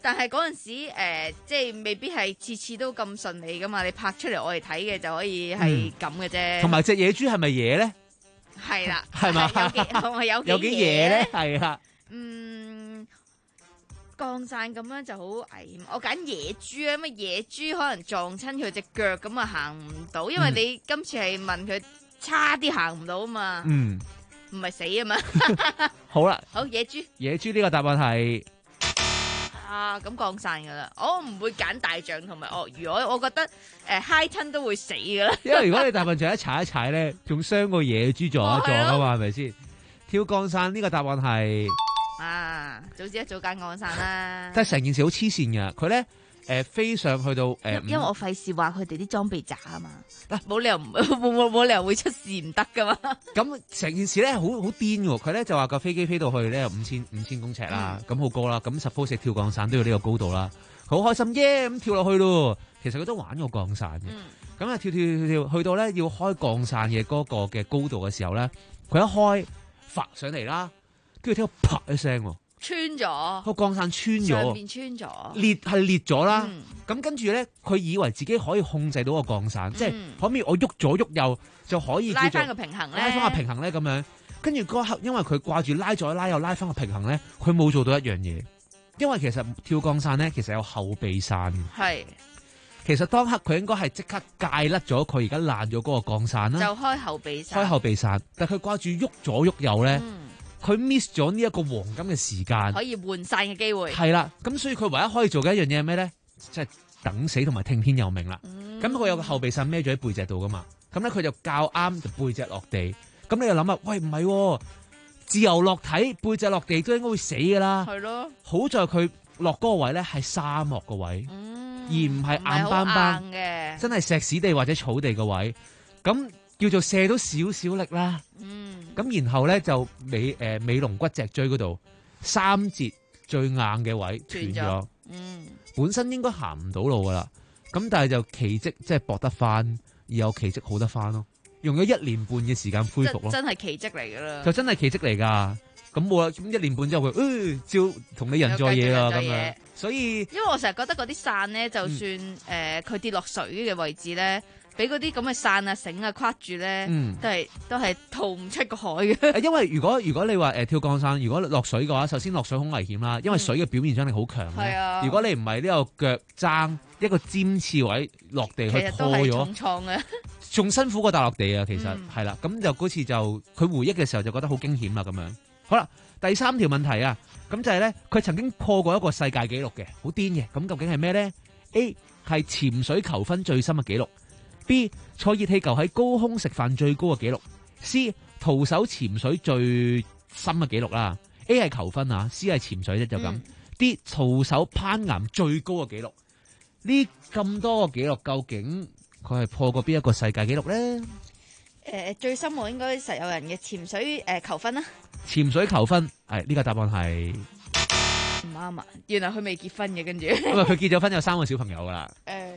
但係嗰陣時誒、呃，即係未必係次次都咁順利噶嘛。你拍出嚟我哋睇嘅就可以係咁嘅啫。 同埋隻野豬係咪野咧？ 係啦， 係嘛？ 有幾係咪有有幾野咧？係啦。 嗯，降傘咁樣就好危險。我揀野豬啊，因為野豬可能撞親佢隻腳咁啊行唔到，因為你今次係問佢差啲行唔到啊嘛。嗯。唔係死啊嘛。 好啦。 好野豬。野豬呢個答案係啊，咁降傘噶啦。我唔會揀大象同埋鱷魚，我我覺得誒、呃、揩親都會死噶啦。 因為如果你大笨象一踩一踩咧，仲傷過野豬撞一撞啊嘛，係咪先？跳降傘呢個答案係啊，早知一早揀降傘啦。 但係成件事好黐線嘅，佢咧誒飛上去到誒、呃， 因為我費事話佢哋啲裝備渣啊嘛，冇理由唔冇冇冇理由會出事唔得噶嘛。咁成件事咧好好癲喎，佢咧就話個飛機飛到去咧五千五千公尺啦，咁好、嗯、高啦，咁 suppose 跳降傘都要呢個高度啦，好開心耶咁跳落去咯。其實佢都玩過降傘嘅，咁啊、嗯、跳跳跳跳跳去到咧要開降傘嘅嗰個嘅高度嘅時候咧，佢一開發上嚟啦，跟住聽到啪一聲。 穿咗個降傘穿咗， 上邊穿咗， 裂係裂咗啦。咁、 嗯、 跟住咧，佢以為自己可以控制到個降傘， 嗯、 即係可唔可以我喐左喐右就可以拉翻個平衡咧， 拉翻個平衡咧咁樣。跟住嗰刻，因為佢掛住拉左拉右拉翻個平衡咧，佢冇做到一樣嘢。因為其實跳降傘咧，其實有後備傘嘅。係，其實當刻佢應該係即刻戒甩咗佢而家爛咗嗰個降傘啦， 就開後備傘， 開後備傘。但係佢掛住喐左喐右咧。嗯佢 miss 咗呢一個黃金嘅時間， 可以換傘嘅機會。係啦，咁所以佢唯一可以做嘅一樣嘢係咩咧？即係等死同埋聽天由命啦。咁佢、嗯、有個後備傘孭咗喺背脊度噶嘛，咁咧佢就較啱就背脊落地。咁你又諗啊？喂，唔係、哦、自由落體，背脊落地都應該會死噶啦。係咯。好在佢落嗰個位咧係沙漠個位，嗯、而唔係硬邦邦嘅，真係石屎地或者草地個位。咁叫做射到少少力啦。嗯。咁然後咧就尾誒尾龍骨脊椎嗰度三節最硬嘅位斷咗，嗯，本身應該行唔到路噶啦，咁但係就奇蹟即係搏得翻，而有奇蹟好得翻咯，用咗一年半嘅時間恢復咯， 真係奇蹟嚟噶啦， 就真係奇蹟嚟噶，咁冇啦，咁一年半之後佢誒照同你人在嘢啦咁樣，所以因為我成日覺得嗰啲傘咧，就算誒佢、嗯呃、跌落水嘅位置咧。俾嗰啲咁嘅傘啊繩啊框住咧，嗯、都係都係逃唔出個海嘅。 因為如果如果你話誒、呃、跳降傘，如果落水嘅話，首先落水好危險啦，因為水嘅表面張力好強。係啊、嗯，如果你唔係呢個腳踭一個尖刺位落地去破咗，重創嘅，仲辛苦過大落地啊！其實係啦，咁、嗯、就嗰次就佢回憶嘅時候就覺得好驚險啦咁樣。好啦，第三條問題啊，咁就係咧，佢曾經破過一個世界紀錄嘅，好癲嘅。咁究竟係咩咧 ？A 係潛水求婚最深嘅紀錄。B 坐熱氣球喺高空食飯最高嘅紀錄 ，C 徒手潛水最深嘅紀錄啦。A 係求婚啊 ，C 係潛水啫就咁。嗯、D 徒手攀岩最高嘅紀錄，呢咁多個紀錄究竟佢係破過邊一個世界紀錄咧？誒、 呃，最深我應該實有人嘅潛水誒、呃、求婚啦。 潛水求婚係呢、這個答案係唔啱啊！原來佢未結婚嘅，跟住因為佢結咗婚有三個小朋友噶啦。誒、呃。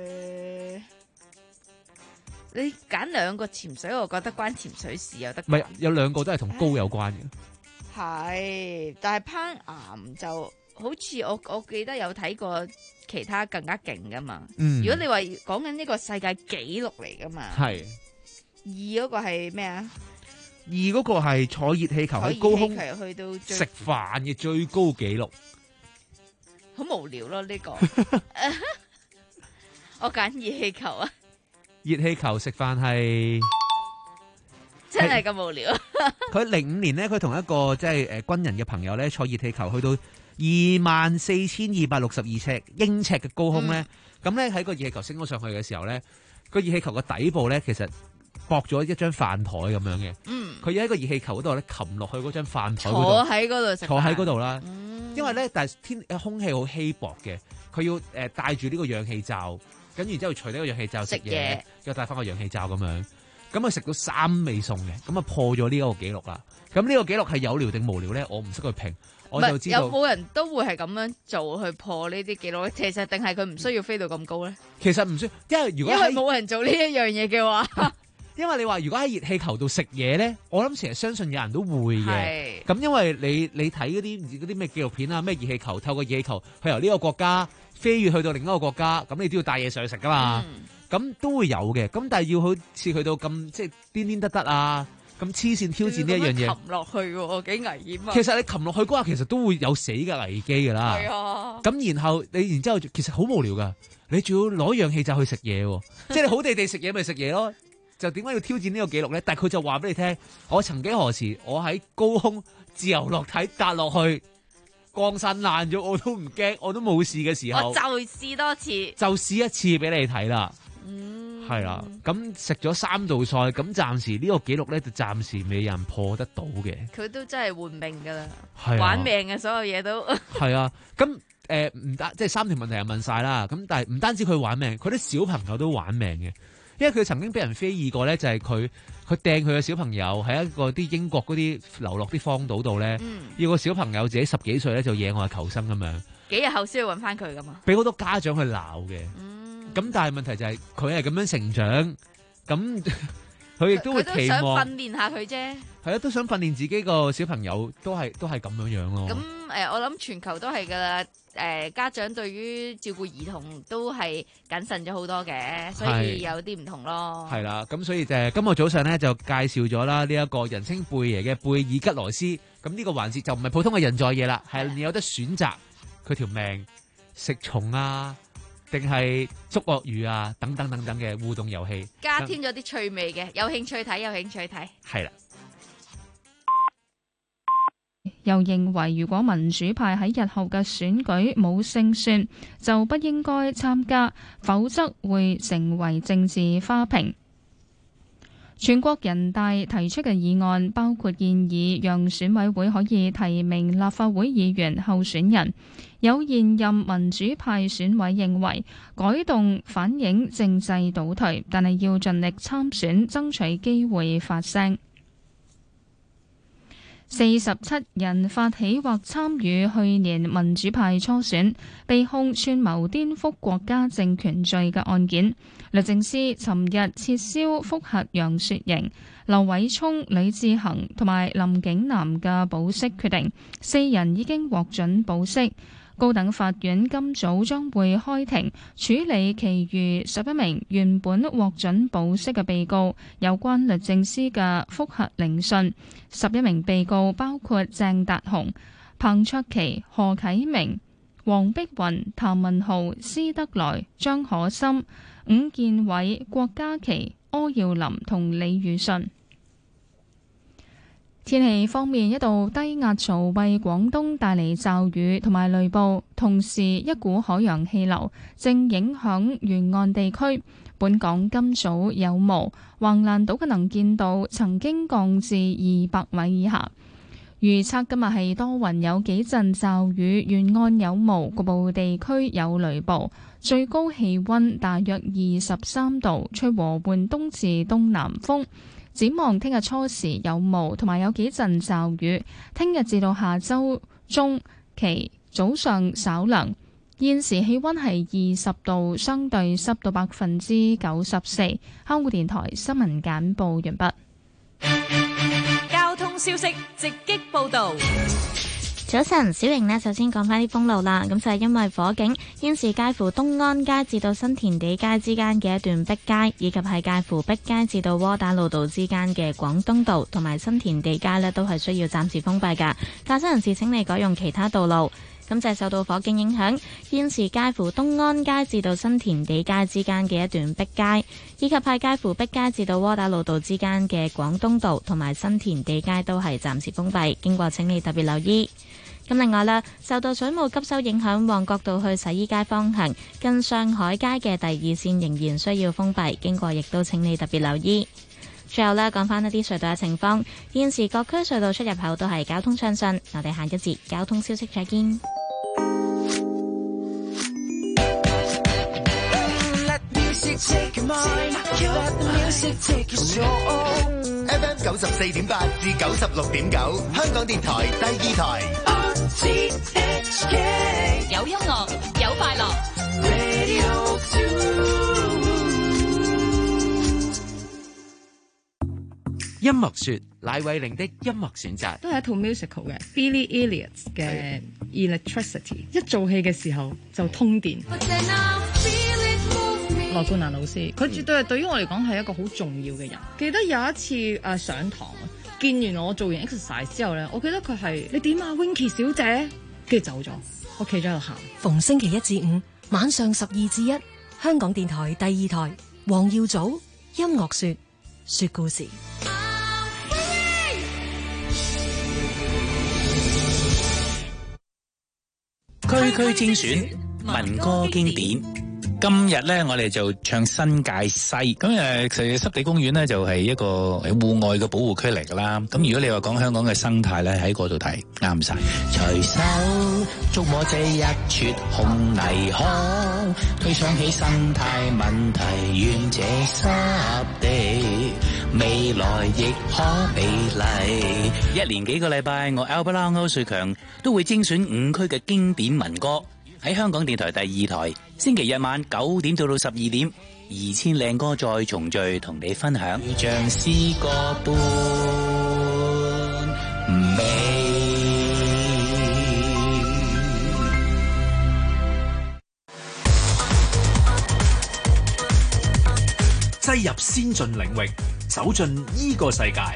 你揀兩個潛水，我覺得關潛水事有得。 唔係有兩個都係同高有關嘅。 係，但係攀岩就好似我我記得有睇過其他更加勁噶嘛。嗯。如果你話講緊呢個世界紀錄嚟噶嘛。係。二嗰個係咩啊？ 二嗰個係坐熱氣球喺高空去到食飯嘅最高紀錄。 好無聊咯呢、這個。我揀熱氣球啊！ 熱氣球食飯係真係咁無聊。 佢零五年咧，佢同一個即係誒軍人嘅朋友咧，坐熱氣球去到二萬四千二百六十二尺英尺嘅高空咧，咁咧喺個熱氣球升咗上去嘅時候咧，個熱氣球嘅底部咧其實駁咗一張飯台咁樣嘅。嗯，佢要喺個熱氣球嗰度咧擒落去嗰張飯台嗰度， 坐喺嗰度食， 坐喺嗰度啦。嗯、因為咧，但係天空氣好稀薄嘅，佢要誒帶住呢個氧氣罩。跟住之後除呢個氧氣罩食嘢，又戴翻個氧氣罩咁樣，咁啊食到三味餸嘅，咁啊破咗呢一個紀錄啦。咁呢個紀錄係有聊定無聊咧？我唔識去評，我就知道有冇人都會係咁樣做去破呢啲紀錄。其實定係佢唔需要飛到咁高咧？ 其實唔需要，因為如果因為冇人做呢一樣嘢嘅話， 因為你話如果喺熱氣球度食嘢咧，我諗成日相信有人都會嘅。咁因為你你睇嗰啲唔知嗰啲咩紀錄片啊，咩熱氣球透過熱氣球去由呢個國家飛越去到另一個國家，咁你都要帶嘢上去食噶嘛。咁、嗯、都會有嘅。咁但係要好似去到咁即係顛顛得得啊，咁黐線挑戰呢一樣嘢， 擒落去喎，幾危險啊！ 其實你擒落去嗰下，其實都會有死嘅危機噶啦。 係啊。咁然後你然之後其實好無聊噶，你仲要攞氧氣罩去食嘢喎，即係你好地地食嘢咪食嘢咯。就點解要挑戰呢個紀錄咧？但係佢就話俾你聽，我曾幾何時我喺高空自由落體踏落去，降散爛咗我都唔驚，我都冇事嘅時候， 我就試多次， 就試一次俾你睇啦。 嗯， 係啦，咁食咗三道菜，咁暫時呢個紀錄咧就暫時未有人破得到嘅。 佢都真係換命噶啦， 係啊， 玩命嘅所有嘢都係啊。咁誒唔單即係三條問題又問晒啦。咁但係唔單止佢玩命，佢啲小朋友都玩命嘅。因為佢曾經俾人非議過咧，就係佢佢掟佢嘅小朋友喺一個啲英國嗰啲流落啲荒島度咧，嗯、要個小朋友自己十幾歲咧就野外求生咁樣， 幾日後先要揾翻佢噶嘛， 俾好多家長去鬧嘅。咁、嗯、但係問題就係佢係咁樣成長，咁佢亦都會期望想訓練下佢啫。 係啊，都想訓練自己個小朋友，都係都係咁樣樣咯。 咁誒、呃，我諗全球都係噶啦。誒、呃、家長對於照顧兒童都係謹慎咗好多嘅，所以有啲唔同咯。係啦， 咁所以就今日早上咧就介紹咗啦呢一個人稱貝爺嘅貝爾吉羅斯。咁呢個環節就唔係普通嘅人在嘢啦，係你有得選擇佢條命食蟲啊，定係捉鱷魚啊等等等等嘅互動遊戲， 加添咗啲趣味嘅，有興趣睇，有興趣睇。 係啦。 又認為，如果民主派喺日後嘅選舉冇勝算，就不應該參加，否則會成為政治花瓶。全國人大提出嘅議案包括建議讓選委會可以提名立法會議員候選人。有現任民主派選委認為，改動反映政制倒退，但係要盡力參選，爭取機會發聲。四十七人發起或參與去年民主派初選，被控串謀顛覆國家政權罪嘅案件，律政司尋日撤銷覆核楊雪瑩、劉偉聰、李志恒同埋林景南嘅保釋決定，四人已經獲准保釋。高等法院今早將會開庭處理其餘十一名原本獲准保釋嘅被告有關律政司嘅覆核聆訊。十一名被告包括鄭達鴻、彭卓棋、何啟明、黃碧雲、譚文豪、施德來、張可森、伍健偉、郭家麒、柯耀林同李宇信。天氣方面，一道低壓槽為廣東帶嚟驟雨同埋雷暴，同時一股海洋氣流正影響沿岸地區。本港今早有霧，橫瀾島嘅能見度曾經降至二百米以下。預測今日係多雲，有幾陣驟雨，沿岸有霧，局部地區有雷暴，最高氣溫大約二十三度，吹和緩東至東南風。展望聽日初時有霧，同埋有幾陣驟雨。聽日至到下周中期早上稍涼。現時氣溫係二十度，相對濕度百分之九十四。香港電台新聞簡報完畢。 交通消息直擊報道。 早晨，小瑩呢，首先講返啲封路啦。咁就係因為火警，現時介乎東安街至到新填地街之間嘅一段碧街，以及係介乎碧街至到窩打老道之間嘅廣東道同埋新填地街呢，都係需要暫時封閉噶。駕駛人士請你改用其他道路。咁就係受到火警影響，現時介乎東安街至到新填地街之間嘅一段碧街，以及係介乎碧街至到窩打老道之間嘅廣東道同埋新填地街都係暫時封閉，經過請你特別留意。咁另外啦，受到水務急修影響，旺角道去洗衣街方向近上海街嘅第二線仍然需要封閉，經過亦都請你特別留意。最後呢，講返一啲隧道嘅情況，現時各區隧道出入口都係交通暢順。我哋下一節交通消息再見。 F M 九十四點八至九十六點九，香港電台第二台。 有音樂，有快樂。 音樂説，賴慧玲的音樂選擇， 都係一套 musical 嘅 Billy Elliot 嘅 Electricity， 一做戲嘅時候就通電。羅冠蘭老師，佢絕對係對於我嚟講係一個好重要嘅人。記得有一次誒、呃、上堂，見完我做完 exercise 之後咧，我記得佢係你點啊 Winky 小姐，跟住走咗，我企咗喺度喊。 逢星期一至五晚上十二至一，香港電台第二台，黃耀祖音樂説説故事。 區區精選民歌經典。今日咧，我哋就唱新界西。咁誒，其實濕地公園咧就係一個戶外嘅保護區嚟㗎啦。咁如果你話講香港嘅生態咧，喺嗰度睇啱晒。隨手觸摸這一撮紅泥腔，推想起生態問題，願這濕地未來亦可美麗。一連幾個禮拜，我 Albert 歐瑞強都會精選五區嘅經典民歌。喺香港電台第二台，星期日晚九點到到十二點，二千靚歌再重聚，同你分享。像詩歌般美， 擠入先進領域，走進呢個世界。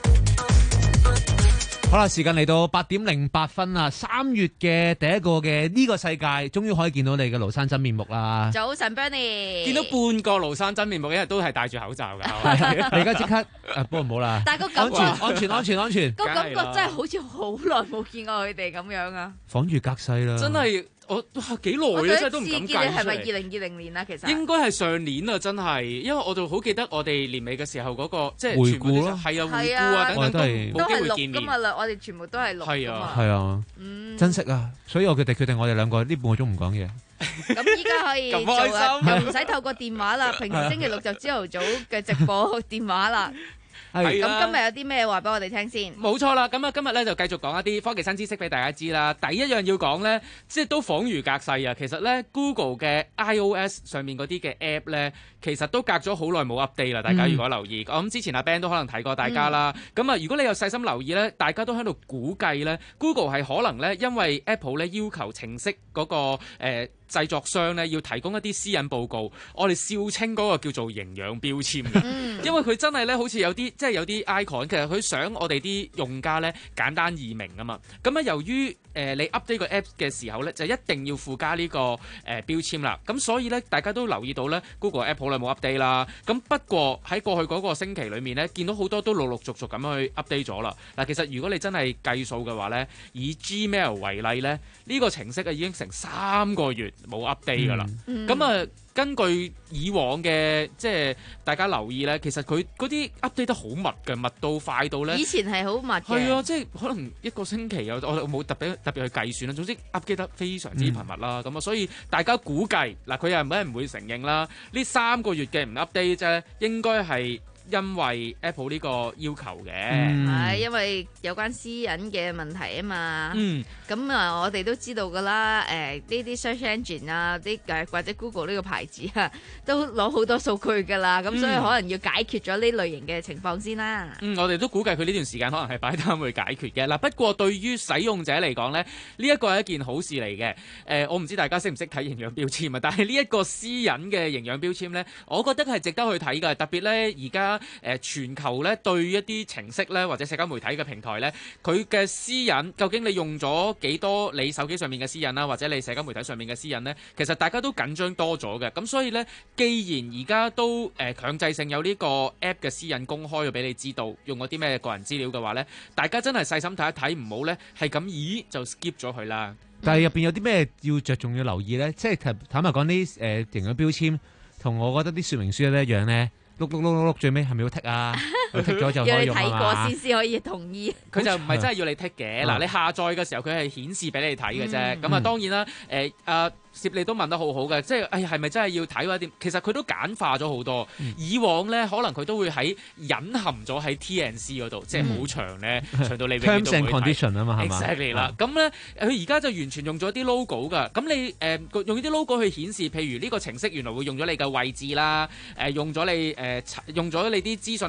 好啦，時間嚟到八點零八分啦，三月嘅第一個嘅呢個世界，終於可以見到你嘅廬山真面目啦！ 早晨 Bernie， 見到半個廬山真面目，因為都係戴住口罩㗎。 你而家即刻誒，不過唔好啦。 但係個感覺安全安全安全安全， 個感覺真係好似好耐冇見過佢哋咁樣啊！ 仿如隔世啦， 真係。我哇幾耐啊！真係都唔敢計出嚟。 係咪二零二零年啊？其實應該係上年啊！真係，因為我就好記得我哋年尾嘅時候嗰個即係回顧咯， 係啊回顧啊等等都冇機會見面。 今日啦，我哋全部都係錄㗎嘛。 係啊，珍惜啊！所以我決定決定我哋兩個呢半個鐘唔講嘢。 咁依家可以做啊，又唔使透過電話啦。平時星期六就朝頭早嘅直播電話啦。咁今日有啲咩話俾我哋聽先？ 冇錯啦，咁啊今日咧就繼續講一啲科技新知識俾大家知啦。第一樣要講咧，即係都恍如隔世啊！其實咧 Google 嘅 iOS 上面嗰啲嘅 app 咧，其實都隔咗好耐冇 update 啦。大家如果留意，嗯、我諗之前阿 Ben 都可能提過大家啦。咁啊、嗯，如果你有細心留意咧，大家都喺度估計咧 ，Google 係可能咧因為 Apple 咧要求程式嗰、嗰個誒。呃製作商咧要提供一啲私隱報告，我哋笑稱嗰個叫做營養標籤嘅，嗯、因為佢真係咧好似有啲即係有啲 icon，其實佢想我哋啲用家咧簡單易明啊嘛。咁啊由於誒、呃、你 update 個 app 嘅時候咧，就一定要附加呢、呢個誒、呃、標籤啦。咁所以咧大家都留意到咧 Google app 好耐冇 update 啦。咁不過喺過去嗰個星期裏面咧，見到好多都陸陸續續咁去 update 咗啦。嗱，其實如果你真係計數嘅話咧，以 Gmail 為例咧，呢、呢個程式啊已經成三個月冇 update 噶啦，咁啊、嗯、根據以往嘅即係大家留意咧，其實佢嗰啲 update 得好密嘅，密到快到咧。 以前係好密嘅， 係啊，即係可能一個星期有我冇特別特別去計算啦。總之 update 得非常之頻密啦，咁啊、嗯，所以大家估計嗱，佢又唔係唔會承認啦。呢三個月嘅唔 update 啫，應該係因為 Apple 呢個要求嘅，係、 嗯、因為有關私隱嘅問題啊嘛。嗯，咁啊，我哋都知道噶啦。誒，呢啲 search engine 啊，啲誒或者 Google 呢個牌子啊，都攞好多數據噶啦。咁、嗯、所以可能要解決咗呢類型嘅情況先啦。 嗯，我哋都估計佢呢段時間可能係擺攤去解決嘅。嗱，不過對於使用者嚟講咧，呢一個係一件好事嚟嘅。誒、呃，我唔知大家識唔識睇營養標籤啊？但係呢一個私隱嘅營養標籤咧，我覺得係值得去睇㗎。特別咧，而家誒全球咧對一啲程式咧或者社交媒體嘅平台咧，佢嘅私隱究竟你用咗幾多？你手機上面嘅私隱啦，或者你社交媒體上面嘅私隱咧，其實大家都緊張多咗嘅。咁所以咧，既然而家都誒、呃、強制性有呢個 app 嘅私隱公開咗俾你知道，用嗰啲咩個人資料嘅話咧，大家真係細心睇一睇，唔好咧係咁咦就 skip 咗佢啦。 但係入邊有啲咩要着重要留意咧？即係坦坦白講，啲誒營養標籤同我覺得啲說明書咧一樣咧。碌碌碌碌碌，最尾係咪要剔啊？剔咗就可以用啊嘛。要你睇過先先可以同意。 佢就唔係真係要你剔嘅。嗱，你下載嘅時候佢係顯示俾你睇嘅啫。咁啊、嗯，當然啦，誒啊。攝你都問得好好嘅，即係誒係咪真係要睇或者點？其實佢都簡化咗好多。嗯、以往咧，可能佢都會喺隱含咗喺 T N C 嗰度，嗯、即係好長咧，長到你永遠都唔會睇。Terms and condition 啊嘛，係嘛？Exactly 啦。咁咧，佢而家就完全用咗啲 logo 㗎。咁你誒、呃、用啲 logo 去顯示，譬如呢個程式原來會用咗你嘅位置啦，誒、呃、用咗你誒、呃、用咗你啲資訊嚟做診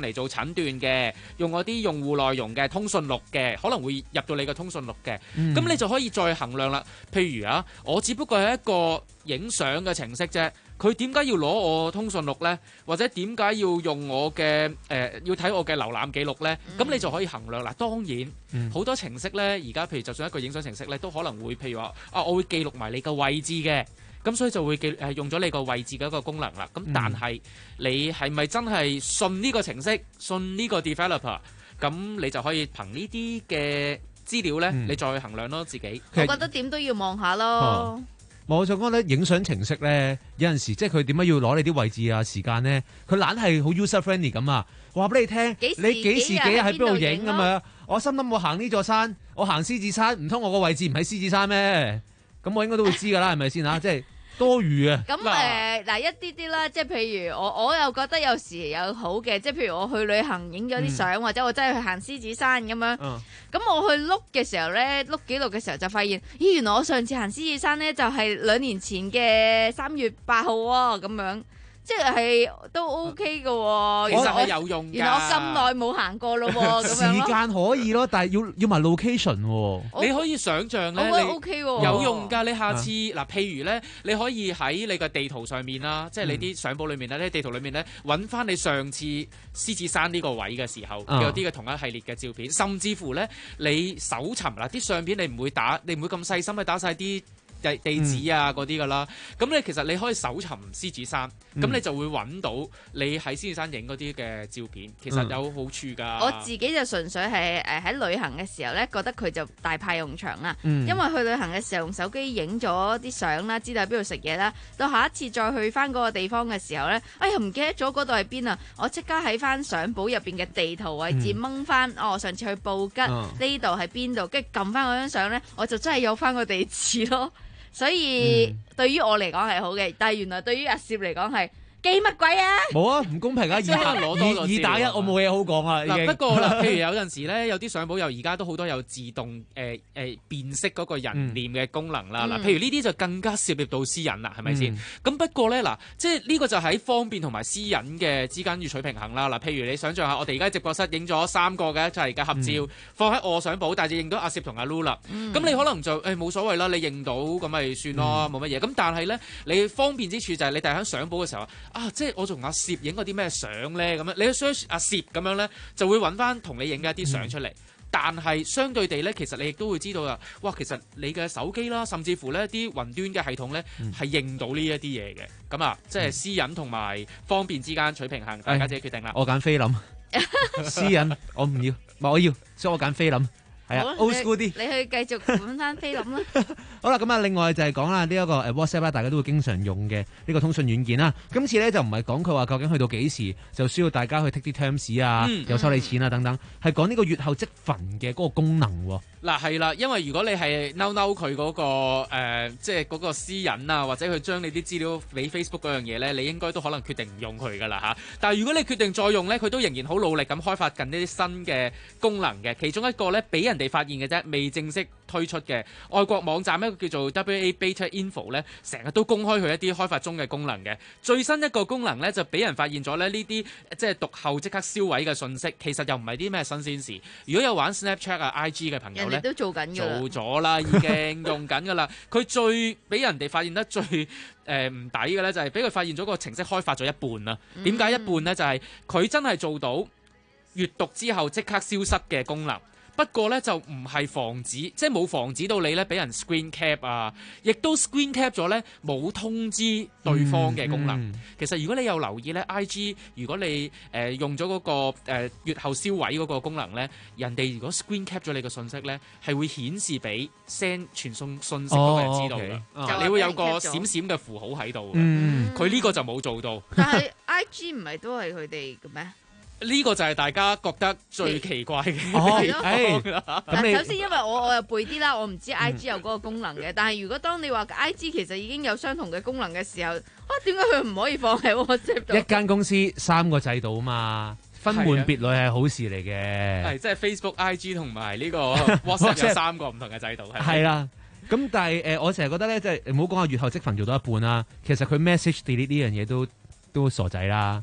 診斷嘅，用嗰啲用戶內容嘅通訊錄嘅，可能會入到你嘅通訊錄嘅。咁、 嗯、 你就可以再衡量啦。譬如啊，我只不過係一個影相嘅程式啫。佢點解要攞我通訊錄呢？或者點解要用我嘅誒、呃、要睇我嘅瀏覽記錄呢？咁、嗯、你就可以衡量啦。當然，好、嗯、多程式呢，而家譬如就算一個影相程式呢，都可能會譬如話啊，我會記錄埋你嘅位置嘅，咁所以就會記誒用咗你個位置嘅一個功能啦。咁但係你係咪真係信呢個程式，信呢個 developer？咁你就可以憑呢啲嘅資料呢，嗯、你再去衡量咯自己。 我覺得點都要望下咯。哦我就覺得影相程式咧，有陣時即係佢點解要攞你啲位置啊、時間咧？佢懶係好 user friendly 咁啊！話俾你聽，你幾時幾日喺邊度影咁樣？我心諗我行呢座山，我行獅子山，唔通我個位置唔喺獅子山咩？咁我應該都會知㗎啦，係咪先嚇？即係多餘啊！ 咁誒嗱一啲啲啦，即係譬如我我又覺得有時有好嘅，即係譬如我去旅行影咗啲相，嗯、或者我真係去行獅子山咁樣。嗯咁我去碌嘅時候咧，碌記錄嘅時候就發現，咦，原來我上次行獅子山咧就係兩年前嘅三月八號喎，咁樣。即係都 OK 嘅喎，其實係有用㗎。原來我咁耐冇行過咯喎，咁樣時間可以咯，但係要要埋 location 喎。 你可以想像咧， 我覺得 OK 喎， 有用㗎。你下次嗱，譬如咧，你可以喺你個地圖上面啦，即係你啲相簿裏面咧，啲地圖裏面咧，揾翻你上次獅子山呢個位嘅時候有啲嘅同一系列嘅照片，甚至乎咧，你搜尋嗱啲相片，你唔會打，你唔會咁細心去打晒啲地地址啊嗰啲㗎啦，咁你其實你可以搜尋獅子山，咁、嗯、你就會揾到你喺獅子山影嗰啲嘅照片，其實有好處㗎。 我自己就純粹係誒喺旅行嘅時候咧，覺得佢就大派用場啦，嗯、因為去旅行嘅時候用手機影咗啲相啦，知道喺邊度食嘢啦，到下一次再去翻嗰個地方嘅時候咧，哎呀唔記得咗嗰度喺邊啊！我即刻喺翻相簿入邊嘅地圖位置掹翻、嗯，哦上次去布吉呢度喺邊度，跟住撳翻嗰張相咧，我就真係有翻個地址咯。所以對於我嚟講係好嘅，但係原來對於阿攝嚟講係記乜鬼啊？ 冇啊，唔公平啊！二打二二打一，我冇嘢好講啊。 嗱，不過啦，譬如有陣時咧，有啲相簿又而家都好多有自動誒誒、呃呃、辨識嗰個人臉嘅功能啦。嗱、嗯，譬如呢啲就更加涉獵到私隱啦，係咪先？咁、嗯、不過咧，嗱，即係呢個就喺方便同埋私隱嘅之間要取平衡啦。嗱，譬如你想象下，我哋而家直播室影咗三個嘅一齊嘅合照，嗯、放喺我相簿，但係就認到阿攝同阿 Lu 啦。咁、嗯、你可能就誒冇、欸、所謂啦，你認到咁咪算咯，冇乜嘢。咁但係咧，你方便之處就係你第喺相簿嘅時候。啊，即係我同阿攝影嗰啲咩相咧，咁樣你去 search 阿攝咁樣咧，就會揾翻同你影嘅一啲相出嚟。嗯、但係相對地咧，其實你亦都會知道啊，哇，其實你嘅手機啦，甚至乎呢啲雲端嘅系統咧，係、嗯、認到呢一啲嘢嘅。咁啊，即係私隱同埋方便之間取平衡，大家自己決定啦。 我揀菲林，私隱我唔要，唔係我要，所以我揀菲林。係啊 ，old school 啲。 你去繼續揾翻菲林啦。 好啦，咁啊，另外就係講啦，呢一個誒 WhatsApp 啦，大家都會經常用嘅呢個通訊軟件啦。今次咧就唔係講佢話究竟去到幾時就需要大家去 take 啲 terms 啊，嗯、又收你錢啊等等，係講呢個閱後即焚嘅嗰個功能喎。 嗱係啦，因為如果你係嬲嬲佢嗰個誒，即係嗰個私隱啊，或者佢將你啲資料俾 Facebook 嗰樣嘢咧，你應該都可能決定唔用佢噶啦嚇。但係如果你決定再用咧，佢都仍然好努力咁開發緊呢啲新嘅功能嘅。其中一個咧俾人哋發現嘅啫，未正式推出嘅外國網站一個叫做 W A Beta Info 咧，成日都公開佢一啲開發中嘅功能嘅。最新一個功能咧就俾人發現咗咧呢啲即係讀後即刻銷毀嘅信息，其實又唔係啲咩新鮮事。如果有玩 Snapchat 啊、I G 嘅朋友咧， 都做緊嘅， 做咗啦，已經用緊㗎啦。佢最俾人哋發現得最誒唔抵嘅咧，就係俾佢發現咗個程式開發咗一半啦。點解一半咧？就係佢真係做到閱讀之後即刻消失嘅功能。不過咧就唔係防止，即係冇防止到你咧俾人 screen cap 啊，亦都 screen cap 咗咧冇通知對方嘅功能。嗯嗯、其實如果你有留意咧 ，I G 如果你誒、呃、用咗嗰、那個誒閱、呃、後銷毀嗰個功能咧，人哋如果 screen cap 咗你嘅信息咧，係會顯示俾 send 傳送信息嗰個人知道嘅，哦 okay 哦、你會有個閃閃嘅符號喺度。佢呢、嗯、個就冇做到。 但係 I G 唔係都係佢哋嘅咩？ 呢個就係大家覺得最奇怪嘅。 嗱，首先因為我我又背啲啦，我唔知 I G 有嗰個功能嘅。嗯、但係如果當你話 I G 其實已經有相同嘅功能嘅時候，啊點解佢唔可以放喺 WhatsApp 度？ 一間公司三個制度啊嘛，分門別類係好事嚟嘅。 係即係 Facebook、I G 同埋呢個 WhatsApp 有三個唔同嘅制度。 係啦，咁但係誒、呃，我成日覺得咧，即係唔好講下閱後即焚做到一半啦。其實佢 message delete 呢樣嘢都都傻仔啦。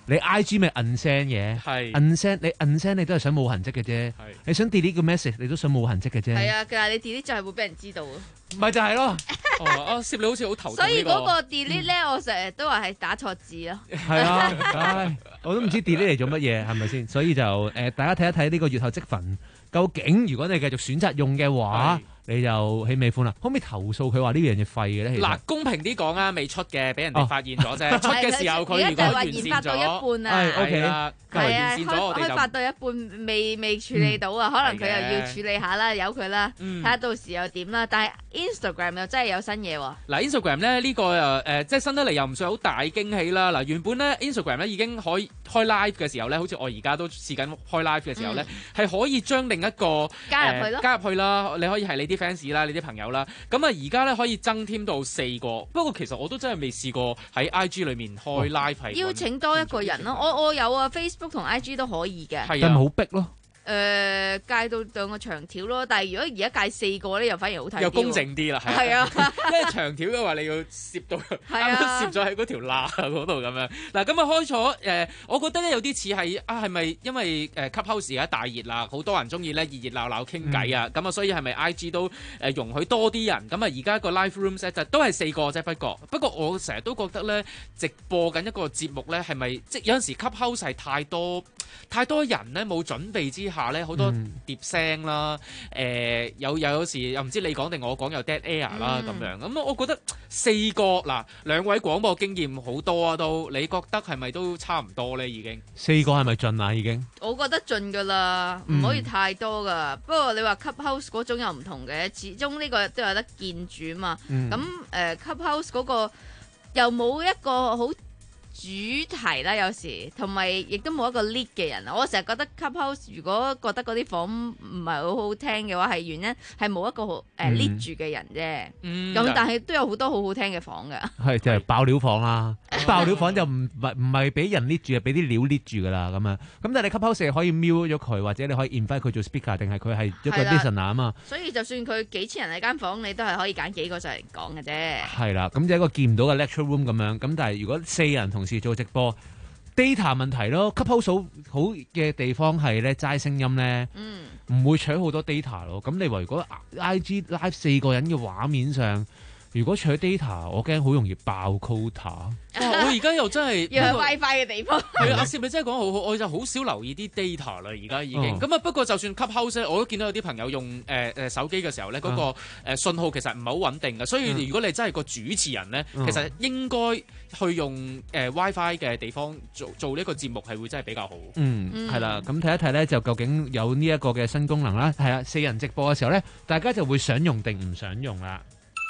你 I G 咪 unsend 嘅，unsend 你 unsend 你都係想冇痕跡嘅啫，你想 delete 個 message 你都想冇痕跡嘅啫。 係啊，但係你 delete 就係會俾人知道啊。 咪就係咯。 哦，阿攝你好似好頭痛。 所以嗰個 delete 咧，我成日都話係打錯字咯。 係啊，唉，我都唔知 delete 嚟做乜嘢，係咪先？所以就誒、呃，大家睇一睇呢個月後積分，究竟如果你繼續選擇用嘅話。你就起尾款啦，可唔可以投訴佢話呢樣嘢廢嘅咧？ 嗱，公平啲講啊，未出嘅，俾人哋發現咗啫。出嘅時候佢如果完善咗， 係 OK 啦，係啊， 開開發到一半未未處理到啊，可能佢又要處理下啦，由佢啦，睇下到時又點啦。但係 Instagram 又真係有新嘢喎。 嗱 ，Instagram 咧呢個誒誒，即係新得嚟又唔算好大驚喜啦。嗱，原本咧 Instagram 咧已經可以開 live 嘅時候咧，好似我而家都試緊開 live 嘅時候咧，係可以將另一個加入去咯， 加入去啦。你可以係你啲 fans 啦，你啲朋友啦。咁啊，而家咧可以增添到四個。不過其實我都真係未試過喺 I G 裏面開 live 係邀請多一個人咯。我我有啊 Facebook 同 I G 都可以嘅。 係咪好逼咯？ 誒、呃、界到兩個長條咯，但係如果而家界四個咧，又反而好睇啲， 又公正啲啦，係啊，因為長條嘅話你要攝到，啱啱攝咗喺嗰條罅嗰度咁樣。嗱，咁啊開咗誒、呃，我覺得咧有啲似係啊，係咪因為誒 Clubhouse 而家大熱啦，好多人中意咧熱熱鬧鬧傾偈啊，咁啊、嗯、所以係咪 I G 都誒容許多啲人？咁啊而家個 live rooms 咧就都係四個啫，不過不過我成日都覺得咧直播緊一個節目咧係咪即有陣時 Clubhouse 係太多太多人咧冇準備之下。下咧好多疊聲啦，誒、呃、有有有時又唔知你講定我講又 dead air 啦咁、嗯、樣，咁我覺得四個嗱兩位廣播經驗好多啊都，你覺得係咪都差唔多咧已經？四個係咪盡啊已經？ 我覺得盡㗎啦，唔可以太多㗎。嗯、不過你話 Clubhouse 嗰種又唔同嘅，始終呢個都有得見主嘛。咁誒、嗯呃、Clubhouse 嗰個又冇一個好主題啦，有時同埋亦都冇一個 lead 嘅人啊！我成日覺得 Clubhouse 如果覺得嗰啲房唔係好好聽嘅話，係原因係冇一個誒 lead 住嘅人啫。咁、嗯、但係都有好多好好聽嘅房㗎。係就係、是、爆料房啦，爆料房就唔唔唔係俾人 lead 住，係俾啲料 lead 住㗎啦咁樣。咁但係你 Clubhouse 可以 mute 咗佢，或者你可以 invite 佢做 speaker， 定係佢係一個 listener 啊嘛。 所以就算佢幾千人喺間房，你都係可以揀幾個上嚟講嘅啫。係啦，咁就一個見唔到嘅 lecture room 咁樣。咁但係如果四人同做直播 data 問題咯 ，Clubhouse 好嘅地方係咧齋聲音咧，唔、嗯、會取好多 data 咯。咁你話如果 I G live 四個人嘅畫面上，如果取 data， 我驚好容易爆 quota。我而家又真係要去 WiFi 嘅地方。 係啊，阿攝你真係講好好，我就好少留意啲 data 啦。而家已經咁啊、哦。不過就算 Clubhouse，我都見到有啲朋友用誒誒、呃、手機嘅時候咧，嗰、那個誒信號其實唔係好穩定嘅。所以如果你真係個主持人咧，嗯、其實應該去用誒、呃、WiFi 嘅地方做做呢個節目係會真係比較好。嗯，係啦。咁睇一睇咧，就究竟有呢一個嘅新功能啦。係啊，四人直播嘅時候咧，大家就會想用定唔想用啦。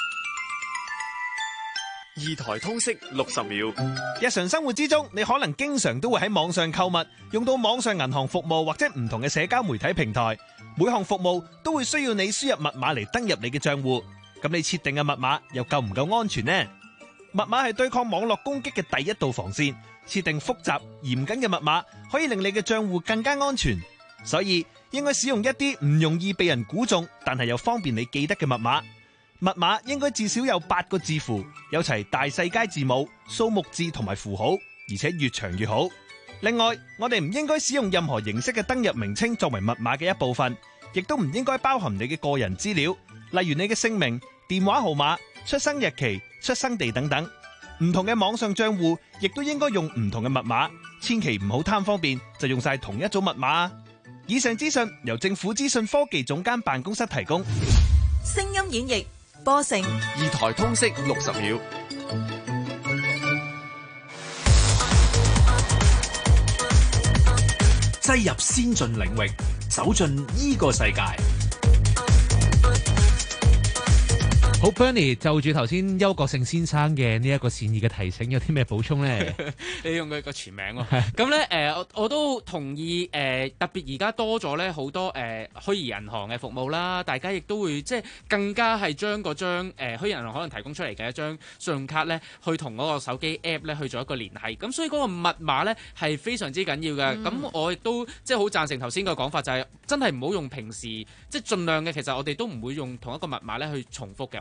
二台通識六十秒。 日常生活之中，你可能經常都會喺網上購物，用到網上銀行服務或者唔同嘅社交媒體平台。每項服務都會需要你輸入密碼嚟登入你嘅賬戶。咁你設定嘅密碼又夠唔夠安全呢？密碼係對抗網絡攻擊嘅第一道防線。設定複雜嚴謹嘅密碼，可以令你嘅賬戶更加安全。所以應該使用一啲唔容易被人估中，但係又方便你記得嘅密碼。密碼應該至少有八個字符，有齊大細階字母、數目字同埋符號，而且越長越好。另外，我哋唔應該使用任何形式嘅登入名稱作為密碼嘅一部分，亦都唔應該包含你嘅個人資料，例如你嘅姓名、電話號碼、出生日期、出生地等等。唔同嘅網上賬戶亦都應該用唔同嘅密碼，千祈唔好貪方便就用晒同一組密碼。以上資訊由政府資訊科技總監辦公室提供。 聲音演繹波成二台通識六十秒， 擠入先進領域，走進呢個世界。 好 ，Bernie 就住頭先邱國勝先生嘅呢一個善意嘅提醒，有啲咩補充咧？ 你用佢個全名喎。咁咧誒，我我都同意誒、呃，特別而家多咗咧好多誒、呃、虛擬銀行嘅服務啦，大家亦都會即係更加係將嗰張誒、呃、虛擬銀行可能提供出嚟嘅一張信用卡咧，去同嗰個手機 app 咧去做一個聯繫。咁所以嗰個密碼咧係非常之緊要嘅。咁、嗯、我亦都即係好贊成頭先個講法，就係真係唔好用平時即係盡量嘅。其實我哋都唔會用同一個密碼咧去重複嘅。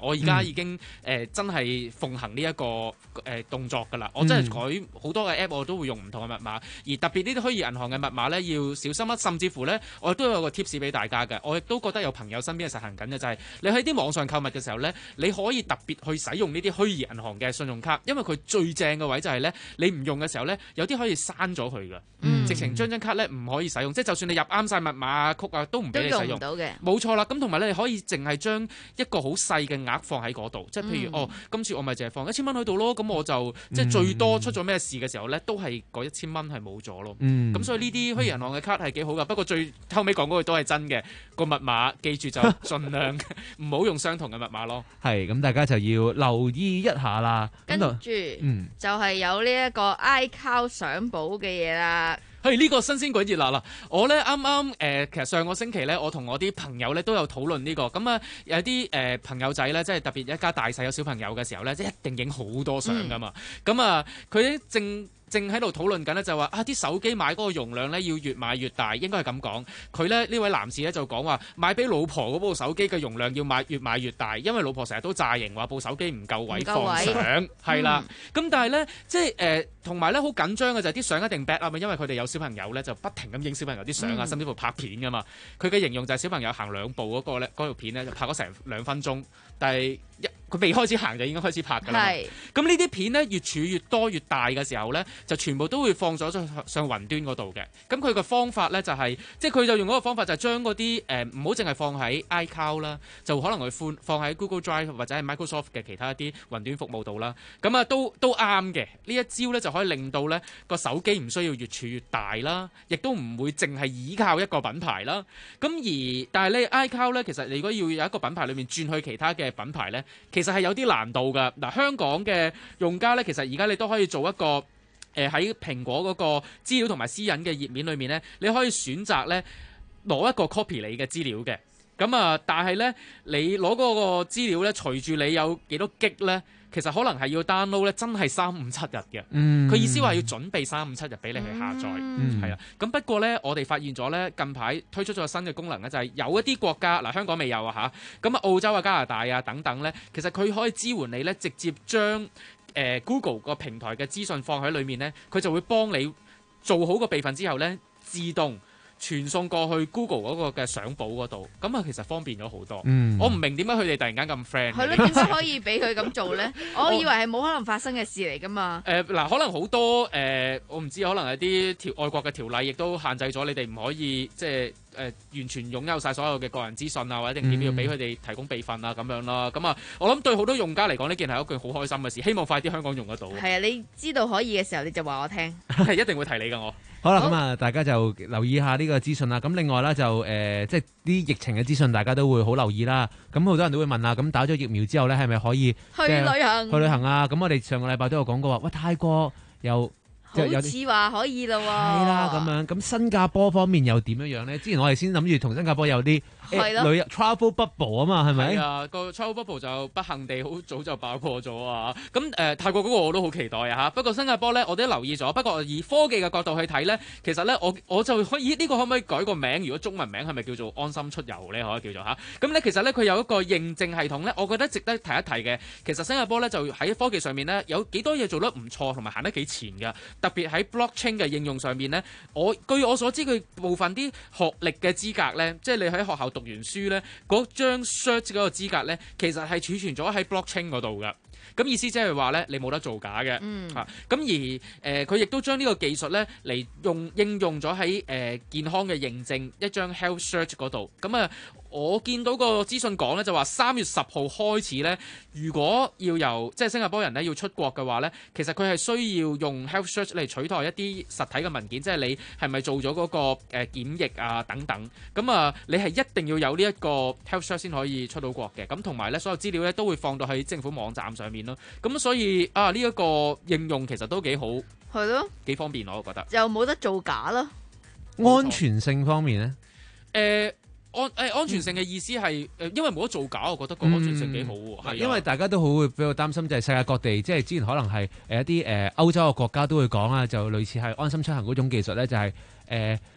我而家已經誒、呃、真係奉行呢、這、一個誒、呃、動作㗎啦。我真係改好多嘅 app，我都會用唔同嘅密碼，而特別呢啲虛擬銀行嘅密碼咧要小心啊。甚至乎咧，我亦都有個 tips 俾大家嘅，我亦都覺得有朋友身邊係實行緊嘅，就係、是、你喺啲網上購物嘅時候咧，你可以特別去使用呢啲虛擬銀行嘅信用卡，因為佢最正嘅位就係咧，你唔用嘅時候咧，有啲可以刪咗佢㗎，嗯、直情將張卡咧唔可以使用，即係就算你入啱晒密碼啊、曲啊，都唔俾你使用。 到嘅， 冇錯啦。咁同埋咧，你可以淨係將一個好細嘅額放喺嗰度，即係譬如、嗯、哦，今次我咪淨係放一千蚊喺度咯，咁我就即係最多出咗咩事嘅時候咧，都係嗰一千蚊係冇咗咯。咁、嗯、所以呢啲虛擬銀行嘅卡係幾好噶，不過最後尾講嗰句都係真嘅，個密碼記住就盡量唔好用相同嘅密碼咯。 係咁，大家就要留意一下啦。 跟住，嗯，就係有呢一個 iCloud 相簿嘅嘢啦。 係呢、這個新鮮滾熱辣啦！我咧啱啱誒，其實上個星期咧，我同我啲朋友咧都有討論呢、這個。咁啊，有啲誒、呃、朋友仔咧，即係特別一家大細有小朋友嘅時候咧，即係一定影好多相噶嘛。咁、嗯、啊，佢正正喺度討論緊呢，就話啊啲手機買嗰個容量咧要越買越大，應該係咁講。佢咧呢位男士咧就講話買俾老婆嗰部手機嘅容量要買越買越大，因為老婆成日都詐型話部手機唔夠位放相，係啦。咁、嗯、但係咧即係誒同埋咧好緊張嘅就係啲相一定 back 啊嘛，因為佢哋有小朋友咧就不停咁影小朋友啲相啊，甚至乎拍片噶嘛。佢嘅形容就係小朋友行兩步嗰、嗰個咧嗰條片咧就拍咗成兩分鐘，但係一佢未開始行就已經開始拍㗎啦。咁呢啲片咧越儲越多越大嘅時候咧，就全部都會放咗上上雲端嗰度嘅。咁佢嘅方法咧就係、是，即係佢就用嗰個方法就係將嗰啲誒唔好淨係放喺 iCloud 啦，就可能會放放喺 Google Drive 或者係 Microsoft 嘅其他一啲雲端服務度啦。咁啊都都啱嘅。呢一招咧就可以令到咧個手機唔需要越儲越大啦，亦都唔會淨係依靠一個品牌啦。咁而但係咧 iCloud 咧，其實你如果要有一個品牌裏面轉去其他嘅品牌咧，其實係有啲難度㗎。嗱，香港嘅用家咧，其實而家你都可以做一個誒喺、呃、蘋果嗰個資料同埋私隱嘅頁面裏面咧，你可以選擇咧攞一個 copy 你嘅資料嘅。咁啊，但係咧你攞嗰個資料咧，隨住你有幾多 G 咧，其實可能係要 download 咧，真係三五七日嘅。佢、嗯、意思話要準備三五七日俾你去下載，係、嗯、啊。咁不過咧，我哋發現咗咧，近排推出咗個新嘅功能咧，就係、是、有一啲國家嗱，香港未有啊嚇。咁啊，澳洲啊、加拿大啊等等咧，其實佢可以支援你咧，直接將誒、呃、Google 個平台嘅資訊放喺裏面咧，佢就會幫你做好個備份之後咧，自動傳送過去 Google 嗰個嘅相簿嗰度，咁啊其實方便咗好多。嗯、我唔明點解佢哋突然間咁 friend。 係咯，點解可以俾佢咁做咧？我以為係冇可能發生嘅事嚟噶嘛。 誒嗱、呃，可能好多誒、呃，我唔知，可能係啲條外國嘅條例，亦都限制咗你哋唔可以即係誒、呃、完全擁有晒所有嘅個人資訊啊，或者定點要俾佢哋提供備份啊咁樣啦。咁啊，我諗對好多用家嚟講，呢件係一件好開心嘅事，希望快啲香港用得到。 係啊，你知道可以嘅時候，你就話我聽。 係一定會提你㗎我。 好啦，咁啊，大家就留意下呢個資訊啦。咁另外啦，就誒、呃，即係啲疫情嘅資訊，大家都會好留意啦。咁好多人都會問啊，咁打咗疫苗之後咧，係咪可以去旅行？ 去旅行啊？咁我哋上個禮拜都有講過話，喂，泰國又好似話可以咯喎。 係啦，咁樣咁新加坡方面又點樣樣咧？之前我哋先諗住同新加坡有啲。係咯，旅遊 travel bubble 啊嘛，係咪？係啊， 個 travel bubble 就不幸地好早就爆破咗啊！咁誒、呃，泰國嗰個我都好期待啊嚇。不過新加坡咧，我都留意咗。不過以科技嘅角度去睇咧，其實咧，我我就可以呢、呢個可唔可以改個名？如果中文名係咪叫做安心出遊咧？可以叫做嚇。咁咧，其實咧佢有一個認證系統咧，我覺得值得提一提嘅。其實新加坡咧就喺科技上面咧有幾多嘢做得唔錯，同埋行得幾前㗎。特別喺 blockchain 嘅應用上面咧，我據我所知，佢部分啲學歷嘅資格咧，即係你喺學校讀完書咧。嗰張 cert 嗰個資格咧，其實係儲存咗喺 blockchain 嗰度㗎。咁意思即係話咧，你冇得造假嘅。嗯。嚇、啊，咁而誒，佢、呃、亦都將呢個技術咧嚟用應用咗喺誒健康嘅認證一張 health cert 嗰度。咁啊，我見到個資訊講咧，就話三月十號開始咧，如果要由即係新加坡人咧要出國嘅話咧，其實佢係需要用 health cert 嚟取代一啲實體嘅文件，即係你係咪做咗嗰個誒檢疫啊等等。咁啊，你係一定要有呢一個 health cert 先可以出到國嘅。咁同埋咧，所有資料咧都會放到喺政府網站上面咯。咁所以啊，呢一個應用其實都幾好， 係咯， 幾方便我覺得。 又冇得造假咯。 安全性方面咧， 誒安誒安全性嘅意思係誒，因為冇得造假，我覺得個安全性幾好喎。係、 嗯、因為大家都好會比較擔心，就係世界各地，即係之前可能係誒一啲誒歐洲嘅國家都會講啊，就類似係安心出行嗰種技術咧，就係、是、誒。呃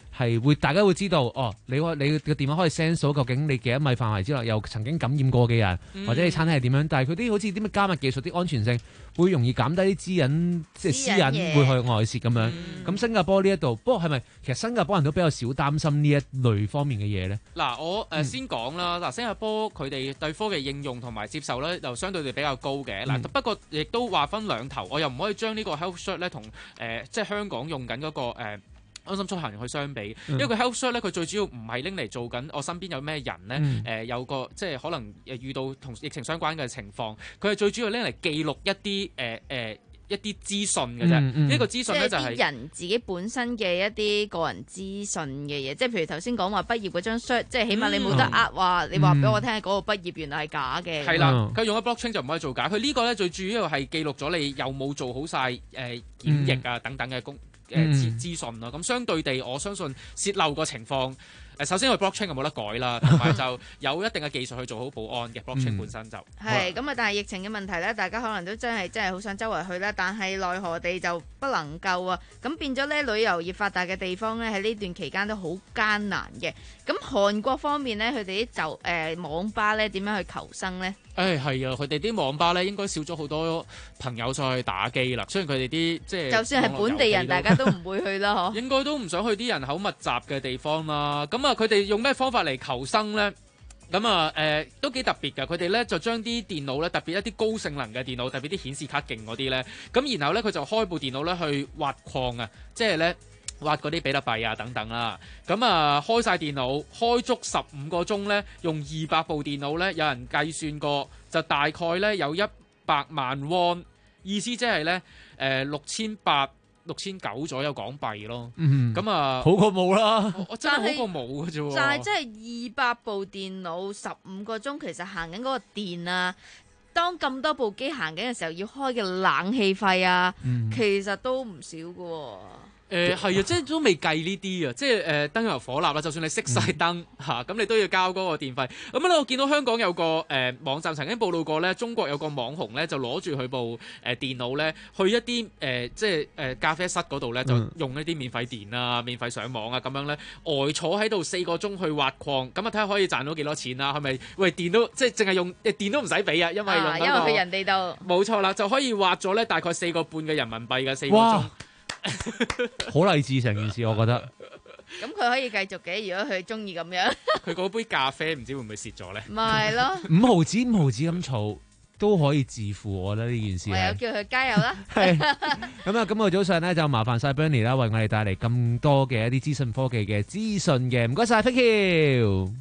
係會大家會知道哦，你個你個電話可以 sense 到究竟你幾多米範圍之內有曾經感染過嘅人， 嗯、 或者你餐廳係點樣，但係佢啲好似啲咩加密技術啲安全性會容易減低啲私隱，即係私隱會去外泄咁樣。咁、嗯、新加坡呢一度，不過係咪其實新加坡人都比較少擔心呢一類方面嘅嘢咧？ 嗱，我誒先講啦，嗱、嗯，新加坡佢哋對科技應用同埋接受咧，就相對地比較高嘅。嗱、嗯，不過亦都話分兩頭，我又唔可以將呢個 health cert 咧同誒即係香港用緊、那、嗰個、呃安心出行去相比，因為佢 health cert 咧，佢最主要唔係拎嚟做緊我身邊有咩人咧，誒、嗯呃、有個即係可能誒遇到同疫情相關嘅情況，佢係最主要拎嚟記錄一啲誒誒一啲資訊嘅啫。呢、嗯嗯、個資訊咧就係、是、 人自己本身嘅一啲個人資訊嘅嘢，即係譬如頭先講話畢業嗰張 cert，即係起碼你冇得呃話、嗯，你話俾我聽嗰個畢業原來係假嘅。係、嗯、啦，佢用咗 blockchain 就唔可以做假。佢呢個咧最主要係記錄咗你有冇做好晒誒、呃、檢疫啊等等嘅工。誒資資訊咯，咁相對地，我相信泄漏個情況，誒首先個 blockchain 就冇得改啦，同埋就有一定嘅技術去做好保安嘅 blockchain 本身就係咁啊！但係疫情嘅問題咧，大家可能都真係真係好想周圍去啦，但係奈何地就不能夠啊！咁變咗咧，旅遊業發達嘅地方咧，喺呢段期間都好艱難嘅。咁韓國方面咧，佢哋啲就誒、呃、網吧咧點樣去求生咧？ 誒係啊，佢哋啲網吧咧應該少咗好多朋友再去打機啦。雖然佢哋啲即係就算係本地人，大家都唔會去啦，嗬。應該都唔想去啲人口密集嘅地方啦。咁啊，佢哋用咩方法嚟求生咧？咁啊誒都幾特別㗎。佢哋咧就將啲電腦咧，特別一啲高性能嘅電腦，特別啲顯示卡勁嗰啲咧，咁然後咧佢就開部電腦咧去挖礦啊，即係咧。挖嗰啲比特幣啊等等啦，咁啊開晒電腦，開足十五個鐘咧，用二百部電腦咧，有人計算過就大概咧有一百萬 won， 意思即係咧誒六千八、六千九左右港幣咯。嗯，咁啊好過冇啦， 我真係好過冇嘅啫喎。 但係真係二百部電腦十五個鐘，其實行緊嗰個電啊，當咁多部機行緊嘅時候，要開嘅冷氣費啊，嗯、其實都唔少嘅喎。 誒係啊，即係都未計呢啲啊，即係誒、呃、燈油火蠟啦，就算你熄晒燈嚇，咁、嗯啊、你都要交嗰個電費。咁咧，我見到香港有個誒、呃、網站曾經報道過咧，中國有個網紅咧就攞住佢部誒、呃、電腦咧，去一啲誒、呃、即係誒、呃、咖啡室嗰度咧，就用一啲免費電啊、免費上網啊咁樣咧，呆坐喺度四個鐘去挖礦，咁啊睇下可以賺到幾多錢啦？係咪？喂，電都即係淨係用誒電都唔使俾啊，因為用、那個、 因為去人哋度冇錯啦，就可以挖咗咧大概四個半嘅人民幣嘅四個鐘。 好勵志成件事，我覺得。 咁佢可以繼續嘅，如果佢中意咁樣。 佢嗰杯咖啡唔知會唔會蝕咗咧？ 咪係咯， 五毫子五毫子咁儲都可以致富，我覺得呢件事。 我有叫佢加油啦。 係咁啊！今日早上咧就麻煩晒 Bernie 啦，為我哋帶嚟咁多嘅一啲資訊科技嘅資訊嘅，唔該晒 Thank you。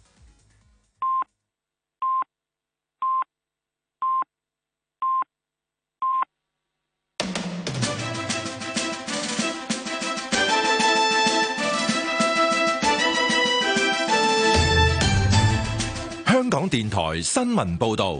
香港電台新聞報道，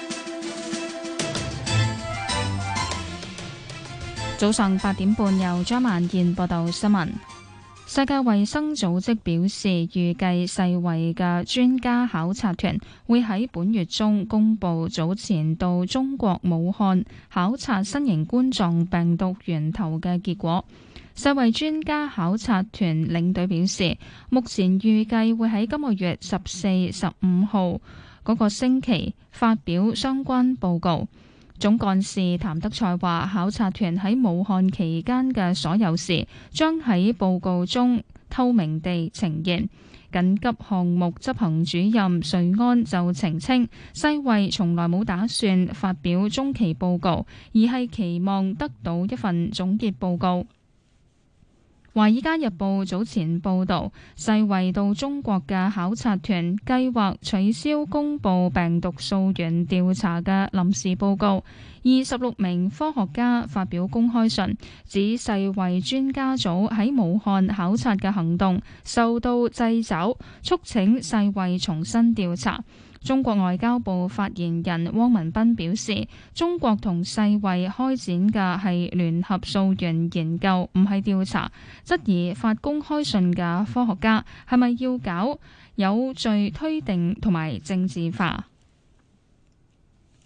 早上八點半由張萬燕報道新聞。世界衛生組織表示，預計世衛嘅專家考察團會喺本月中公布早前到中國武漢考察新型冠狀病毒源頭嘅結果。世衛專家考察團領隊表示，目前預計會喺今個月十四、十五號嗰個星期發表相關報告。總幹事譚德塞話，考察團喺武漢期間嘅所有事將喺報告中透明地呈現。緊急項目執行主任瑞安就澄清，世衛從來冇打算發表中期報告，而係期望得到一份總結報告。《華爾街日報》早前報導，世衛到中國嘅考察團計劃取消公佈病毒溯源調查嘅臨時報告。二十六名科學家發表公開信，指世衛專家組喺武漢考察嘅行動受到掣肘，促請世衛重新調查。中國外交部發言人汪文斌表示，中國同世衛開展嘅係聯合溯源研究，唔係調查，質疑發公開信嘅科學家係咪要搞有罪推定同埋政治化。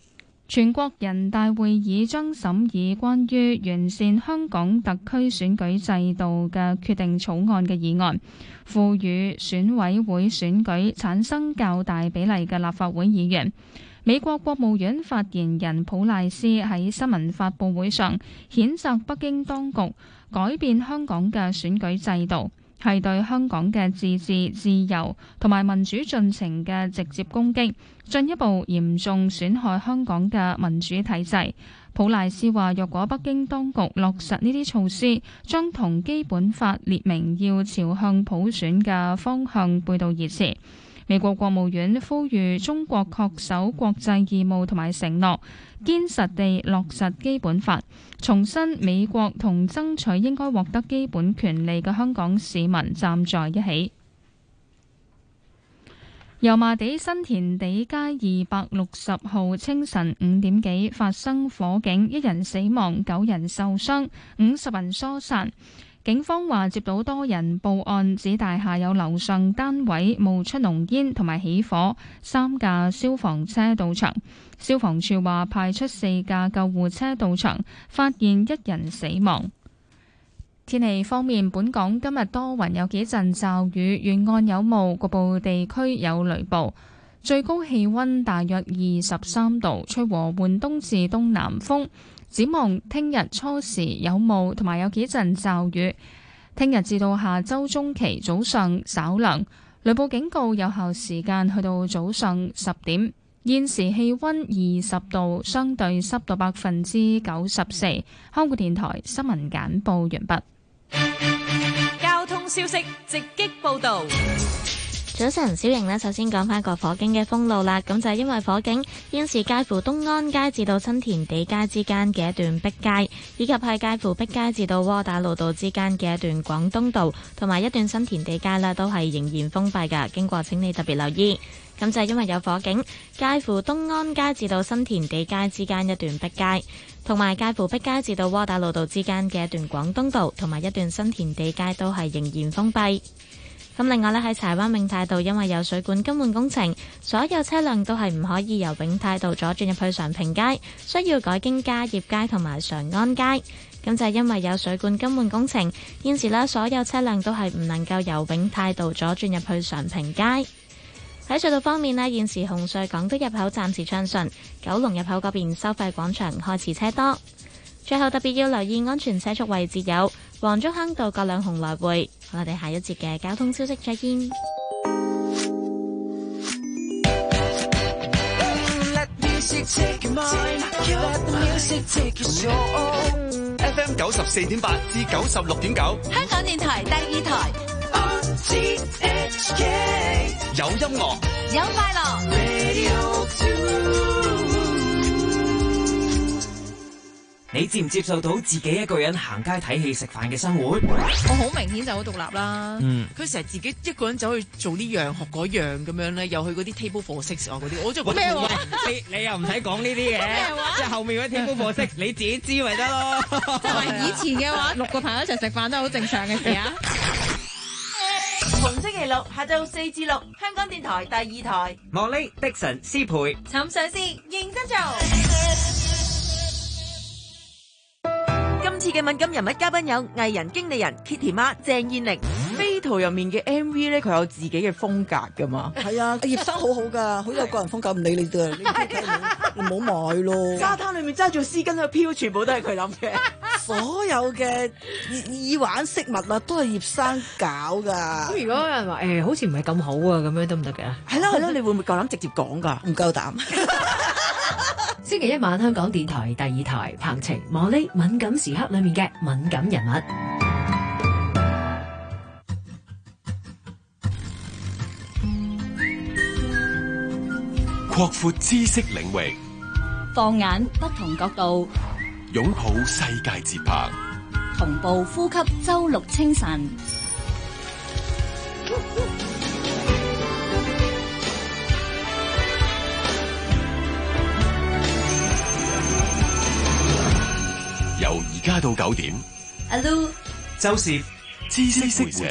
全國人大會議將審議關於完善香港特區選舉制度嘅決定草案嘅議案，賦予選委會選舉產生較大比例嘅立法會議員。美國國務院發言人普賴斯喺新聞發佈會上譴責北京當局改變香港嘅選舉制度，係對香港嘅自治、自由同埋民主進程嘅直接攻擊，進一步嚴重損害香港嘅民主體制。普賴斯話：若果北京當局落實呢啲措施，將同基本法列明要朝向普選嘅方向背道而馳。美國國務院呼籲中國恪守國際義務同埋承諾，堅實地落實基本法，重申美國同爭取應該獲得基本權利嘅香港市民站在一起。油麻地新填地街二百六十號清晨五點幾發生火警，一人死亡，九人受傷，五十人疏散。警方話接到多人報案，指大廈有樓上單位冒出濃煙同埋起火，三架消防車到場。消防處話派出四架救護車到場，發現一人死亡。天氣方面，本港今日多雲，有幾陣驟雨，沿岸有霧，局部地區有雷暴。最高氣溫大約二十三度，吹和緩東至東南風。展望聽日初時有霧，同埋有幾陣驟雨。聽日至到下周中期早上稍涼，雷暴警告有效時間去到早上十點。現時氣溫二十度，相對濕度百分之九十四。香港電台新聞簡報完畢。 交通消息直擊報道。 早晨，小瑩呢，首先講翻個火警嘅封路啦。咁就係因為火警，現時介乎東安街至到新填地街之間嘅一段碧街，以及係介乎碧街至到窩打老道之間嘅一段廣東道，同埋一段新填地街啦，都係仍然封閉㗎。經過請你特別留意。咁就係因為有火警，介乎東安街至到新填地街之間一段碧街，同埋介乎碧街至到窩打老道之間嘅一段廣東道，同埋一段新填地街都係仍然封閉。咁另外呢，喺柴灣永泰道，因為有水管更換工程，所有車輛都係唔可以由永泰道左轉入去常平街，需要改經嘉業街同埋常安街。咁就係因為有水管更換工程，現時呢，所有車輛都係唔能夠由永泰道左轉入去常平街。喺隧道方面呢，現時紅隧港島入口暫時暢順，九龍入口嗰邊收費廣場開始車多。最後特別要留意安全車速位置有黃竹坑道葛量洪來回。我哋下一節嘅交通消息再見。 F M 九十四點八至九十六點九， 香港電台第二台。 有音樂， 有快樂。 你接唔接受到自己一個人行街睇戲食飯嘅生活？ 我好明顯就好獨立啦。 嗯， 佢成日自己一個人走去做呢樣學嗰樣咁樣咧，又去嗰啲 table for six 啊嗰啲，我就覺得咩話？ 你你又唔使講呢啲嘅，即係後面嗰啲 table for six 你自己知咪得咯。 即係以前嘅話，六個朋友一齊食飯都係好正常嘅事啊。 逢星期六下晝四至六，香港電台第二台。 莫莉、迪神、思培、 尋常事認真做。今次嘅敏感人物嘉賓有藝人經理人 Kitty 媽鄭燕玲。 飛圖入面嘅 M V 咧，佢有自己嘅風格噶嘛？ 係啊，葉生好好噶，好有個人風格，唔理你㗎，你你唔好買咯。 沙灘裏面揸住絲巾喺度飄，全部都係佢諗嘅。 所有嘅耳環飾物啊，都係葉生搞噶。 咁如果有人話誒、欸，好似唔係咁好啊，咁樣得唔得嘅？ 係啦係啦，你會唔會夠膽直接講㗎？ 唔夠膽。 星期一晚香港電台第二台彭晴莫莉敏感時刻裏面嘅敏感人物， 擴闊知識領域， 放眼不同角度， 擁抱世界節拍， 同步呼吸周六清晨。 由而家到九點， 阿 Lu、 周涉、 知識會社。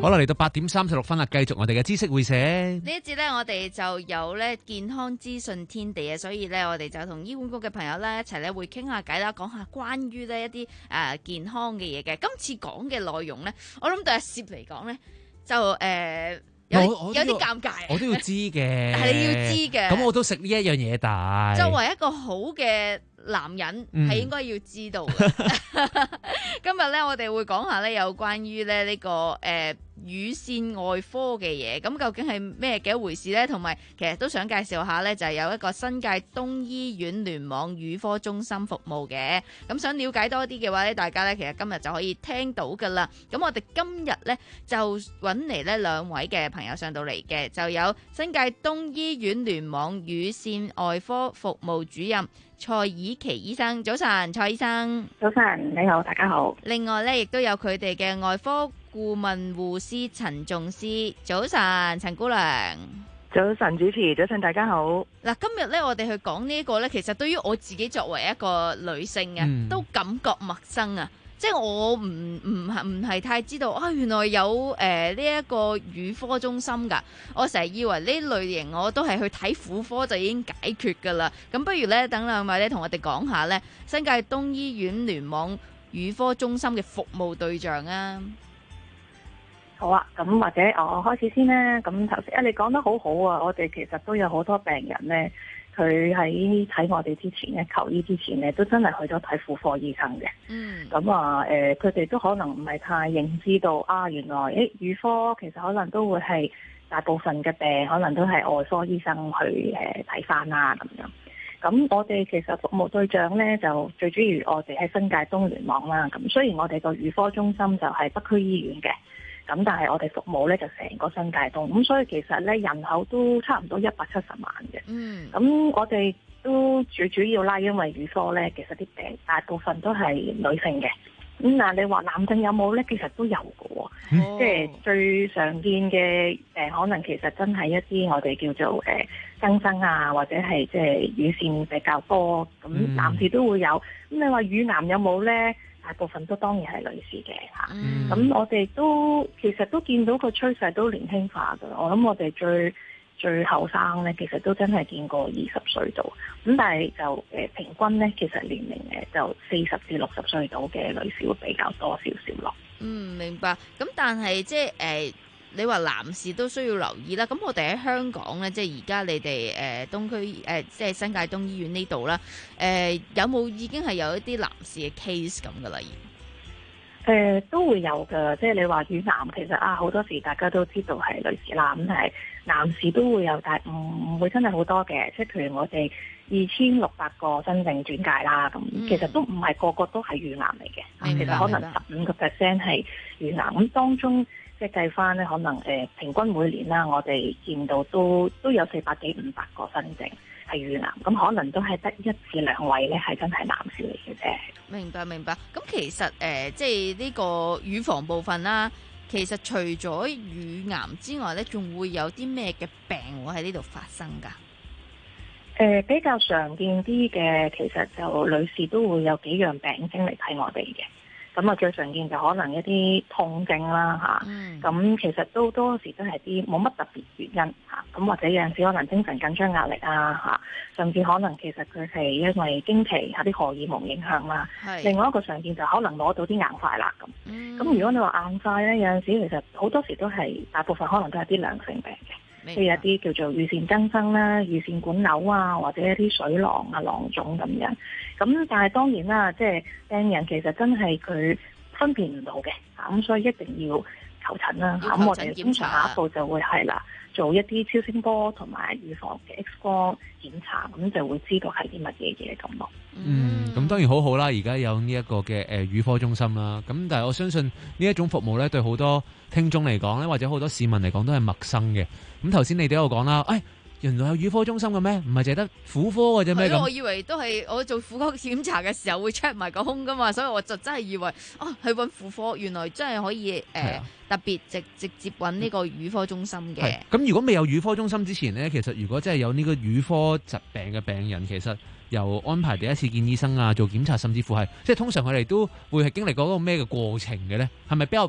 好啦，嚟到八點三十六分啦，繼續我哋嘅知識會社。 呢一節咧，我哋就有咧健康資訊天地啊，所以咧我哋就同醫管局嘅朋友咧一齊咧會傾下偈啦，講下關於呢一啲誒、呃、健康嘅嘢嘅。今次講嘅內容咧，我諗對阿攝嚟講咧就誒。呃有有啲尷尬， 我都要知嘅， 係你要知嘅。 咁我都食呢一樣嘢，但作為一個好嘅男人，係、嗯、應該要知道嘅。今日咧，我哋會講下咧有關於咧呢個誒、呃、乳腺外科嘅嘢。咁究竟係咩嘅一回事咧？同埋其實都想介紹下咧，就係、是、有一個新界東醫院聯網乳科中心服務嘅。咁想了解多啲嘅話咧，大家咧其實今日就可以聽到噶啦。咁我哋今日咧就揾嚟咧兩位嘅朋友上到嚟嘅，就有新界東醫院聯網乳腺外科服務主任蔡以琪醫生。早晨，蔡醫生。 早晨，你好，大家好。 另外咧，亦都有佢哋嘅外科顧問護師陳仲詩。早晨，陳姑娘。 早晨，主持。早晨，大家好。 嗱，今日咧我哋去講呢一個咧，其實對於我自己作為一個女性啊，嗯、都感覺陌生啊。即係我唔唔係唔係太知道啊，原來有誒呢一個乳科中心㗎。我成日以為呢類型我都係去睇婦科就已經解決㗎啦。咁不如咧，等兩位咧同我哋講下咧新界東醫院聯網乳科中心嘅服務對象啊。 好啊，咁或者我開始先啦。咁頭先啊，你講得好好啊。我哋其實都有好多病人咧。佢喺睇我哋之前咧，求醫之前咧，都真係去咗睇婦科醫生嘅。嗯。咁啊，誒、呃，佢哋都可能唔係太認知到啊，原來誒乳科其實可能都會係大部分嘅病，可能都係外科醫生去誒睇翻啦咁樣。咁我哋其實服務對象咧，就最主要我哋喺新界東聯網啦。咁雖然我哋個乳科中心就係北區醫院嘅。咁但係我哋服務咧就成個新界東，咁所以其實咧人口都差唔多一百七十萬嘅。嗯。咁我哋都最主要啦，因為乳科咧其實啲病大部分都係女性嘅。咁嗱，你話男性有冇咧？其實都有嘅喎。哦、即係最常見嘅誒，可能其實真係一啲我哋叫做誒增生啊，或者係即係乳腺比較多，咁男士都會有。咁、嗯、你話乳癌有冇咧？大部分都當然係女士嘅嚇，咁、嗯、我哋都其實都見到個趨勢都年輕化㗎。我諗我哋最最後生咧，其實都真係見過二十歲度，咁但係就誒、呃、平均咧，其實年齡誒就四十至六十歲度嘅女士會比較多少少咯。嗯， 明白。咁但係即係誒。呃你話男士都需要留意啦，咁我哋喺香港咧，即係而家你哋誒、呃、東區誒、呃、即係新界東醫院呢度啦，誒、呃、有冇已經係有一啲男士嘅 case 咁噶啦？ 誒、呃、都會有㗎，即係你話乳癌其實啊好多時大家都知道係女士啦，咁但係男士都會有，但係唔會真係好多嘅，即係譬如我哋二千六百個新症轉介啦，咁、嗯、其實都唔係個個都係乳癌嚟嘅，嗯、其實可能十五個 percent 係乳癌，咁當中。即係計翻咧，可能誒、呃、平均每年啦，我哋見到都都有四百幾五百個新症係乳癌，咁可能都係得一至兩位咧係真係男士嚟嘅啫。 明白明白。咁其實誒、呃，即係呢個乳房部分啦，其實除咗乳癌之外咧，仲會有啲咩嘅病會喺呢度發生㗎？ 誒、呃、比較常見啲嘅，其實就女士都會有幾樣病徵嚟睇我哋嘅。咁啊，最常見就可能一啲痛症啦嚇，咁、嗯、其實都多時都係啲冇乜特別原因嚇，咁或者有陣時可能精神緊張壓力啊嚇，甚至可能其實佢係因為經期有啲荷爾蒙影響啦。另外一個常見就可能攞到啲硬塊啦咁。咁、嗯、如果你話硬塊咧，有陣時其實好多時都係大部分可能都係啲良性病嘅。譬如一啲叫做乳腺增生啦、乳腺管瘤啊，或者一啲水囊啊、囊腫咁樣。咁但係當然啦，即係病人其實真係佢分辨唔到嘅，咁所以一定要求診啦。咁我哋通常下一步就會係啦，做一啲超聲波同埋乳房嘅 X 光檢查，咁就會知道係啲乜嘢嘢咁咯。 嗯，咁當然好好啦，而家有呢一個嘅誒乳科中心啦。咁但係我相信呢一種服務咧，對好多聽眾嚟講咧，或者好多市民嚟講都係陌生嘅。咁頭先你哋喺度講啦，誒原來有乳科中心嘅咩？唔係淨係得婦科嘅啫咩咁？ 我以為都係我做婦科檢查嘅時候會 check 埋個胸噶嘛，所以我就真係以為啊去揾婦科，原來真係可以誒、呃、特別直直接揾呢個乳科中心嘅。 咁如果未有乳科中心之前呢，其實如果真係有呢個乳科疾病嘅病人，其實由安排第一次見醫生啊，做檢查，甚至乎係即係通常佢哋都會係經歷過嗰個咩嘅過程嘅咧？係咪比較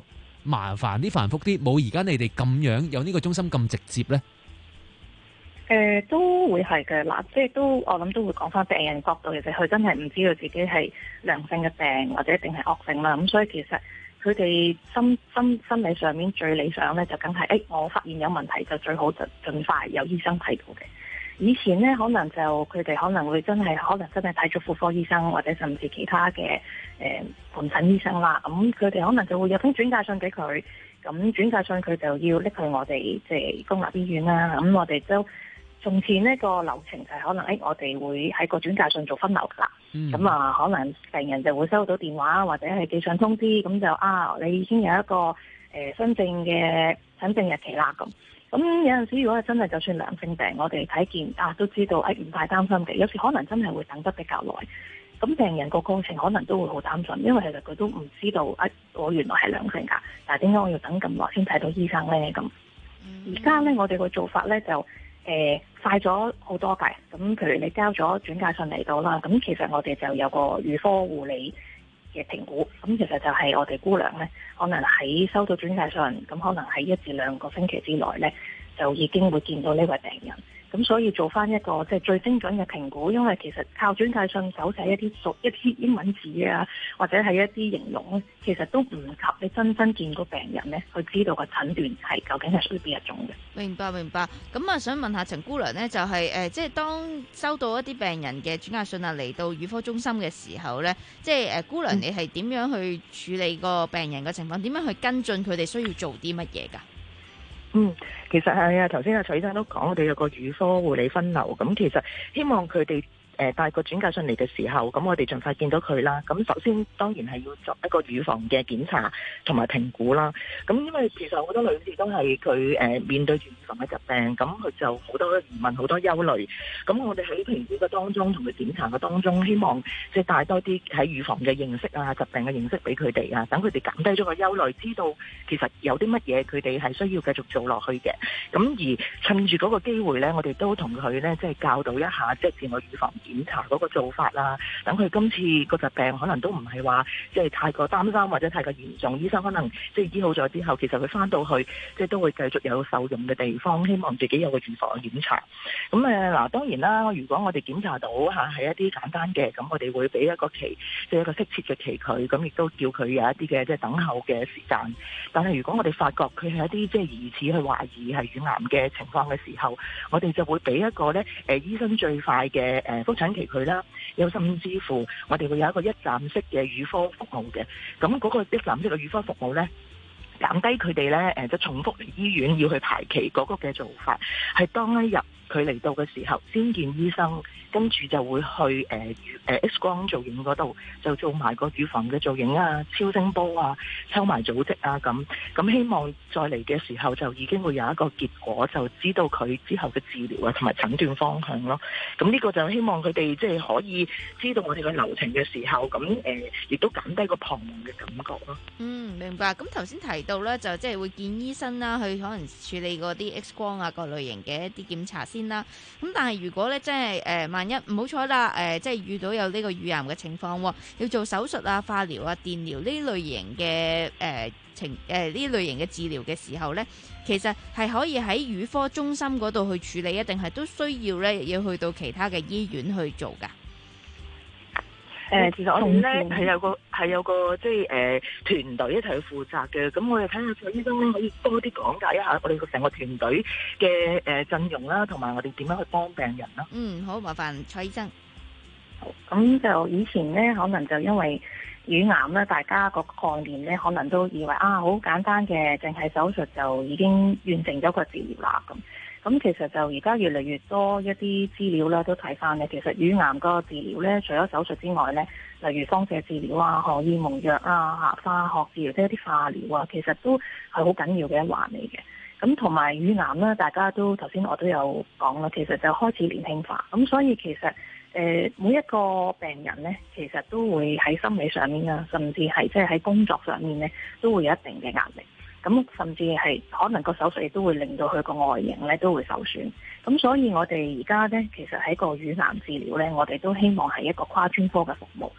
麻煩啲、繁複啲，冇而家你哋咁樣有呢個中心咁直接咧？ 誒、呃、都會係嘅嗱，即係都我諗都會講翻病人角度，其實佢真係唔知道自己係良性嘅病或者定係惡性啦。咁所以其實佢哋心心心理上面最理想咧，就梗係誒我發現有問題就最好就盡快有醫生睇到嘅。以前咧可能就佢哋可能會真係可能真係睇咗婦科醫生或者甚至其他嘅誒門診醫生啦。咁佢哋可能就會有封轉介信俾佢，咁轉介信佢就要拎去我哋即係公立醫院啦。咁我哋都從前呢個流程就係可能誒、哎，我哋會喺個轉介信做分流㗎啦。咁、嗯、啊，可能病人就會收到電話或者係寄上通知，咁就啊，你已經有一個誒、呃、新症嘅診症日期啦。咁咁有陣時，如果係真係就算良性病，我哋睇見啊都知道誒，唔、哎、太擔心嘅。有時可能真係會等得比較耐，咁病人個過程可能都會好擔心，因為其實佢都唔知道誒、哎，我原來係良性㗎，但係點解我要等咁耐先睇到醫生咧？咁而家咧，我哋個做法咧就誒、呃、快咗好多㗎。咁譬如你交咗轉介信嚟到啦，咁其實我哋就有個預科護理嘅評估。咁其實就係我哋姑娘咧，可能喺收到轉介信，咁可能喺一至兩個星期之內咧，就已經會見到呢位病人。咁所以做翻一個即係最精準嘅評估，因為其實靠轉介信手寫一啲熟一啲英文字啊，或者係一啲形容咧，其實都唔及你真真見個病人咧，去知道個診斷係究竟係屬於邊一種嘅。 明白明白。咁啊，想問下陳姑娘呢，就係、是、誒，即係當收到一啲病人嘅轉介信啊，嚟到預科中心嘅時候咧，即係誒姑娘你係點樣去處理個病人嘅情況？點樣去跟進佢哋需要做啲乜嘢㗎？ 嗯，其實係啊，頭先阿徐醫生都講，我哋有個預科護理分流，咁其實希望佢哋誒帶個轉介信嚟嘅時候，咁我哋盡快見到佢啦。咁首先當然係要作一個預防嘅檢查同埋評估啦。咁因為其實好多女士都係佢誒面對住預防嘅疾病，咁佢就好多疑問、好多憂慮。咁我哋喺評估嘅當中同佢檢查嘅當中，希望即係帶多啲喺預防嘅認識啊、疾病嘅認識俾佢哋啊，等佢哋減低咗個憂慮，知道其實有啲乜嘢佢哋係需要繼續做落去嘅。咁而趁住嗰個機會咧，我哋都同佢咧即係教導一下，即係自我預防檢查嗰個做法啦，等佢今次個疾病可能都唔係話即係太過擔心或者太過嚴重，醫生可能即係醫好咗之後，其實佢翻到去即係都會繼續有受用嘅地方，希望自己有個預防嘅檢查。咁誒嗱，當然啦，如果我哋檢查到嚇係一啲簡單嘅，咁我哋會俾一個期，即係一個適切嘅期佢，咁亦都叫佢有一啲嘅即係等候嘅時間。但係如果我哋發覺佢係一啲即係疑似去懷疑係乳癌嘅情況嘅時候，我哋就會俾一個咧誒醫生最快嘅誒覆診期佢啦，又甚至乎我哋會有一個一站式嘅預科服務嘅。咁嗰個一站式嘅預科服務咧，減低佢哋咧誒即係重複嚟醫院要去排期嗰個嘅做法，係當一日佢嚟到嘅時候先見醫生，跟住就會去誒誒、呃、X 光造影嗰度就做埋個預防嘅造影啊、超聲波啊、抽埋組織啊咁。咁希望再嚟嘅時候就已經會有一個結果，就知道佢之後嘅治療啊同埋診斷方向咯。咁呢個就希望佢哋即係可以知道我哋嘅流程嘅時候，咁誒亦都減低個彷徨嘅感覺咯。 嗯，明白。咁頭先提到咧，就即係會見醫生啦，去可能處理嗰啲 X 光啊各類型嘅一啲檢查先啦。咁但係如果咧，即係誒萬一唔好彩啦，誒、呃、即係遇到有呢個乳癌嘅情況，要做手術啊、化療啊、電療呢類型嘅誒、呃、情誒呢類型嘅治療嘅時候咧，其實係可以喺乳科中心嗰度去處理，一定係都需要咧要去到其他嘅醫院去做㗎？ 誒、呃，其實我哋咧係有個係有個即係誒團隊一齊去負責嘅。咁我哋睇下蔡醫生咧可以多啲講解一下我哋個成個團隊嘅誒陣容啦，同埋我哋點樣去幫病人啦。 嗯，好，麻煩蔡醫生。 好，咁就以前咧，可能就因為乳癌咧，大家個概念咧，可能都以為啊好簡單嘅，淨係手術就已經完成咗個治療啦咁。咁其實就而家越嚟越多一啲資料啦，都睇翻咧。其實乳癌個治療咧，除咗手術之外咧，例如放射治療啊、荷爾蒙藥啊、嚇化學治療，即係一啲化療啊，其實都係好緊要嘅一環嚟嘅。咁同埋乳癌咧，大家都頭先我都有講啦，其實就開始年輕化。咁所以其實誒、呃、每一個病人咧，其實都會喺心理上面啊，甚至係即係喺工作上面咧，都會有一定嘅壓力。咁甚至係可能個手術亦都會令到佢個外形咧都會受損。咁所以我哋而家咧，其實喺個乳癌治療咧，我哋都希望係一個跨專科嘅服務。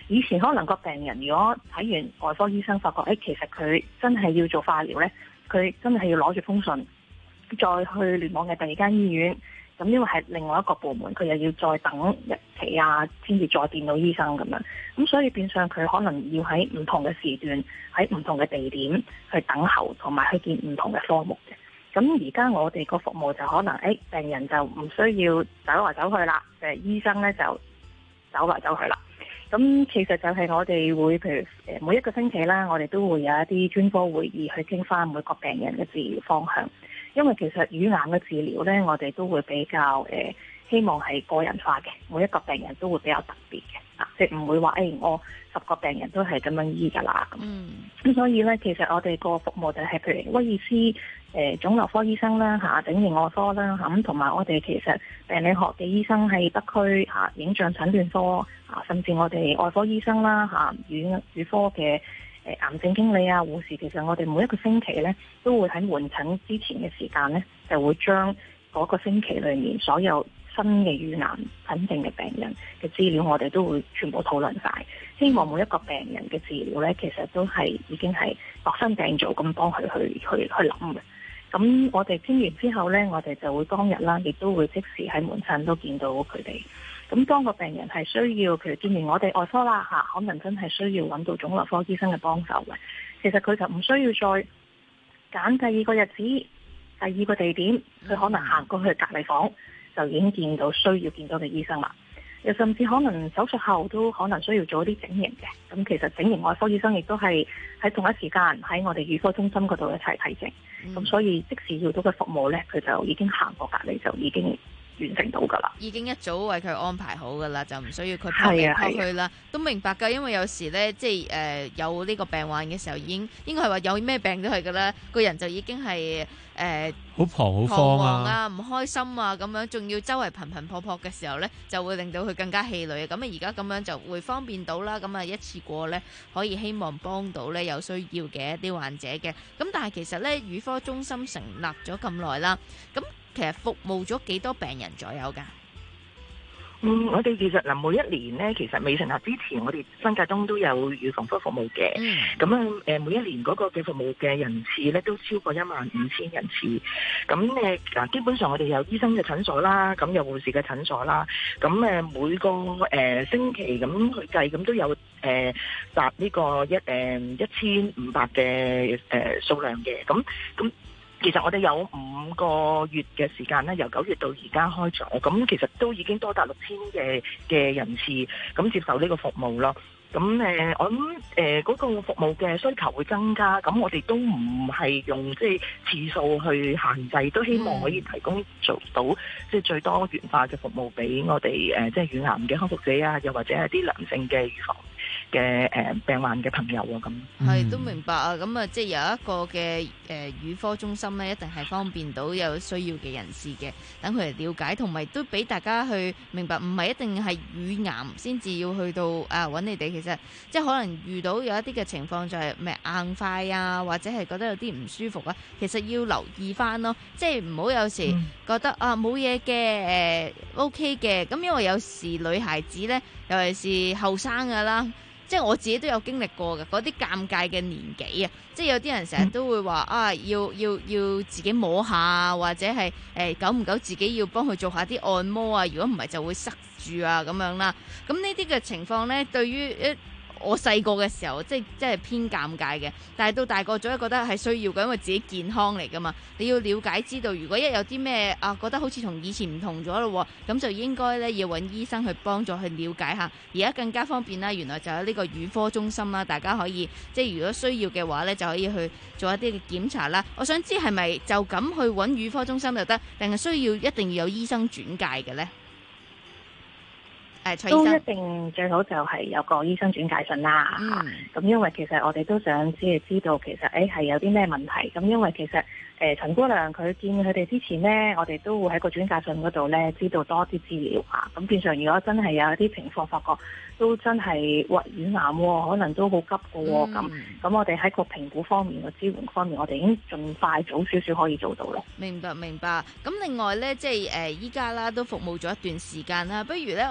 以前可能個病人如果睇完外科醫生，發覺誒、哎、其實佢真係要做化療呢，佢真係要攞住封信，再去聯網嘅第二間醫院。咁因為係另外一個部門，佢又要再等日期啊，先至再見到醫生咁樣。咁所以變相佢可能要喺唔同嘅時段，喺唔同嘅地點去等候，同埋去見唔同嘅科目嘅。咁而家我哋個服務就可能，誒、哎、病人就唔需要走嚟走去啦，誒醫生咧就走嚟走去啦。咁其實就係我哋會，譬如誒每一個星期啦，我哋都會有一啲專科會議去傾翻每個病人嘅治療方向。因為其實乳癌嘅治療咧，我哋都會比較誒、呃、希望係個人化嘅，每一個病人都會比較特別嘅，啊，即係唔會話誒、哎、我十個病人都係咁樣醫㗎啦咁。咁、嗯、所以咧，其實我哋個服務就係、是、譬如威爾斯誒、呃、腫瘤科醫生啦嚇，整形外科啦嚇，咁同埋我哋其實病理學嘅醫生喺北區嚇、啊、影像診斷科啊，甚至我哋外科醫生啦嚇，乳、啊、乳科嘅。誒癌症經理啊、護士，其實我哋每一個星期咧，都會喺門診之前嘅時間咧，就會將嗰個星期裏面所有新嘅乳癌診症嘅病人嘅資料，我哋都會全部討論晒。希望每一個病人嘅治療咧，其實都係已經係度身訂造咁幫佢去去去諗嘅。咁我哋傾完之後咧，我哋就會當日啦，亦都會即時喺門診都見到佢哋。咁當個病人係需要，譬如見完我哋外科啦嚇，可能真係需要揾到腫瘤科醫生嘅幫手嘅。其實佢就唔需要再揀第二個日子、第二個地點，佢可能行過去隔離房就已經見到需要見到嘅醫生啦。又甚至可能手術後都可能需要做一啲整形嘅。咁其實整形外科醫生亦都係喺同一時間喺我哋乳科中心嗰度一齊睇症。咁、嗯、所以即使要到嘅服務呢，佢就已經行過隔離就已經完成到噶啦， 已經一早為佢安排好噶啦，就唔需要佢拋嚟拋去啦。都明白噶，因為有時咧，即係誒、呃、有呢個病患嘅時候，已經應該係話有咩病都係噶啦，個人就已經係誒好彷彷徨徨啊， 啊， 唔開心啊，咁樣仲要周圍頻頻撲撲嘅時候咧，就會令到佢更加氣餒。咁啊，而家咁樣就會方便到啦。咁啊，一次過咧可以希望幫到咧有需要嘅一啲患者嘅。咁但係其實咧，乳科中心成立咗咁耐啦，咁其實服務咗幾多病人左右㗎？ 嗯，我哋其實嗱每一年咧，其實未成立之前，我哋新界東都有乳房科服務嘅。咁啊誒，每一年嗰個嘅服務嘅人次咧，都超過一萬五千人次。咁誒嗱，基本上我哋有醫生嘅診所啦，咁有護士嘅診所啦。咁誒每個誒、呃、星期咁去計，咁都有誒達呢個一誒一千五百嘅誒數量嘅。咁咁。其實我哋有五個月嘅時間咧，由九月到而家開咗，咁其實都已經多達六千嘅嘅人次咁接受呢個服務咯。咁誒，我諗誒嗰個服務嘅需求會增加，咁我哋都唔係用即係次數去限制，都希望可以提供做到即係最多元化嘅服務俾我哋誒即係乳癌嘅康復者啊，又或者係啲良性嘅預防嘅誒病患嘅朋友啊，咁係都明白啊。咁啊，即係有一個嘅誒乳科中心咧，一定係方便到有需要嘅人士嘅，等佢嚟了解，同埋都俾大家去明白，唔係一定係乳癌先至要去到啊揾你哋。其實即係可能遇到有一啲嘅情況就係咩硬塊啊，或者係覺得有啲唔舒服啊，其實要留意翻咯，即係唔好有時覺得、嗯、啊冇嘢嘅誒 OK 嘅。咁因為有時女孩子咧，尤其是後生噶啦，即係我自己都有經歷過嘅嗰啲尷尬嘅年紀啊，即係有啲人成日都會話啊，要要要自己摸下，或者係誒、呃、久唔久自己要幫佢做下啲按摩啊，如果唔係就會塞住啊咁樣啦。咁呢啲嘅情況咧，對於一我細個嘅時候，即係即係偏尷尬嘅，但係到大個咗，覺得係需要嘅，因為自己健康嚟噶嘛。你要了解知道，如果一有啲咩啊，覺得好似同以前唔同咗咯，咁就應該咧要揾醫生去幫助去了解下。而家更加方便啦，原來就有呢個乳科中心啦，大家可以即係如果需要嘅話咧，就可以去做一啲嘅檢查啦。我想知係咪就咁去揾乳科中心就得，定係需要一定要有醫生轉介嘅咧？ 都一定最好就係有個醫生轉介信啦。咁、嗯、因為其實我哋都想知係知道其實誒係有啲咩問題。咁因為其實誒陳姑娘佢見佢哋之前呢，我哋都會喺個轉介信嗰度呢知道多啲資料嚇。咁變相如果真係有一啲情況發覺都真係哇乳癌喎，可能都好急嘅喎。咁咁、嗯、我哋喺個評估方面個支援方面，我哋已經盡快早少少可以做到咯。 明白明白。咁另外呢，即係誒依家啦都服務咗一段時間啦，不如呢，我我哋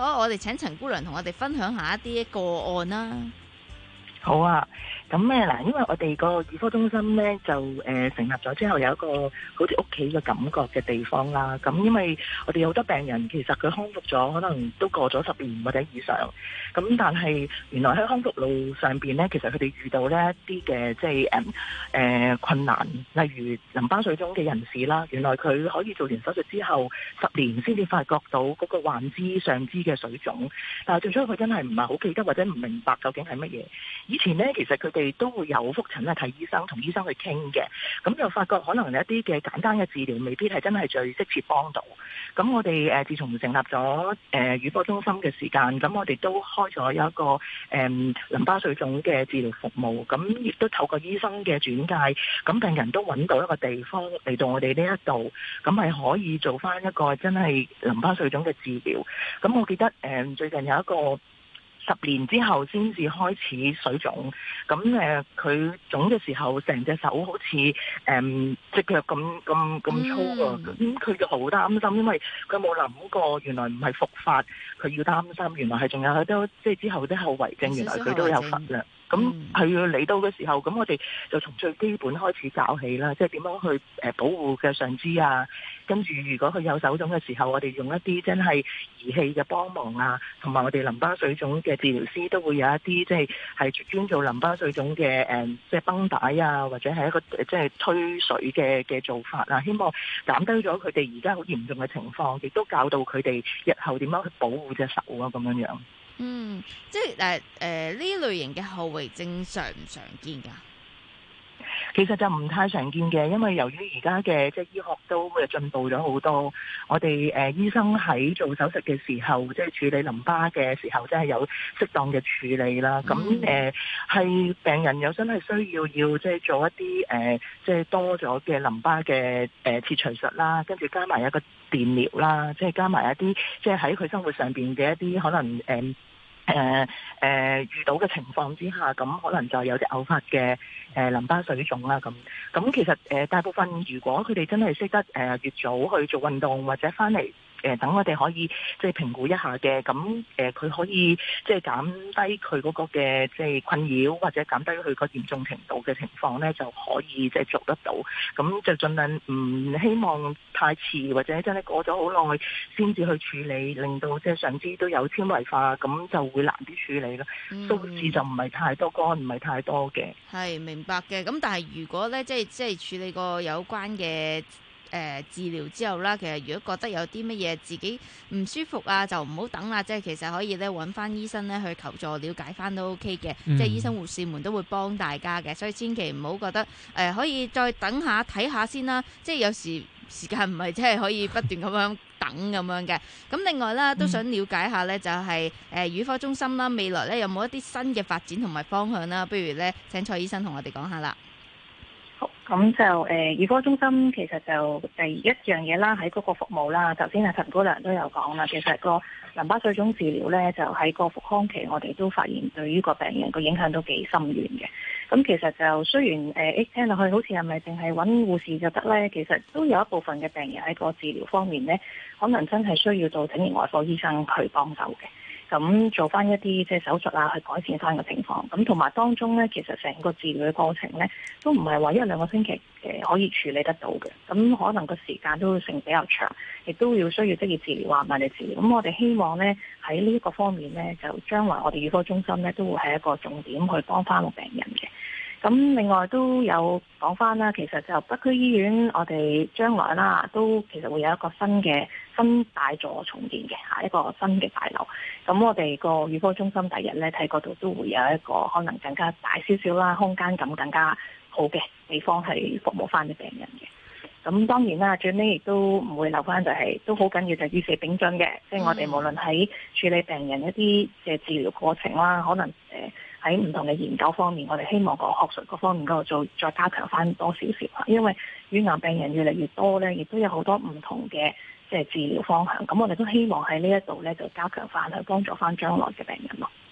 請陳姑娘同我哋分享下一啲個案啦。 好啊，咁誒嗱，因為我哋個兒科中心咧就誒、呃、成立咗之後有一個好似屋企嘅感覺嘅地方啦。咁因為我哋有好多病人其實佢康復咗，可能都過咗十年或者以上。咁但係原來喺康復路上邊咧，其實佢哋遇到呢一啲嘅即係誒誒困難，例如淋巴水腫嘅人士啦。原來佢可以做完手術之後十年先至發覺到嗰個患肢上肢嘅水腫，但係最初佢真係唔係好記得或者唔明白究竟係乜嘢。以前呢，其實佢哋都會有覆診咧睇醫生，同醫生去傾嘅，咁就發覺可能有一啲嘅簡單嘅治療未必係真係最適切幫到。咁我哋誒、呃、自從成立咗誒乳科中心嘅時間，咁我哋都開咗有一個誒、呃、淋巴水腫嘅治療服務，咁亦都透過醫生嘅轉介，咁病人都揾到一個地方嚟到我哋呢一度，咁係可以做翻一個真係淋巴水腫嘅治療。咁我記得誒、呃、最近有一個十年之後先至開始水腫，咁誒佢腫嘅時候，成隻手好似誒隻腳咁咁咁粗喎，咁佢就好擔心，因為佢冇諗過原來唔係復發，佢要擔心，原來係仲有好多即係之後啲後遺症，原來佢都有忽略。咁係要嚟到嘅時候，咁我哋就從最基本開始教起啦，即係點樣去誒保護嘅上肢啊。跟住如果佢有手腫嘅時候，我哋用一啲真係儀器嘅幫忙啊，同埋我哋淋巴水腫嘅治療師都會有一啲即係係專做淋巴水腫嘅誒，即係繃帶啊，或者係一個即係推水嘅嘅做法啊，希望減低咗佢哋而家好嚴重嘅情況，亦都教導佢哋日後點樣去保護隻手啊，咁樣樣。 嗯，即係誒誒呢類型嘅後遺症常唔常見㗎？ 其實就唔太常見嘅，因為由於而家嘅即係醫學都誒進步咗好多，我哋誒、呃、醫生喺做手術嘅時候，即係處理淋巴嘅時候，真係有適當嘅處理啦。咁誒係病人有真係需要要即係做一啲誒、呃、即係多咗嘅淋巴嘅誒、呃、切除術啦，跟住加埋一個電療啦，即係加埋一啲即係喺佢生活上邊嘅一啲可能誒。呃誒誒、呃呃、遇到嘅情況之下，咁可能就有隻偶發嘅誒淋巴水腫啦。咁咁其實誒、呃、大部分如果佢哋真係識得誒、呃、越早去做運動或者翻嚟。誒等我哋可以即係評估一下嘅，咁誒佢可以即係減低佢嗰個嘅即係困擾，或者減低佢個嚴重程度嘅情況咧，就可以即係做得到。咁就盡量唔希望太遲，或者真係過咗好耐先至去處理，令到即係上肢都有纖維化，咁就會難啲處理咯。數字就唔係太多，個案唔係太多嘅。 係明白嘅，咁但係如果咧即係即係處理過有關嘅。誒、呃、治療之後啦，其實如果覺得有啲乜嘢自己唔舒服啊，就唔好等啦，即係其實可以咧揾翻醫生咧去求助了解翻都 OK 嘅，嗯、即係醫生護士們都會幫大家嘅，所以千祈唔好覺得誒、呃、可以再等下睇下先啦，即係有時時間唔係真係可以不斷咁樣等咁樣嘅。咁另外啦，都想了解下咧，就係誒乳科中心啦，未來咧有冇一啲新嘅發展同埋方向啦？不如咧請蔡醫生同我哋講下啦。 好，咁就誒，乳科中心其實就第一樣嘢啦，喺嗰個服務啦。頭先阿陳姑娘都有講啦，其實個淋巴水腫治療咧，就喺個復康期，我哋都發現對於個病人個影響都幾深遠嘅。咁其實就雖然誒、呃，聽落去好似係咪淨係揾護士就得咧？其實都有一部分嘅病人喺個治療方面咧，可能真係需要到整形外科醫生去幫手嘅。咁做翻一啲即係手術啊，去改善翻個情況。咁同埋當中咧，其實成個治療嘅過程咧，都唔係話一兩個星期誒可以處理得到嘅。咁可能個時間都會成比較長，亦都要需要職業治療啊、物理治療。咁我哋希望咧喺呢一個方面咧，就將來我哋乳科中心咧都會係一個重點去幫翻個病人嘅。咁另外都有講翻啦，其實就北區醫院，我哋將來啦都其實會有一個新嘅新大座重建嘅嚇，一個新嘅大樓。咁我哋個乳科中心第日咧睇嗰度都會有一個可能更加大少少啦，空間感更加好嘅地方係服務翻啲病人嘅。咁當然啦，最尾亦都唔會留翻就係、是、都好緊要就係與時並進嘅，即係、嗯、我哋無論喺處理病人一啲嘅治療過程啦，可能誒。呃喺唔同嘅研究方面，我哋希望個學術嗰方面嗰度再再加強翻多少少嚇，因為乳癌病人越嚟越多咧，亦都有好多唔同嘅即係治療方向。咁我哋都希望喺呢一度咧就加強翻去幫助翻將來嘅病人咯。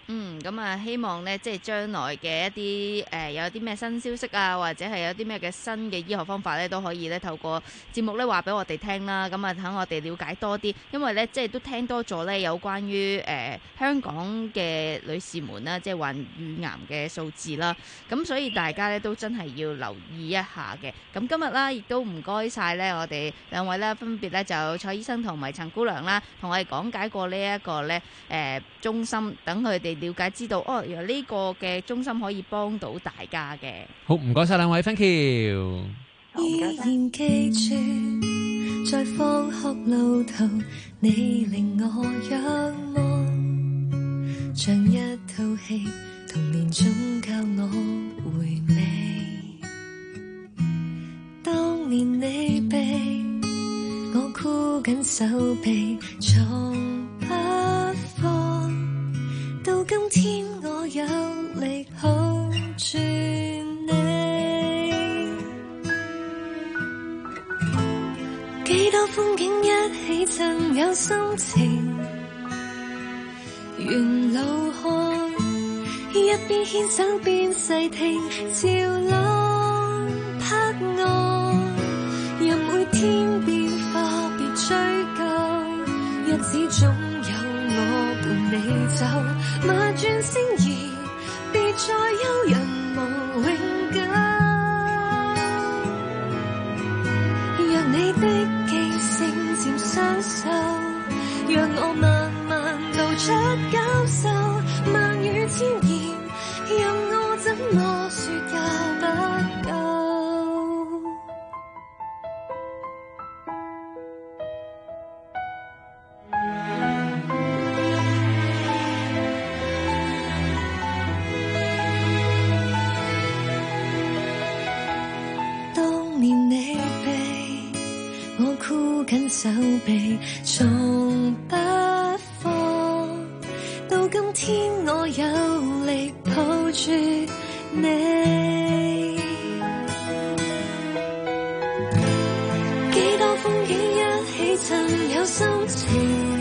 嗯，咁啊，希望咧，即係將來嘅一啲誒、呃，有啲咩新消息啊，或者係有啲咩嘅新嘅醫學方法咧，都可以咧透過節目咧話俾我哋聽啦。咁啊，等我哋了解多啲，因為咧即係都聽多咗咧有關於誒、呃、香港嘅女士們啦，即係患乳癌嘅數字啦。咁所以大家咧都真係要留意一下嘅。咁今日啦，亦都唔該晒咧，我哋兩位咧分別咧就有蔡醫生同埋陳姑娘啦，同我哋講解過呢一個咧誒中心，等佢哋了解知道哦，原來呢個嘅中心可以幫到大家嘅。 好，唔該晒兩位 ，thank you。 依然記住，在放學路途，你令我仰望，像一套戲，童年中教我回味。當年你被我箍緊手臂，從不放。到今天我有力抱住你，幾多風景一起襯有心情，沿路看，一邊牽手邊細聽，潮浪拍岸，任每天變化別追究，日子總有我伴你走。馬轉星移，別再憂人無永久。讓你的記性漸生鏽，讓我慢慢道出感受。萬語千言，任我怎麼說也不夠。緊手臂，從不放。到今天我有力抱住你，幾多風景一起襯有心情，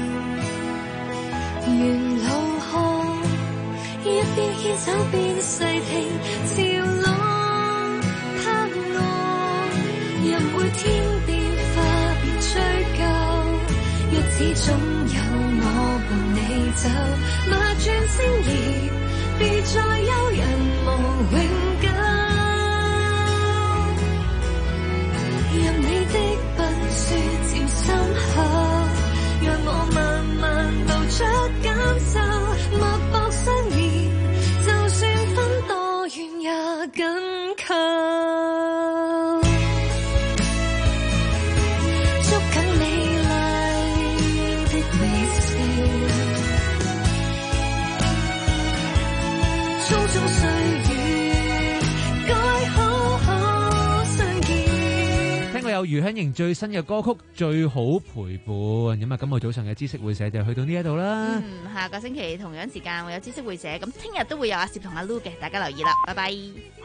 沿路看，一邊牽手邊細聽，潮浪拍岸，任每天追究，日子總有我伴你走。馬轉星移，別再憂人無永久。任你的笨說漸深厚，讓我慢慢道出感受。脈搏相連，就算分多遠也緊扣。 聽過有余香凝最新嘅歌曲《最好陪伴》，咁啊，今日早上嘅知識會社就去到呢一度啦。 嗯，下個星期同樣時間會有知識會社，咁聽日都會有阿攝同阿 Lu 嘅，大家留意啦，拜拜。